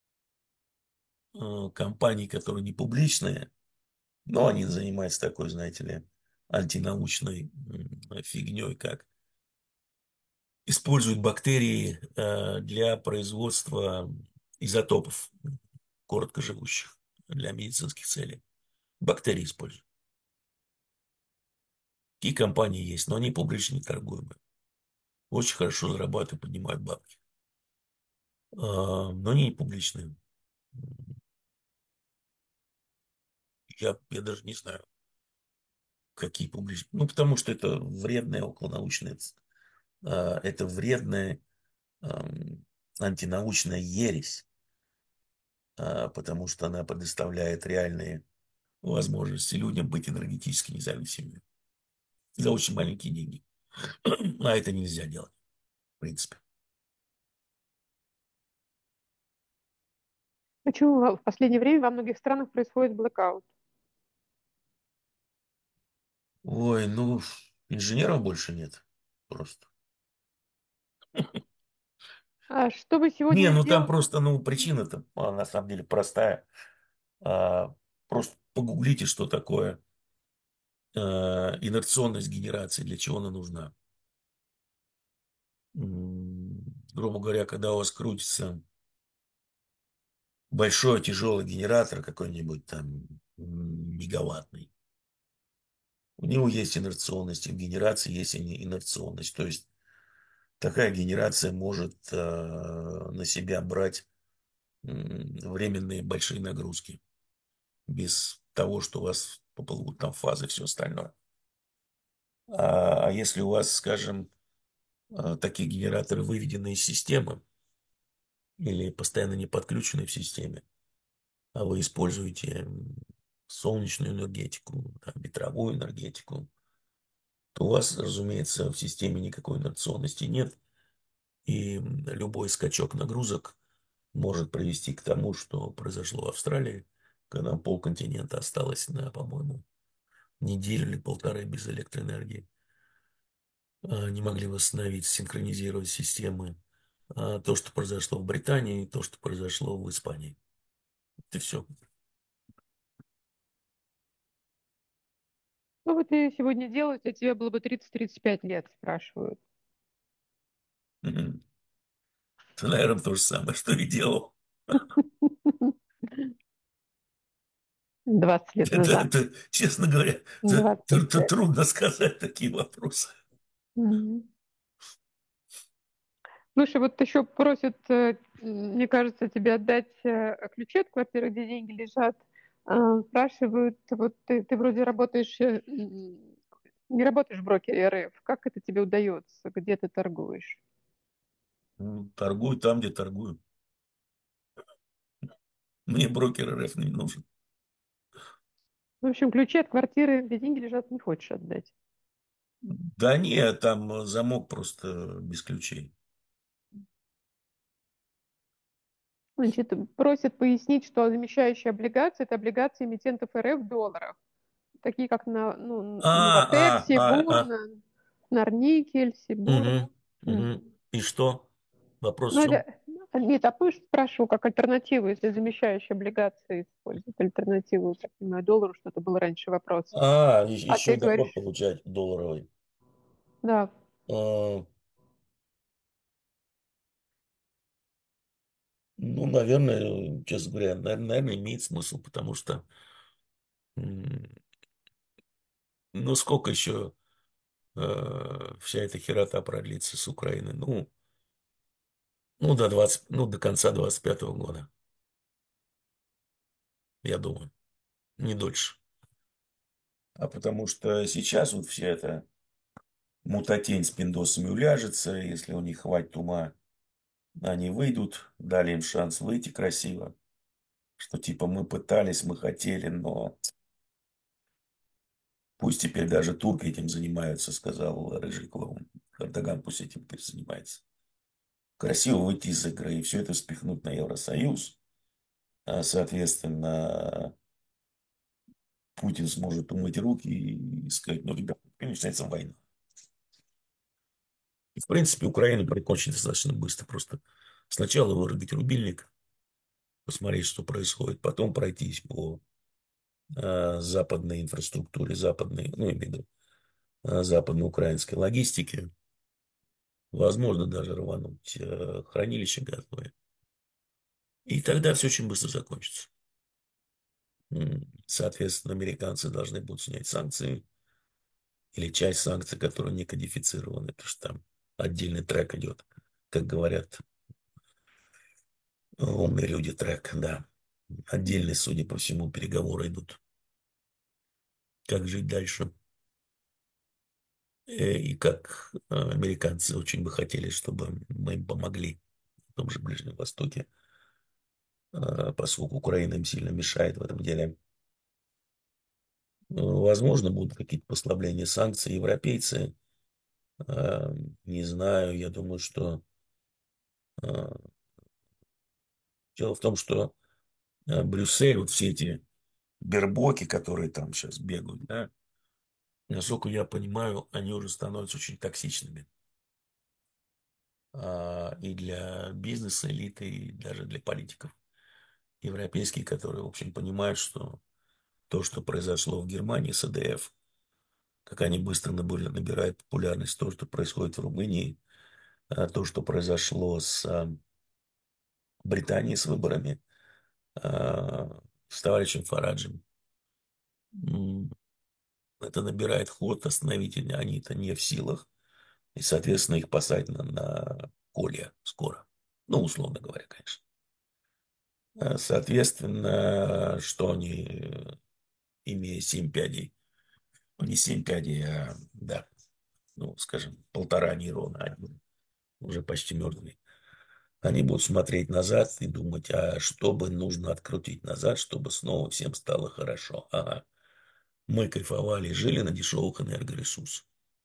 а, компании, которые не публичные, но они занимаются такой, знаете ли, антинаучной фигней, как используют бактерии а, для производства изотопов короткоживущих для медицинских целей. Бактерии используют. Такие компании есть, но они публично не торгуемые. Очень хорошо зарабатывают, поднимают бабки. А, но они не публичные. Я, я даже не знаю, какие публичные. Ну, потому что это вредная околонаучная, а, это вредная ам, антинаучная ересь, а, потому что она предоставляет реальные возможности людям быть энергетически независимыми за очень маленькие деньги. А это нельзя делать, в принципе. Почему во- в последнее время во многих странах происходит блэкаут? Ой, ну, инженеров больше нет. Просто. А что вы Не, сегодня ну там сделали? просто, ну, причина-то а, на самом деле простая. А, просто погуглите, что такое а, инерционность генерации, для чего она нужна. М, грубо говоря, когда у вас крутится большой тяжелый генератор какой-нибудь там м, мегаваттный, у него есть инерционность, и в генерации есть ини- инерционность. То есть такая генерация может э, на себя брать м, временные большие нагрузки без того, что у вас поплывут там фазы и все остальное. А, а если у вас, скажем, э, такие генераторы выведены из системы или постоянно не подключены в системе, а вы используете м, солнечную энергетику, там, ветровую энергетику, то у вас, разумеется, в системе никакой инерционности нет, и м, любой скачок нагрузок может привести к тому, что произошло в Австралии, когда полконтинента осталось на, по-моему, неделю или полторы без электроэнергии. А, Не могли восстановить, синхронизировать системы. А то, что произошло в Британии, и то, что произошло в Испании. Это все. Что бы ты сегодня делал, если тебе было бы тридцать-тридцать пять лет, спрашивают. Это, наверное, то же самое, что и делал. Двадцать лет Это, назад. это, честно говоря, это, Двадцать это пять. трудно сказать такие вопросы. Мгм. Слушай, вот еще просят, э, мне кажется, тебе отдать э, ключи от квартиры, где деньги лежат. А, Спрашивают, вот ты, ты вроде работаешь, э, м, не работаешь в брокере эр эф. Как это тебе удается? Где ты торгуешь? Ну, торгую там, где торгую. Мне брокер эр эф не нужен. В общем, ключи от квартиры, где деньги лежат, не хочешь отдать. Да нет, там замок просто без ключей. Значит, просят пояснить, что замещающие облигации– это облигации эмитентов эр эф в долларах, такие как на, ну, А, Новотек, а, а, Сибур, а. Норникель, Сибур. Угу, угу. Мгм. И что? Вопрос в Ну, чем? это, нет, а пусть спрашиваю, как альтернативу, если замещающие облигации используют альтернативу, так понимаю, доллару, что-то было раньше вопрос. А, е- А еще ты и доход говоришь, получать долларовый. да, А, ну, наверное, честно говоря, наверное, наверное, имеет смысл, потому что, м, ну, сколько еще э, вся эта херота продлится с Украины? Ну, ну, до двадцать, ну, до конца двадцать пятого года, я думаю, не дольше. А потому что сейчас вот вся эта мутатень с пиндосами уляжется, если у них хватит ума, они выйдут, дали им шанс выйти красиво, что типа мы пытались, мы хотели, но пусть теперь даже турки этим занимаются, сказал рыжий клоун. Эрдоган пусть этим теперь занимается. Красиво выйти из игры и все это спихнуть на Евросоюз. А, соответственно, Путин сможет умыть руки и сказать, ну, ребята, начинается война. И, в принципе, Украина прикончит достаточно быстро. Просто сначала вырубить рубильник, посмотреть, что происходит, потом пройтись по э, западной инфраструктуре, западной, ну, имею в виду, э, западноукраинской логистике. Возможно, даже рвануть э, хранилище газовое. И тогда все очень быстро закончится. М, Соответственно, американцы должны будут снять санкции или часть санкций, которые не кодифицированы, потому что там отдельный трек идет, как говорят умные люди, трек, да. Отдельные, судя по всему, переговоры идут. Как жить дальше? Э, И как э, американцы очень бы хотели, чтобы мы им помогли в том же Ближнем Востоке, э, поскольку Украина им сильно мешает в этом деле. Э, Возможно, будут какие-то послабления санкций. Европейцы Э, Не знаю, я думаю, что э, дело в том, что э, Брюссель, вот все эти бербоки, которые там сейчас бегают, да, насколько я понимаю, они уже становятся очень токсичными. А, и для бизнеса элиты, и даже для политиков европейских, которые, в общем, понимают, что то, что произошло в Германии с ЭДФ, как они быстро набыли- набирают популярность, то, что происходит в Румынии, а, то, что произошло с а, Британией с выборами, а, с товарищем Фараджем, м, это набирает ход, остановить они это не в силах, и, соответственно, их посадят на, на колья скоро. Ну, условно говоря, конечно. А, Соответственно, что они, э, имея семь пядей, ну, не семь пядей, а, да, ну, скажем, полтора нейрона, один уже почти мертвый, они будут смотреть назад и думать, а что бы нужно открутить назад, чтобы снова всем стало хорошо. Ага, мы кайфовали и жили на дешевых энергоресурсах.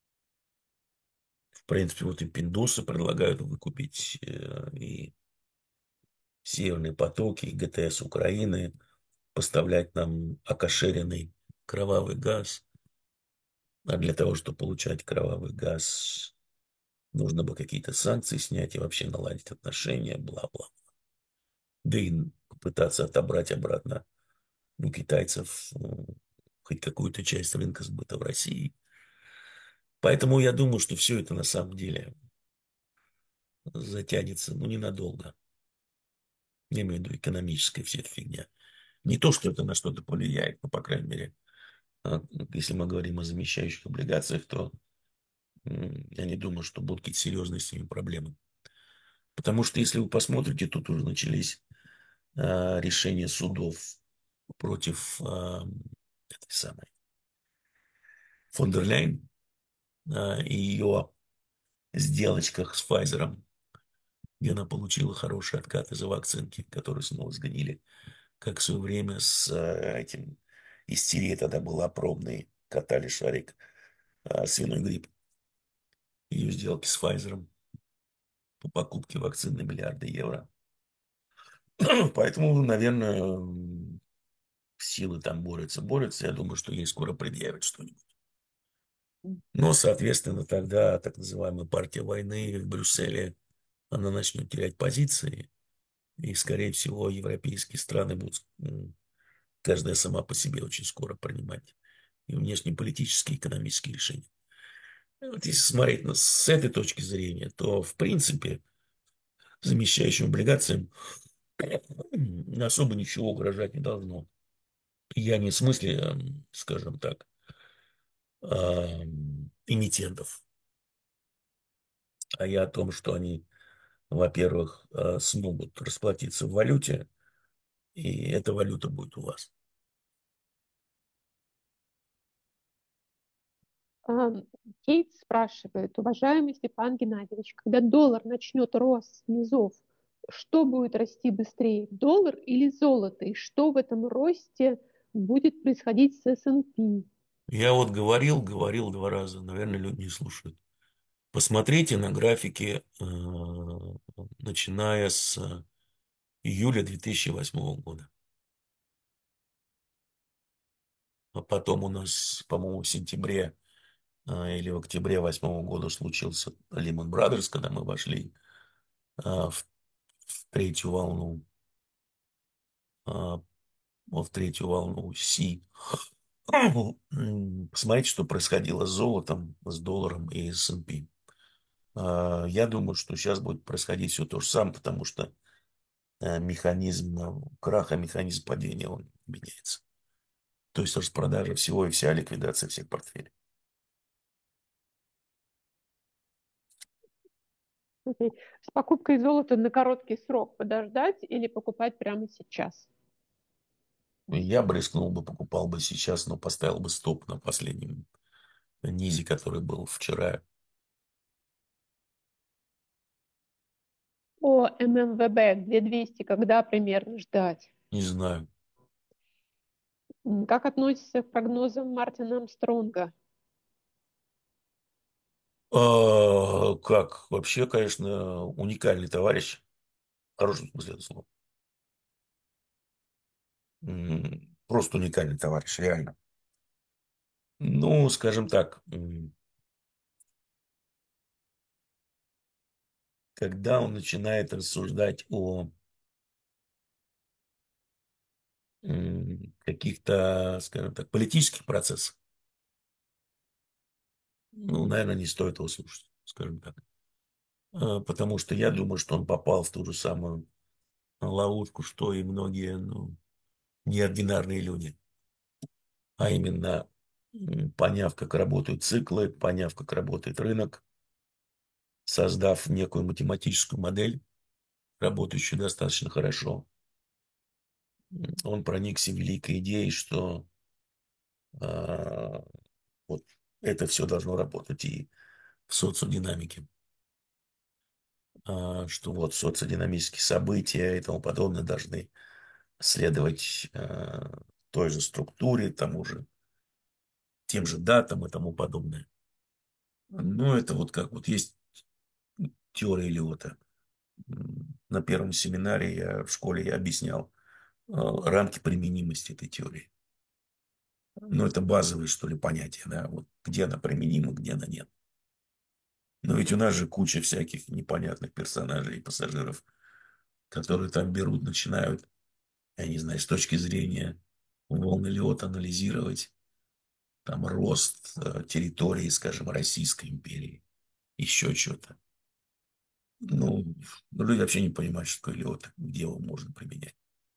В принципе, вот и пиндосы предлагают выкупить э, и Северные потоки, и ГТС Украины, поставлять нам окошеренный кровавый газ. А для того, чтобы получать кровавый газ, нужно бы какие-то санкции снять и вообще наладить отношения, бла-бла. Да и попытаться отобрать обратно у китайцев э, хоть какую-то часть рынка сбыта в России. Поэтому я думаю, что все это на самом деле затянется, ну, ненадолго. Я имею в виду экономическая вся эта фигня. Не то, что это на что-то повлияет, но, по крайней мере, а, если мы говорим о замещающих облигациях, то м, я не думаю, что будут какие-то серьезные с ними проблемы. Потому что, если вы посмотрите, тут уже начались а, решения судов против а, этой самой фон дер Ляйен а, и ее сделочках с Pfizer, где она получила хороший откат из-за вакцинки, которые снова сгонили, как в свое время с а, этим истерией тогда была пробный, катали шарик, а, свиной грипп, ее сделки с Pfizer по покупке вакцин на миллиарды евро. Поэтому, наверное, м, силы там борются, борются. Я думаю, что ей скоро предъявят что-нибудь. Но, соответственно, тогда так называемая партия войны в Брюсселе, она начнет терять позиции. И, скорее всего, европейские страны будут м, каждая сама по себе очень скоро принимать и внешнеполитические, и экономические решения. И вот если смотреть на, с этой точки зрения, то, в принципе, замещающим облигациям м, особо ничего угрожать не должно. Я не в смысле, эм, скажем так, эм, эмитентов, а я о том, что они, во-первых, э, смогут расплатиться в валюте, и эта валюта будет у вас. Ам, Кейт спрашивает: уважаемый Степан Геннадьевич, когда доллар начнет рост с низов, что будет расти быстрее, доллар или золото? И что в этом росте будет происходить с эс энд пи? Я вот говорил, говорил два раза, наверное, люди не слушают. Посмотрите на графики, э, начиная с июля две тысячи восьмого года. А потом у нас, по-моему, в сентябре э, или в октябре восьмого года случился Lehman Brothers, когда мы вошли э, в, в третью волну, э, в третью волну Си. М, Посмотрите, что происходило с золотом, с долларом и с эс энд пи. А, Я думаю, что сейчас будет происходить все то же самое, потому что э, механизм э, краха, механизм падения, он меняется. То есть распродажа всего и вся ликвидация всех портфелей. Окей. С покупкой золота на короткий срок подождать или покупать прямо сейчас? Я бы рискнул бы, покупал бы сейчас, но поставил бы стоп на последнем низе, который был вчера. О эм эм вэ бэ две тысячи двести когда примерно ждать? Не знаю. М, Как относится к прогнозам Мартина Армстронга? А, как? Вообще, конечно, уникальный товарищ. В хорошем смысле этого слова. М, Просто уникальный товарищ, реально. Ну, скажем так, м, когда он начинает рассуждать о м, каких-то, скажем так, политических процессах, ну, наверное, не стоит его слушать, скажем так. А, Потому что я думаю, что он попал в ту же самую ловушку, что и многие, ну, неординарные люди. А именно, м, поняв, как работают циклы, поняв, как работает рынок, создав некую математическую модель, работающую достаточно хорошо, м, он проникся великой идеей, что а, вот это все должно работать и в социодинамике, а, что вот социодинамические события и тому подобное должны следовать а, той же структуре, тому же, тем же датам и тому подобное. Ну, это вот как вот есть теория Лиота. М, На первом семинаре я в школе я объяснял а, рамки применимости этой теории. Ну, это базовые, что ли, понятия, да, вот где она применима, где она нет. Но ведь у нас же куча всяких непонятных персонажей и пассажиров, которые там берут, начинают, я не знаю, с точки зрения волны лед анализировать там рост э, территории, скажем, Российской империи, еще что-то. Ну, ну, люди вообще не понимают, что такое лед, где его можно применять.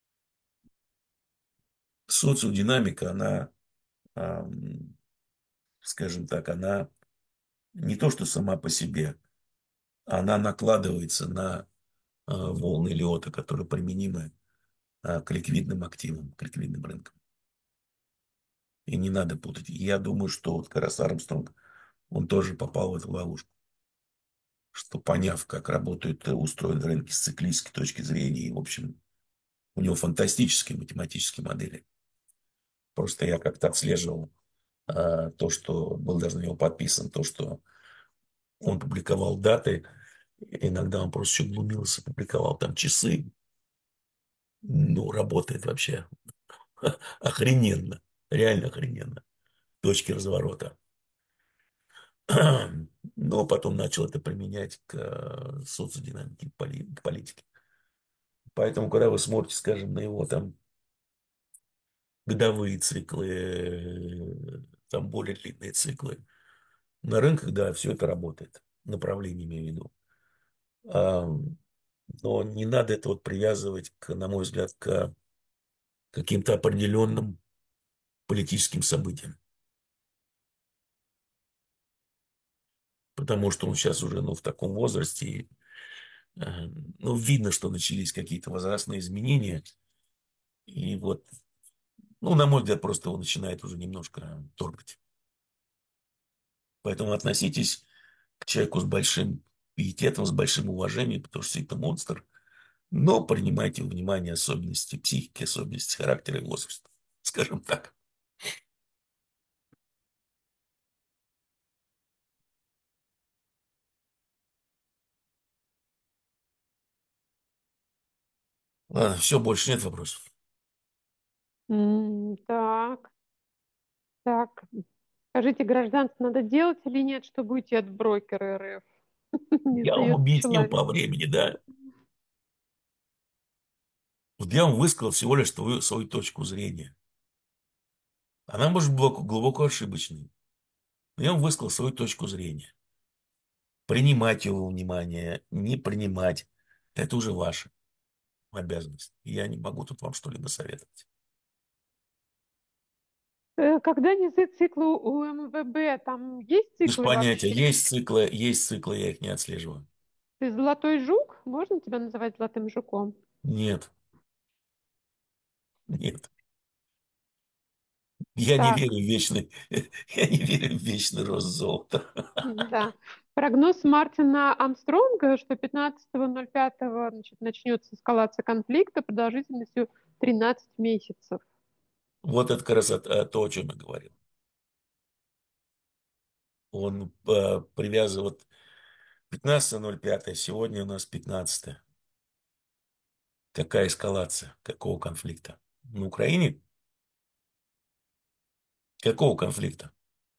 Социодинамика, она, ам, скажем так, она не то, что сама по себе, она накладывается на а, волны льота, которые применимы а, к ликвидным активам, к ликвидным рынкам. И не надо путать. Я думаю, что вот как раз Армстронг, он тоже попал в эту ловушку. Что поняв, как работают, э, устроены рынки с циклической точки зрения, и, в общем, у него фантастические математические модели. Просто я как-то отслеживал а, то, что был даже на него подписан, то, что он публиковал даты. Иногда он просто еще глумился, публиковал там часы. Ну, работает вообще охрененно. Реально охрененно. Точки разворота. Но потом начал это применять к э, социодинамике, к поли- к политике. Поэтому, когда вы смотрите, скажем, на его там годовые циклы, э, там более длинные циклы, на рынках, да, все это работает. Направление имею в виду. А, Но не надо это вот привязывать, к, на мой взгляд, к каким-то определенным политическим событиям. Потому что он сейчас уже, ну, в таком возрасте, и, э, ну, видно, что начались какие-то возрастные изменения. И вот, ну, на мой взгляд, просто его начинает уже немножко торкать. Поэтому относитесь к человеку с большим пиететом, с большим уважением, потому что это монстр. Но принимайте во внимание особенности психики, особенности характера и возраста. Скажем так. Ладно, все, больше нет вопросов. М, так, так. Скажите, гражданство надо делать или нет, чтобы уйти от брокера эр эф? Не Я вам сдается объяснил человек. по времени, да. Вот я вам высказал всего лишь свою, свою точку зрения. Она может быть глубоко, глубоко ошибочной. Но я вам высказал свою точку зрения. Принимать его во внимание, не принимать. Это уже ваша обязанность. Я не могу тут вам что-либо советовать. Э, Когда низы циклы у эм вэ бэ, там есть Без циклы понятия. вообще? Есть циклы, есть циклы, я их не отслеживаю. Ты золотой жук? Можно тебя называть золотым жуком? Нет, нет. Я не верю Так, в вечный, я не верю в вечный рост золота. да. Прогноз Мартина Армстронга, что пятнадцатого ноль пятого значит, начнется эскалация конфликта продолжительностью тринадцать месяцев. Вот это как раз о- о то, о чем я говорил. Он э, привязывает пятнадцатое ноль пятое, сегодня у нас пятнадцатое. Какая эскалация? Какого конфликта? На Украине? Какого конфликта?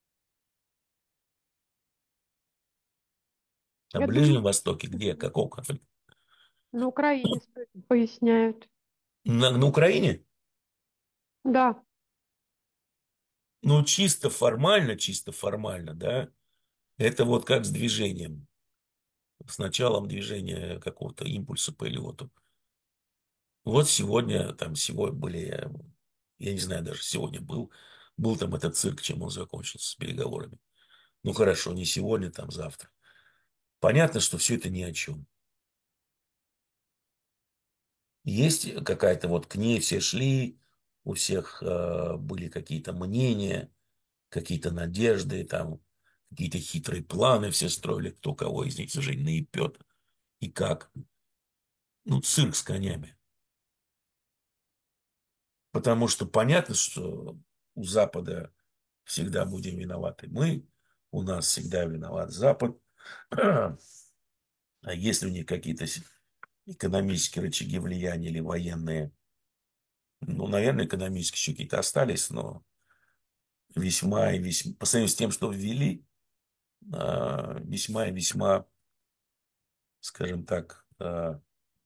На Я думаю, Ближнем Востоке? Где? Какого конфликта? на Украине стоит- поясняют. На, на Украине? Да, Ну, чисто формально, чисто формально, да, это вот как с движением. С началом движения какого-то импульса по эллиоту. Вот сегодня, там, сегодня были, я не знаю, даже сегодня был, был там этот цирк, чем он закончился с переговорами. Ну, хорошо, не сегодня, там, завтра. Понятно, что все это ни о чем. Есть какая-то вот к ней все шли, у всех э, были какие-то мнения, какие-то надежды, там, какие-то хитрые планы все строили, кто кого из них, к сожалению, наебет и как. Ну, цирк с конями. Потому что понятно, что у Запада всегда будем виноваты мы, у нас всегда виноват Запад. А если у них какие-то экономические рычаги влияния или военные, ну, наверное, экономические еще какие-то остались, но весьма и весьма, по сравнению с тем, что ввели, а, весьма и весьма, скажем так, а,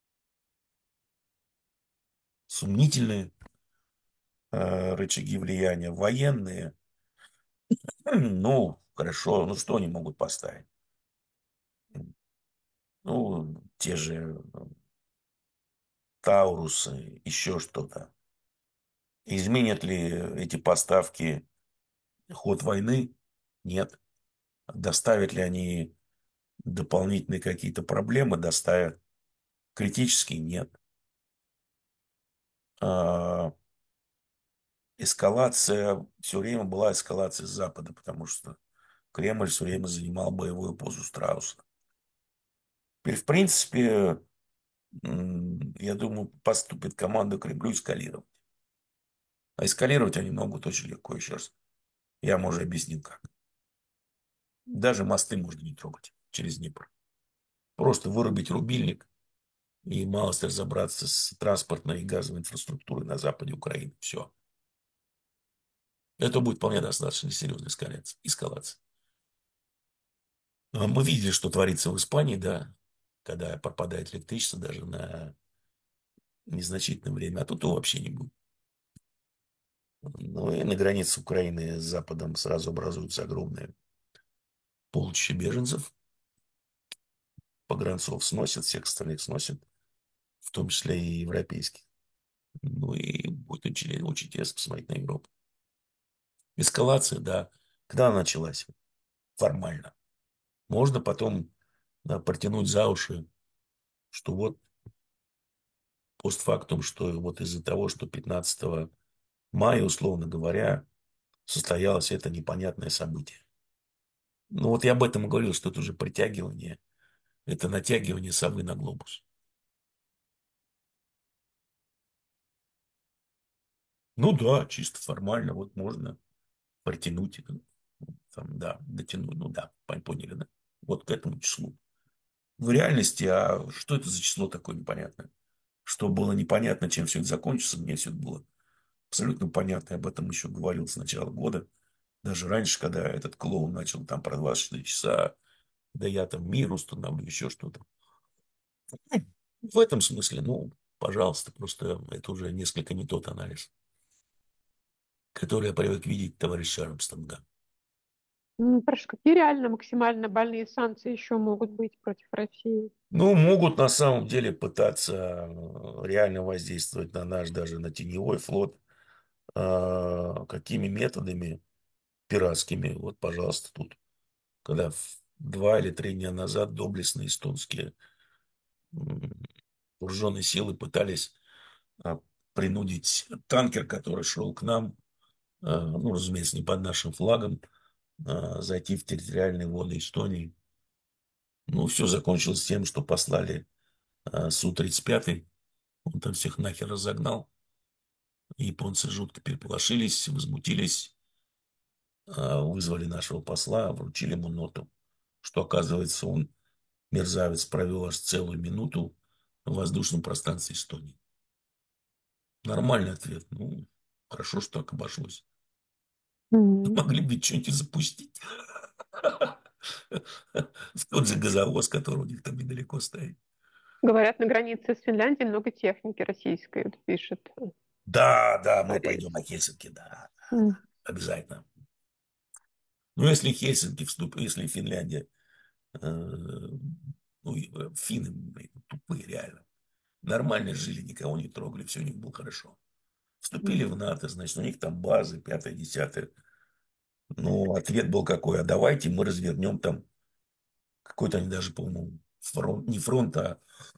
сомнительные а, рычаги влияния, военные. Ну, хорошо, ну что они могут поставить? Ну, те же Таурусы, еще что-то. Изменят ли эти поставки ход войны? Нет. Доставят ли они дополнительные какие-то проблемы? Доставят. Критические? Нет. А, эскалация, все время была эскалация с Запада, потому что Кремль все время занимал боевую позу страуса. Теперь, в принципе, м, я думаю, поступит команда Кремлю эскалировать. А эскалировать они могут очень легко, еще раз. Я вам уже объяснил как. Даже мосты можно не трогать через Днепр. Просто вырубить рубильник и малость разобраться с транспортной и газовой инфраструктурой на западе Украины. Все. Это будет вполне достаточно серьезная эскалация. эскалация. А мы видели, что творится в Испании, да, когда пропадает электричество даже на незначительное время, а тут его вообще не будет. Ну и на границе Украины с Западом сразу образуются огромные полчища беженцев. Погранцов сносят, всех остальных сносят, в том числе и европейских. Ну и будет очень, очень интересно посмотреть на Европу. Эскалация, да. Когда она началась? Формально. Можно потом да, протянуть за уши, что вот постфактум, что вот из-за того, что пятнадцатого мая, условно говоря, состоялось это непонятное событие. Ну вот я об этом и говорил, что это уже притягивание, это натягивание совы на глобус. Ну да, чисто формально, вот можно протянуть, это, там, да, дотянуть, ну да, поняли, да, вот к этому числу. В реальности, а что это за число такое непонятное? Что было непонятно, чем все это закончится, мне все это было абсолютно понятно. Я об этом еще говорил с начала года. Даже раньше, когда этот клоун начал там про двадцать четыре часа, да я там мир установлю, еще что-то. В этом смысле, ну, пожалуйста, просто это уже несколько не тот анализ, который я привык видеть товарища Армстронга. М, Прошу, какие реально максимально больные санкции еще могут быть против России? Ну, могут на самом деле пытаться э, реально воздействовать на наш, даже на теневой флот. А, какими методами пиратскими? Вот, пожалуйста, тут, когда в- два или три дня назад доблестные эстонские м, вооруженные силы пытались а, принудить танкер, который шел к нам, а, ну, разумеется, не под нашим флагом, а, зайти в территориальные воды Эстонии. Ну, все закончилось тем, что послали а, Су тридцать пять, он там всех нахер разогнал. Японцы жутко переполошились, возмутились. а, вызвали нашего посла, вручили ему ноту, что, оказывается, он, мерзавец, провел аж целую минуту в воздушном пространстве Эстонии. Нормальный ответ. Ну, хорошо, что так обошлось. М. Могли бы что-нибудь запустить. В тот же газовоз, который у них там недалеко стоит. Говорят, на границе с Финляндией много техники российской, вот пишет Да, да, мы Борис. пойдем на Хельсинки, да, М. обязательно. Ну, если Хельсинки вступит, если Финляндия, э, ну, и, э, финны, блин, тупые реально. Нормально жили, никого не трогали, все у них было хорошо. Вступили М. в НАТО, значит, у них там базы, пятое, десятое. Ну, ответ был какой, а давайте мы развернем там какой-то, они даже, по-моему, фронт, не фронт, а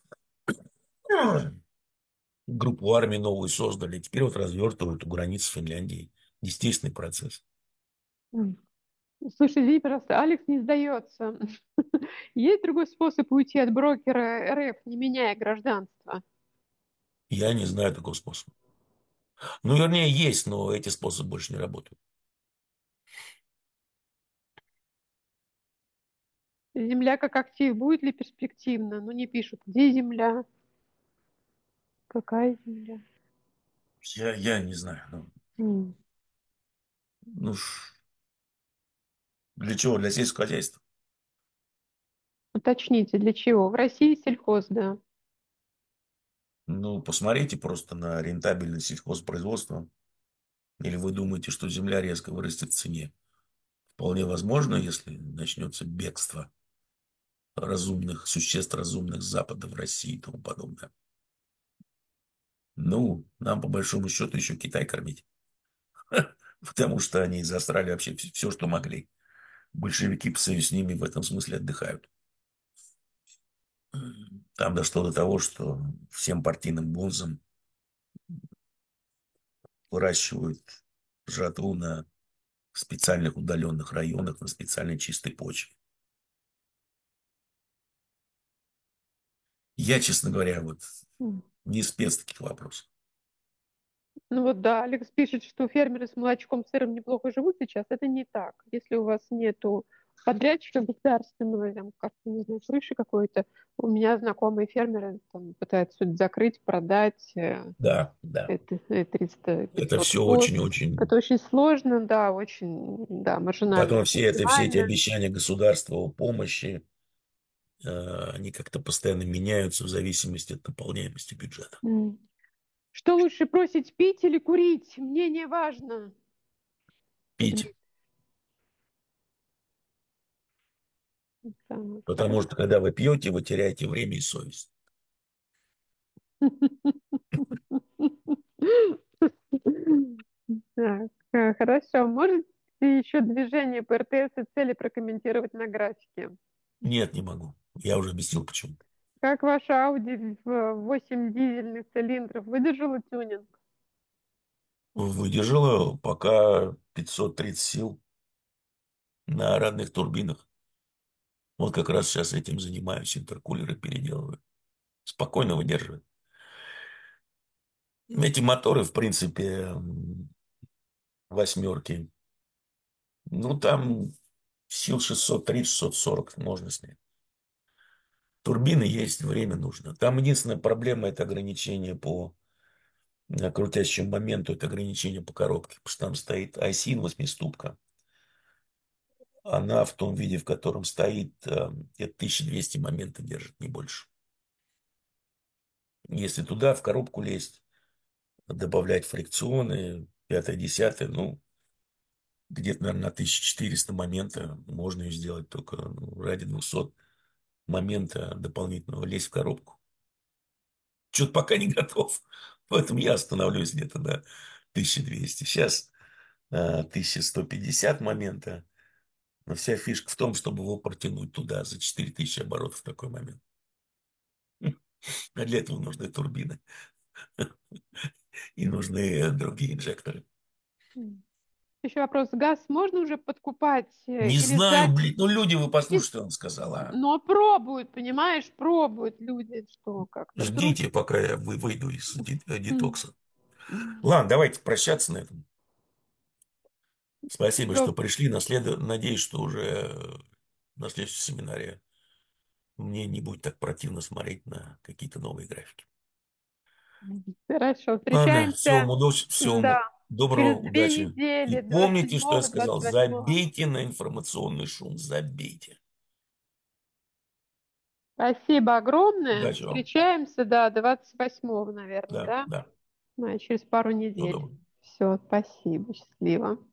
группу армий новую создали. Теперь вот развертывают у границ с Финляндией. Естественный процесс. М. Слушай, извини, пожалуйста, Алекс не сдается. Есть другой способ уйти от брокера РФ, не меняя гражданство? Я не знаю такого способа. Ну, вернее, есть, но эти способы больше не работают. Земля как актив будет ли перспективно? Ну, не пишут, где земля, какая земля. Я, я не знаю. Ну, М. ну, ш- для чего? Для сельского хозяйства. Уточните, для чего? В России сельхоз, да. Ну, посмотрите просто на рентабельность сельхозпроизводства. Или вы думаете, что земля резко вырастет в цене? Вполне возможно, если начнется бегство разумных существ, разумных с Запада в России и тому подобное. Ну, нам по большому счету еще Китай кормить. Потому что они засрали вообще все, что могли. Большевики по союзу с ними в этом смысле отдыхают. Там дошло до того, что всем партийным бонзам выращивают жатву на специальных удаленных районах, на специальной чистой почве. Я, честно говоря, вот М. не спец таких вопросов. Ну вот да, Алекс пишет, что фермеры с молочком, сыром неплохо живут сейчас. Это не так. Если у вас нету подрядчика государственного, там, как, не знаю, крыши какой-то, у меня знакомые фермеры там, пытаются что-то закрыть, продать, э, Да, да. это э, триста Это пятьсот все коз. очень-очень. Это очень сложно, да, очень, да, Потом маржинальное все это, все эти начинание. обещания государства о помощи, э, они как-то постоянно меняются в зависимости от наполняемости бюджета. М. Что лучше просить, пить или курить? Мне не важно. Пить. Так, Потому хорошо. что, когда вы пьете, вы теряете время и совесть. Так, э, хорошо. Можете еще движение по эр тэ эс и цели прокомментировать на графике? Нет, не могу. Я уже объяснил, почему. Как ваша Audi в восемь дизельных цилиндров выдержала тюнинг? Выдержала пока пятьсот тридцать сил на родных турбинах. Вот как раз сейчас этим занимаюсь, интеркулеры переделываю. Спокойно выдерживает. Эти моторы, в принципе, м, восьмерки, ну, там сил шестьсот тридцать шестьсот сорок можно снять. Турбины есть, время нужно. Там единственная проблема – это ограничение по э, крутящему моменту, это ограничение по коробке. Потому что там стоит айсин восьмиступка. Она в том виде, в котором стоит, э, где-то тысяча двести момента держит, не больше. Если туда, в коробку лезть, добавлять фрикционы, пятое, десятое, ну, где-то, наверное, на тысяча четыреста момента можно ее сделать только ну, ради двухсот момента дополнительного лезть в коробку. Что-то пока не готов, поэтому я остановлюсь где-то на тысяча двести. Сейчас э, тысяча сто пятьдесят момента, но вся фишка в том, чтобы его протянуть туда за четыре тысячи оборотов в такой момент. А для этого нужны турбины и нужны другие инжекторы. М. Еще вопрос. Газ можно уже подкупать э, Не или знаю, ждать? блин, ну люди, вы И- послушайте, что он сказал, а. Но пробуют, понимаешь, пробуют люди, что как-то вдруг. Ждите, пока я вы- выйду из ди- М. детокса. Ладно, давайте прощаться на этом. Спасибо, Всё. что пришли. Наслед... Надеюсь, что уже э, на следующем семинаре мне не будет так противно смотреть на какие-то новые графики. Хорошо, Ладно, всего встречаемся. вам удачи, всего Да, вам доброго, через две удачи. И недели, двадцать помните, что я седьмого, сказал, двадцать восьмого. забейте на информационный шум, забейте. Спасибо огромное. Удачи вам. Встречаемся, да, двадцать восьмого, наверное, Да, да? да. Ну, через пару Всего недель. доброго. Все, спасибо, счастливо.